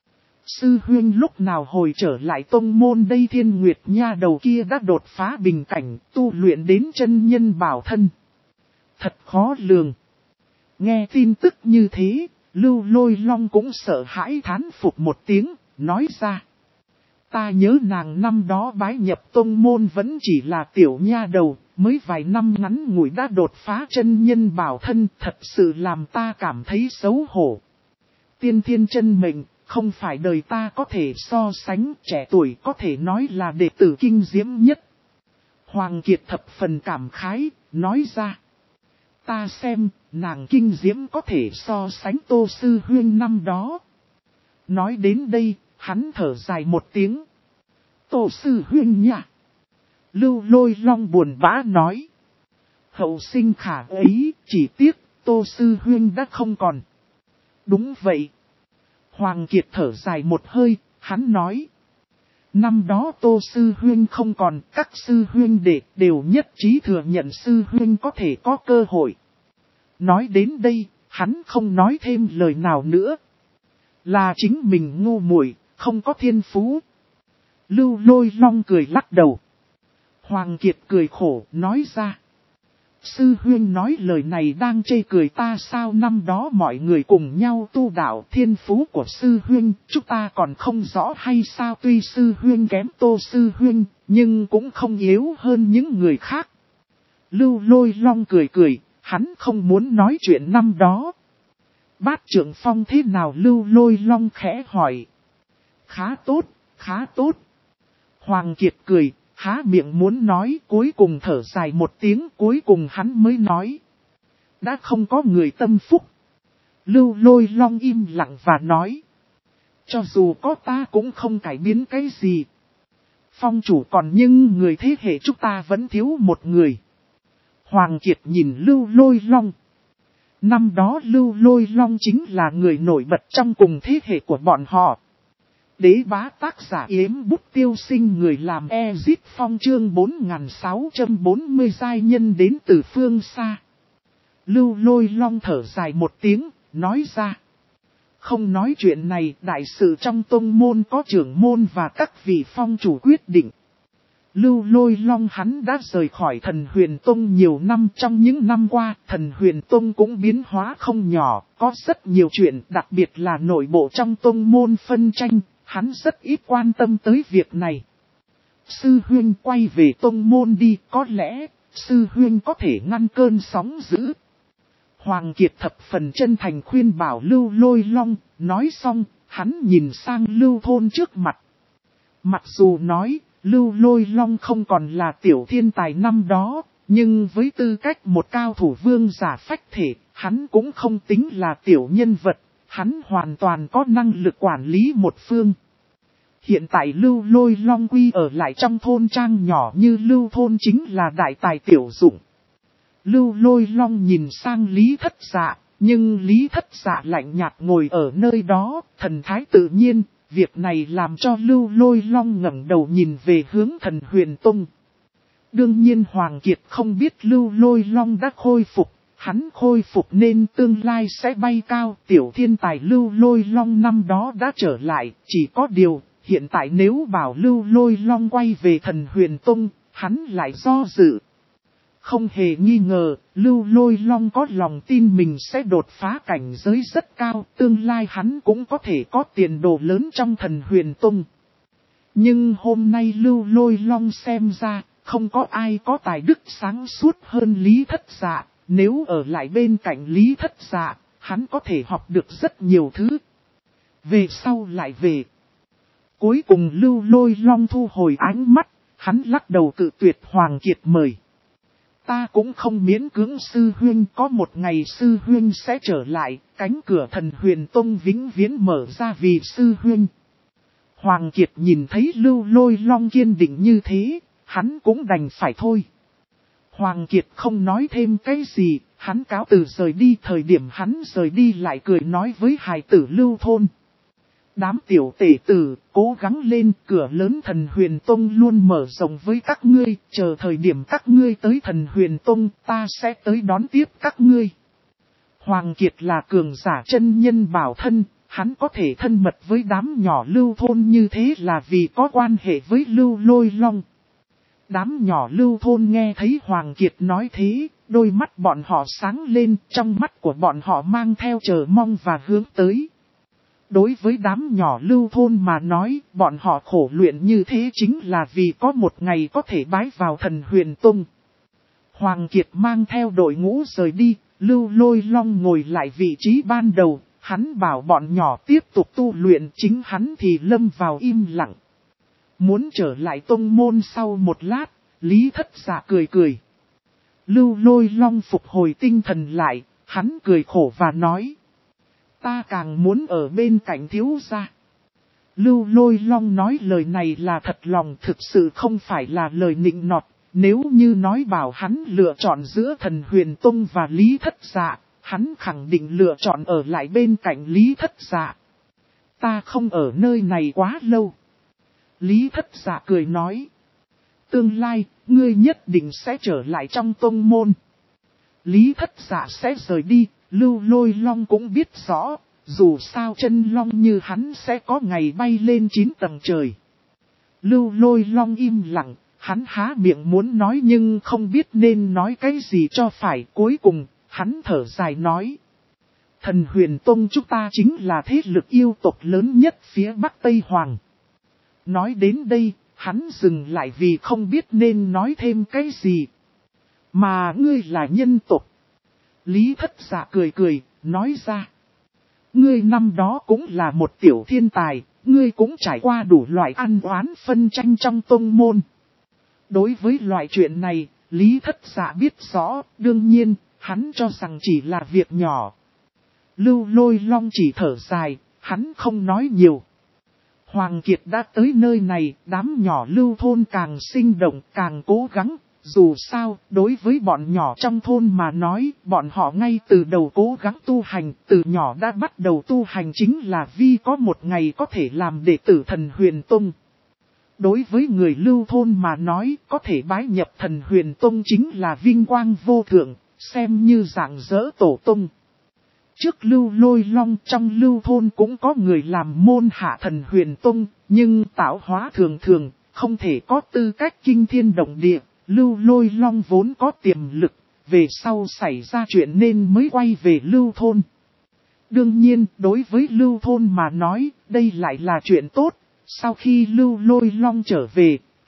Sư huynh lúc nào hồi trở lại tông môn đây? Thiên Nguyệt nha đầu kia đã đột phá bình cảnh, tu luyện đến chân nhân bảo thân. Thật khó lường. Nghe tin tức như thế, Lưu Lôi Long cũng sợ hãi thán phục một tiếng, nói ra. Ta nhớ nàng năm đó bái nhập tông môn vẫn chỉ là tiểu nha đầu, mới vài năm ngắn ngủi đã đột phá chân nhân bảo thân, thật sự làm ta cảm thấy xấu hổ. Tiên thiên chân mệnh, không phải đời ta có thể so sánh, trẻ tuổi có thể nói là đệ tử kinh diễm nhất. Hoàng Kiệt thập phần cảm khái, nói ra. Ta xem, nàng kinh diễm có thể so sánh Tô sư huynh năm đó. Nói đến đây, hắn thở dài một tiếng. Tô sư huynh nhỉ? Lưu Lôi Long buồn bã nói. Hậu sinh khả ấy, chỉ tiếc, Tô sư huynh đã không còn. Đúng vậy. Hoàng Kiệt thở dài một hơi, hắn nói. Năm đó Tô sư huynh không còn, các sư huynh đệ đều nhất trí thừa nhận sư huynh có thể có cơ hội. Nói đến đây, hắn không nói thêm lời nào nữa. Là chính mình ngu muội, không có thiên phú. Lưu Lôi Long cười lắc đầu. Hoàng Kiệt cười khổ, nói ra. Sư huynh nói lời này đang chê cười ta sao? Năm đó mọi người cùng nhau tu đạo, thiên phú của sư huynh, chúng ta còn không rõ hay sao? Tuy sư huynh kém Tô sư huynh, nhưng cũng không yếu hơn những người khác. Lưu Lôi Long cười cười, hắn không muốn nói chuyện năm đó. Bát Trưởng Phong thế nào? Lưu Lôi Long khẽ hỏi. Khá tốt, khá tốt. Hoàng Kiệt cười. Há miệng muốn nói, cuối cùng thở dài một tiếng, cuối cùng hắn mới nói. Đã không có người tâm phúc. Lưu Lôi Long im lặng và nói. Cho dù có ta cũng không cải biến cái gì. Phong chủ còn nhưng người thế hệ chúng ta vẫn thiếu một người. Hoàng Kiệt nhìn Lưu Lôi Long. Năm đó Lưu Lôi Long chính là người nổi bật trong cùng thế hệ của bọn họ. Đế bá tác giả Yếm Bút Tiêu Sinh, người làm Ezit Phong chương 4640 giai nhân đến từ phương xa. Lưu Lôi Long thở dài một tiếng, nói ra. Không nói chuyện này, đại sự trong tông môn có trưởng môn và các vị phong chủ quyết định. Lưu Lôi Long hắn đã rời khỏi Thần Huyền Tông nhiều năm, trong những năm qua, Thần Huyền Tông cũng biến hóa không nhỏ, có rất nhiều chuyện, đặc biệt là nội bộ trong tông môn phân tranh. Hắn rất ít quan tâm tới việc này. sư huynh quay về tông môn đi, có lẽ sư huynh có thể ngăn cơn sóng dữ. Hoàng Kiệt thập phần chân thành khuyên bảo Lưu Lôi Long, nói xong, hắn nhìn sang Lưu Thôn trước mặt. Mặc dù nói, Lưu Lôi Long không còn là tiểu thiên tài năm đó, nhưng với tư cách một cao thủ vương giả phách thể, hắn cũng không tính là tiểu nhân vật, hắn hoàn toàn có năng lực quản lý một phương. Hiện tại Lưu Lôi Long quy ở lại trong thôn trang nhỏ như Lưu Thôn chính là đại tài tiểu dụng. Lưu Lôi Long nhìn sang Lý Thất Dạ, nhưng Lý Thất Dạ lạnh nhạt ngồi ở nơi đó, thần thái tự nhiên, việc này làm cho Lưu Lôi Long ngẩng đầu nhìn về hướng Thần Huyền Tông. Đương nhiên Hoàng Kiệt không biết Lưu Lôi Long đã khôi phục, hắn khôi phục nên tương lai sẽ bay cao. Tiểu thiên tài Lưu Lôi Long năm đó đã trở lại, chỉ có điều, hiện tại nếu bảo Lưu Lôi Long quay về Thần Huyền Tông, hắn lại do dự. Không hề nghi ngờ, Lưu Lôi Long có lòng tin mình sẽ đột phá cảnh giới rất cao, tương lai hắn cũng có thể có tiền đồ lớn trong Thần Huyền Tông. Nhưng hôm nay Lưu Lôi Long xem ra, không có ai có tài đức sáng suốt hơn Lý Thất Dạ, nếu ở lại bên cạnh Lý Thất Dạ, hắn có thể học được rất nhiều thứ. Về sau lại về. Cuối cùng Lưu Lôi Long thu hồi ánh mắt, hắn lắc đầu cự tuyệt Hoàng Kiệt mời. Ta cũng không miễn cưỡng sư huynh, có một ngày sư huynh sẽ trở lại, cánh cửa Thần Huyền Tông vĩnh viễn mở ra vì sư huynh. Hoàng Kiệt nhìn thấy Lưu Lôi Long kiên định như thế, hắn cũng đành phải thôi. Hoàng Kiệt không nói thêm cái gì, hắn cáo từ rời đi. Thời điểm hắn rời đi lại cười nói với hài tử Lưu Thôn. Đám tiểu tể tử, cố gắng lên, cửa lớn Thần Huyền Tông luôn mở rộng với các ngươi, chờ thời điểm các ngươi tới Thần Huyền Tông, ta sẽ tới đón tiếp các ngươi. Hoàng Kiệt là cường giả chân nhân bảo thân, hắn có thể thân mật với đám nhỏ Lưu Thôn như thế là vì có quan hệ với Lưu Lôi Long. Đám nhỏ Lưu Thôn nghe thấy Hoàng Kiệt nói thế, đôi mắt bọn họ sáng lên, trong mắt của bọn họ mang theo chờ mong và hướng tới. Đối với đám nhỏ Lưu Thôn mà nói, bọn họ khổ luyện như thế chính là vì có một ngày có thể bái vào Thần Huyền Tông. Hoàng Kiệt mang theo đội ngũ rời đi, Lưu Lôi Long ngồi lại vị trí ban đầu, hắn bảo bọn nhỏ tiếp tục tu luyện, chính hắn thì lâm vào im lặng. Muốn trở lại tông môn sau một lát, Lý Thất Dạ cười cười. Lưu Lôi Long phục hồi tinh thần lại, hắn cười khổ và nói. Ta càng muốn ở bên cạnh thiếu gia. Lưu Lôi Long nói lời này là thật lòng, thực sự không phải là lời nịnh nọt. Nếu như nói bảo hắn lựa chọn giữa Thần Huyền Tông và Lý Thất Dạ, hắn khẳng định lựa chọn ở lại bên cạnh Lý Thất Dạ. Ta không ở nơi này quá lâu. Lý Thất Dạ cười nói. Tương lai, ngươi nhất định sẽ trở lại trong tông môn. Lý Thất Dạ sẽ rời đi, Lưu Lôi Long cũng biết rõ, dù sao chân long như hắn sẽ có ngày bay lên 9 tầng trời. Lưu Lôi Long im lặng, hắn há miệng muốn nói nhưng không biết nên nói cái gì cho phải. Cuối cùng, hắn thở dài nói. Thần Huyền Tông chúng ta chính là thế lực yêu tộc lớn nhất phía Bắc Tây Hoàng. Nói đến đây, hắn dừng lại vì không biết nên nói thêm cái gì. Mà ngươi là nhân tộc. Lý Thất Dạ cười cười, nói ra. Ngươi năm đó cũng là một tiểu thiên tài, ngươi cũng trải qua đủ loại ăn oán phân tranh trong tông môn. Đối với loại chuyện này, Lý Thất Dạ biết rõ, đương nhiên, hắn cho rằng chỉ là việc nhỏ. Lưu Lôi Long chỉ thở dài, hắn không nói nhiều. Hoàng Kiệt đã tới nơi này, đám nhỏ Lưu Thôn càng sinh động, càng cố gắng. Dù sao, đối với bọn nhỏ trong thôn mà nói, bọn họ ngay từ đầu cố gắng tu hành, từ nhỏ đã bắt đầu tu hành chính là vì có một ngày có thể làm đệ tử Thần Huyền Tông. Đối với người Lưu Thôn mà nói, có thể bái nhập Thần Huyền Tông chính là vinh quang vô thượng, xem như rạng rỡ tổ tông. Trước Lưu Lôi Long trong Lưu Thôn cũng có người làm môn hạ Thần Huyền Tông, nhưng tạo hóa thường thường, không thể có tư cách kinh thiên động địa. Lưu Lôi Long vốn có tiềm lực, về sau xảy ra chuyện nên mới quay về Lưu Thôn. Đương nhiên, đối với Lưu Thôn mà nói, đây lại là chuyện tốt. Sau khi Lưu Lôi Long trở về,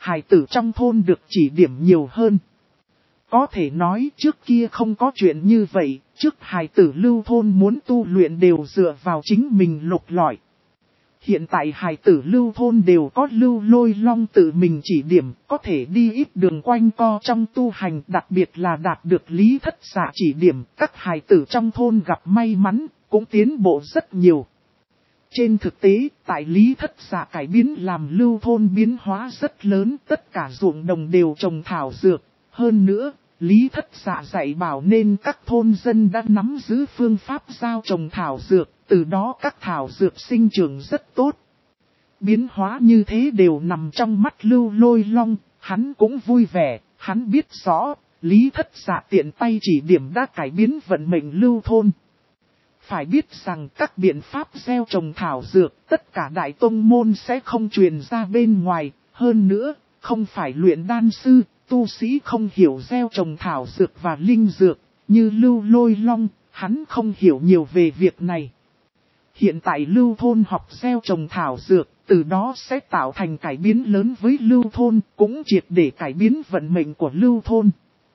hài tử trong thôn được chỉ điểm nhiều hơn. Có thể nói trước kia không có chuyện như vậy, trước hài tử lưu thôn muốn tu luyện đều dựa vào chính mình lục lọi. Hiện tại hài tử lưu thôn đều có Lưu Lôi Long tự mình chỉ điểm, có thể đi ít đường quanh co trong tu hành, đặc biệt là đạt được Lý Thất Dạ chỉ điểm, các hài tử trong thôn gặp may mắn, cũng tiến bộ rất nhiều. Trên thực tế, tại Lý Thất Dạ cải biến làm lưu thôn biến hóa rất lớn, tất cả ruộng đồng đều trồng thảo dược. Hơn nữa, Lý Thất Dạ dạy bảo nên các thôn dân đã nắm giữ phương pháp giao trồng thảo dược, từ đó các thảo dược sinh trưởng rất tốt. Biến hóa như thế đều nằm trong mắt Lưu Lôi Long, hắn cũng vui vẻ, hắn biết rõ, Lý Thất Dạ tiện tay chỉ điểm đã cải biến vận mệnh lưu thôn. Phải biết rằng các biện pháp gieo trồng thảo dược, tất cả đại tông môn sẽ không truyền ra bên ngoài, hơn nữa, không phải luyện đan sư, tu sĩ không hiểu gieo trồng thảo dược và linh dược, như Lưu Lôi Long, hắn không hiểu nhiều về việc này. Hiện tại lưu thôn học gieo trồng thảo dược, từ đó sẽ tạo thành cải biến lớn với lưu thôn, cũng triệt để cải biến vận mệnh của lưu thôn.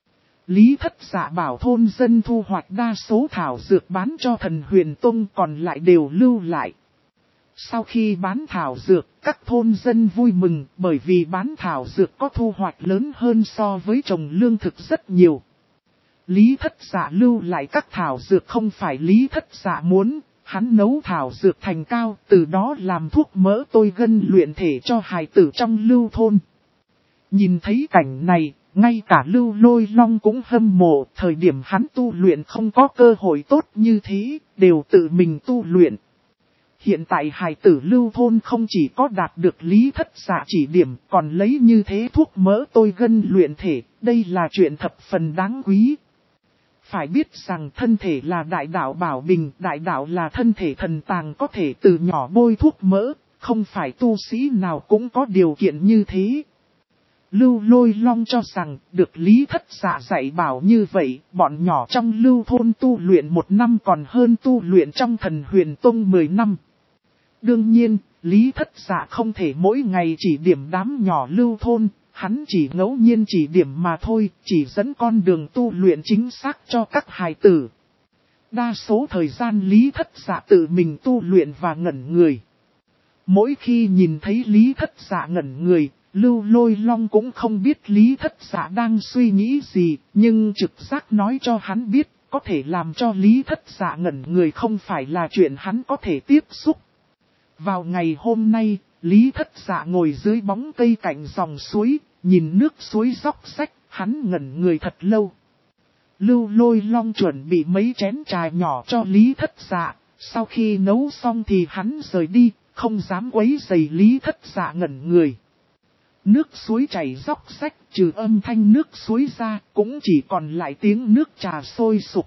Lý Thất Dạ bảo thôn dân thu hoạch đa số thảo dược bán cho Thần Huyền Tông, còn lại đều lưu lại. Sau khi bán thảo dược, các thôn dân vui mừng bởi vì bán thảo dược có thu hoạch lớn hơn so với trồng lương thực rất nhiều. Lý Thất Dạ lưu lại các thảo dược không phải Lý Thất Dạ muốn, hắn nấu thảo dược thành cao, từ đó làm thuốc mỡ tôi gân luyện thể cho hài tử trong lưu thôn. Nhìn thấy cảnh này, ngay cả Lưu Lôi Long cũng hâm mộ, thời điểm hắn tu luyện không có cơ hội tốt như thế, đều tự mình tu luyện. Hiện tại hài tử lưu thôn không chỉ có đạt được Lý Thất Dạ chỉ điểm, còn lấy như thế thuốc mỡ tôi gân luyện thể, đây là chuyện thập phần đáng quý. Phải biết rằng thân thể là đại đạo bảo bình, đại đạo là thân thể thần tàng có thể từ nhỏ bôi thuốc mỡ, không phải tu sĩ nào cũng có điều kiện như thế. Lưu Lôi Long cho rằng, được Lý Thất Dạ dạy bảo như vậy, bọn nhỏ trong lưu thôn tu luyện 1 năm còn hơn tu luyện trong Thần Huyền Tông 10 năm. Đương nhiên, Lý Thất Dạ không thể mỗi ngày chỉ điểm đám nhỏ lưu thôn, hắn chỉ ngẫu nhiên chỉ điểm mà thôi, chỉ dẫn con đường tu luyện chính xác cho các hài tử. Đa số thời gian Lý Thất Dạ tự mình tu luyện và ngẩn người. Mỗi khi nhìn thấy Lý Thất Dạ ngẩn người, Lưu Lôi Long cũng không biết Lý Thất Dạ đang suy nghĩ gì, nhưng trực giác nói cho hắn biết, có thể làm cho Lý Thất Dạ ngẩn người không phải là chuyện hắn có thể tiếp xúc. Vào ngày hôm nay, Lý Thất Dạ ngồi dưới bóng cây cạnh dòng suối, nhìn nước suối róc rách, hắn ngẩn người thật lâu. Lưu Lôi Long chuẩn bị mấy chén trà nhỏ cho Lý Thất Dạ, sau khi nấu xong thì hắn rời đi, không dám quấy rầy Lý Thất Dạ ngẩn người. Nước suối chảy róc rách, trừ âm thanh nước suối ra, cũng chỉ còn lại tiếng nước trà sôi sục.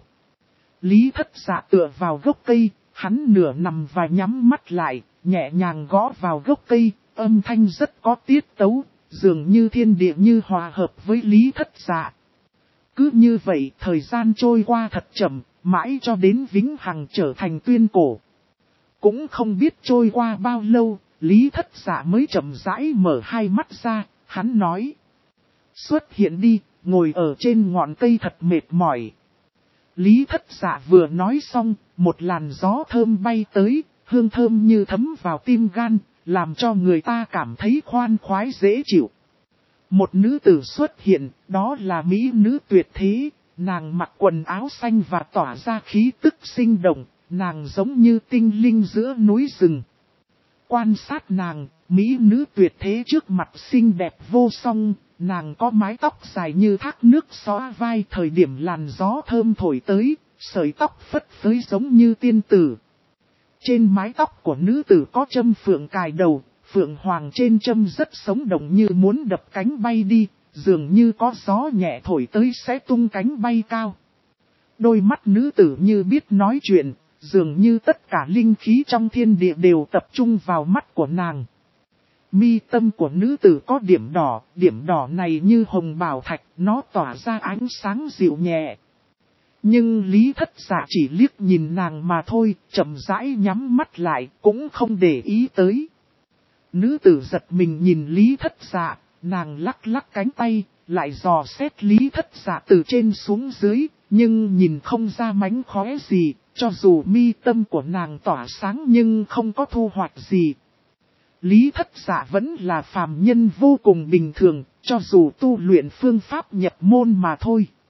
Lý Thất Dạ tựa vào gốc cây, hắn nửa nằm và nhắm mắt lại, nhẹ nhàng gõ vào gốc cây, âm thanh rất có tiết tấu, dường như thiên địa như hòa hợp với Lý Thất Dạ. Cứ như vậy, thời gian trôi qua thật chậm, mãi cho đến vĩnh hằng trở thành tuyên cổ. Cũng không biết trôi qua bao lâu, Lý Thất Dạ mới chậm rãi mở hai mắt ra, hắn nói. Xuất hiện đi, ngồi ở trên ngọn cây thật mệt mỏi. Lý Thất Dạ vừa nói xong, một làn gió thơm bay tới, hương thơm như thấm vào tim gan, làm cho người ta cảm thấy khoan khoái dễ chịu. Một nữ tử xuất hiện, đó là mỹ nữ tuyệt thế, nàng mặc quần áo xanh và tỏa ra khí tức sinh động, nàng giống như tinh linh giữa núi rừng. Quan sát nàng, mỹ nữ tuyệt thế trước mặt xinh đẹp vô song, nàng có mái tóc dài như thác nước xõa vai, thời điểm làn gió thơm thổi tới, sợi tóc phất phới giống như tiên tử. Trên mái tóc của nữ tử có châm phượng cài đầu, phượng hoàng trên châm rất sống động như muốn đập cánh bay đi, dường như có gió nhẹ thổi tới sẽ tung cánh bay cao. Đôi mắt nữ tử như biết nói chuyện, dường như tất cả linh khí trong thiên địa đều tập trung vào mắt của nàng. Mi tâm của nữ tử có điểm đỏ này như hồng bảo thạch, nó tỏa ra ánh sáng dịu nhẹ. Nhưng Lý Thất Dạ chỉ liếc nhìn nàng mà thôi, chậm rãi nhắm mắt lại, cũng không để ý tới. Nữ tử giật mình nhìn Lý Thất Dạ, nàng lắc lắc cánh tay, lại dò xét Lý Thất Dạ từ trên xuống dưới, nhưng nhìn không ra mánh khóe gì, cho dù mi tâm của nàng tỏa sáng nhưng không có thu hoạch gì. Lý Thất Dạ vẫn là phàm nhân vô cùng bình thường, cho dù tu luyện phương pháp nhập môn mà thôi.